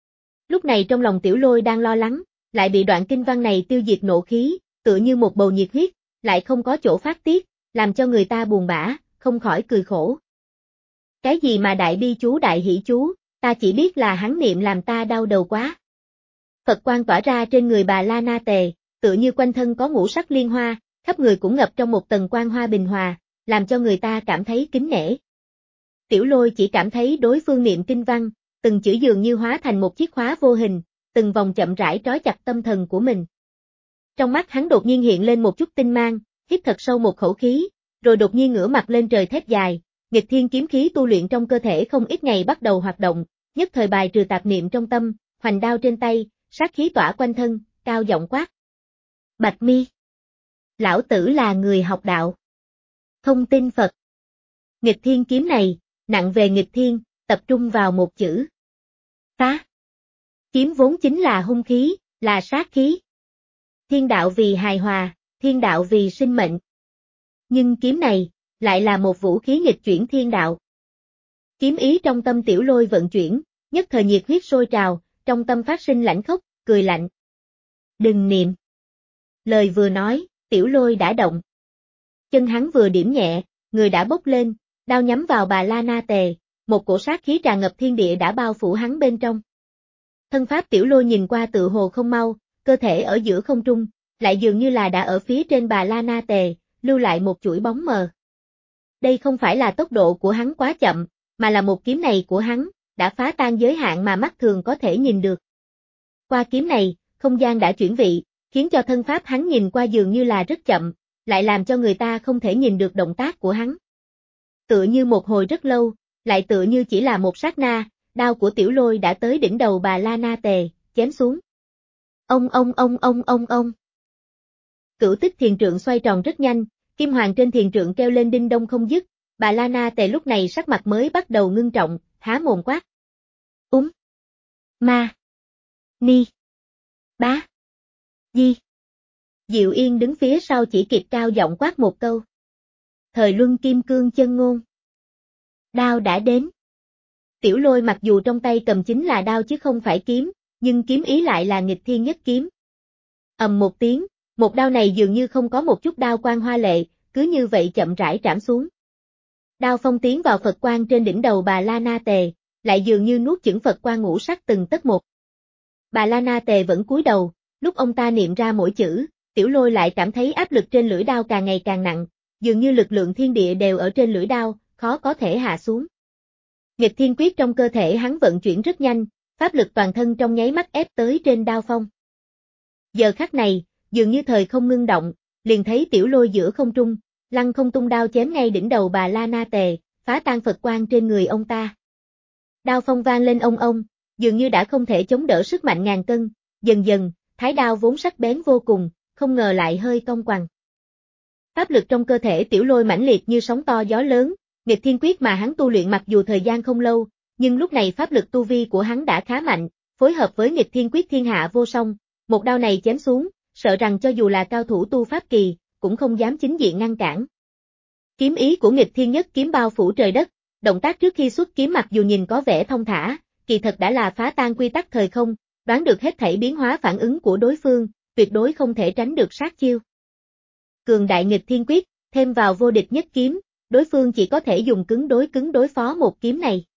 Lúc này trong lòng Tiểu Lôi đang lo lắng, lại bị đoạn kinh văn này tiêu diệt nộ khí, tựa như một bầu nhiệt huyết, lại không có chỗ phát tiết, làm cho người ta buồn bã, không khỏi cười khổ. Cái gì mà đại bi chú đại hỷ chú, ta chỉ biết là hắn niệm làm ta đau đầu quá. Phật quang tỏa ra trên người Bà La Na Tề, tựa như quanh thân có ngũ sắc liên hoa, khắp người cũng ngập trong một tầng quang hoa bình hòa, làm cho người ta cảm thấy kính nể. Tiểu Lôi chỉ cảm thấy đối phương niệm kinh văn, từng chữ dường như hóa thành một chiếc khóa vô hình, từng vòng chậm rãi trói chặt tâm thần của mình. Trong mắt hắn đột nhiên hiện lên một chút tinh mang, hít thật sâu một khẩu khí, rồi đột nhiên ngửa mặt lên trời thét dài, nghịch thiên kiếm khí tu luyện trong cơ thể không ít ngày bắt đầu hoạt động, nhất thời bài trừ tạp niệm trong tâm, hoành đao trên tay, sát khí tỏa quanh thân, cao giọng quát. Bạch Mi. Lão tử là người học đạo. Không tin Phật. Nghịch thiên kiếm này, nặng về nghịch thiên, tập trung vào một chữ. Phá. Kiếm vốn chính là hung khí, là sát khí. Thiên đạo vì hài hòa, thiên đạo vì sinh mệnh. Nhưng kiếm này, lại là một vũ khí nghịch chuyển thiên đạo. Kiếm ý trong tâm Tiểu Lôi vận chuyển, nhất thời nhiệt huyết sôi trào, trong tâm phát sinh lãnh khốc, cười lạnh. Đừng niệm. Lời vừa nói, Tiểu Lôi đã động. Chân hắn vừa điểm nhẹ, người đã bốc lên, đao nhắm vào Bà La Na Tề, một cổ sát khí tràn ngập thiên địa đã bao phủ hắn bên trong. Thân pháp Tiểu Lôi nhìn qua tự hồ không mau, cơ thể ở giữa không trung, lại dường như là đã ở phía trên Bà La Na Tề, lưu lại một chuỗi bóng mờ. Đây không phải là tốc độ của hắn quá chậm, mà là một kiếm này của hắn, đã phá tan giới hạn mà mắt thường có thể nhìn được. Qua kiếm này, không gian đã chuyển vị, khiến cho thân pháp hắn nhìn qua dường như là rất chậm, lại làm cho người ta không thể nhìn được động tác của hắn. Tựa như một hồi rất lâu, lại tựa như chỉ là một sát na, đao của Tiểu Lôi đã tới đỉnh đầu Bà La Na Tề, chém xuống. Ông ông ông ông ông ông. Cửu tích thiền trượng xoay tròn rất nhanh, kim hoàng trên thiền trượng kêu lên đinh đông không dứt, Bà La Na Tề lúc này sắc mặt mới bắt đầu ngưng trọng, há mồm quát. Úm. Ma. Ni. Bá. Di. Diệu Yên đứng phía sau chỉ kịp cao giọng quát một câu. Thời luân kim cương chân ngôn. Đao đã đến. Tiểu Lôi mặc dù trong tay cầm chính là đao chứ không phải kiếm, nhưng kiếm ý lại là nghịch thiên nhất kiếm. Ầm một tiếng, một đao này dường như không có một chút đao quang hoa lệ, cứ như vậy chậm rãi trảm xuống. Đao phong tiến vào Phật quang trên đỉnh đầu bà La Na Tề, lại dường như nuốt chửng Phật quang ngũ sắc từng tấc một. Bà La Na Tề vẫn cúi đầu, lúc ông ta niệm ra mỗi chữ, Tiểu Lôi lại cảm thấy áp lực trên lưỡi đao càng ngày càng nặng, dường như lực lượng thiên địa đều ở trên lưỡi đao, khó có thể hạ xuống. Nghịch thiên quyết trong cơ thể hắn vận chuyển rất nhanh, pháp lực toàn thân trong nháy mắt ép tới trên đao phong. Giờ khắc này, dường như thời không ngưng động, liền thấy Tiểu Lôi giữa không trung, lăng không tung đao chém ngay đỉnh đầu bà La Na Tề, phá tan Phật quang trên người ông ta. Đao phong vang lên ông ông, dường như đã không thể chống đỡ sức mạnh ngàn cân, dần dần, thái đao vốn sắc bén vô cùng, không ngờ lại hơi cong quằn. Pháp lực trong cơ thể Tiểu Lôi mãnh liệt như sóng to gió lớn, nghịch thiên quyết mà hắn tu luyện mặc dù thời gian không lâu, nhưng lúc này pháp lực tu vi của hắn đã khá mạnh, phối hợp với nghịch thiên quyết thiên hạ vô song, một đao này chém xuống, sợ rằng cho dù là cao thủ tu pháp kỳ, cũng không dám chính diện ngăn cản. Kiếm ý của nghịch thiên nhất kiếm bao phủ trời đất, động tác trước khi xuất kiếm mặc dù nhìn có vẻ thông thả, kỳ thật đã là phá tan quy tắc thời không, đoán được hết thảy biến hóa phản ứng của đối phương, tuyệt đối không thể tránh được sát chiêu. Cường đại nghịch thiên quyết, thêm vào vô địch nhất kiếm, đối phương chỉ có thể dùng cứng đối cứng đối phó một kiếm này.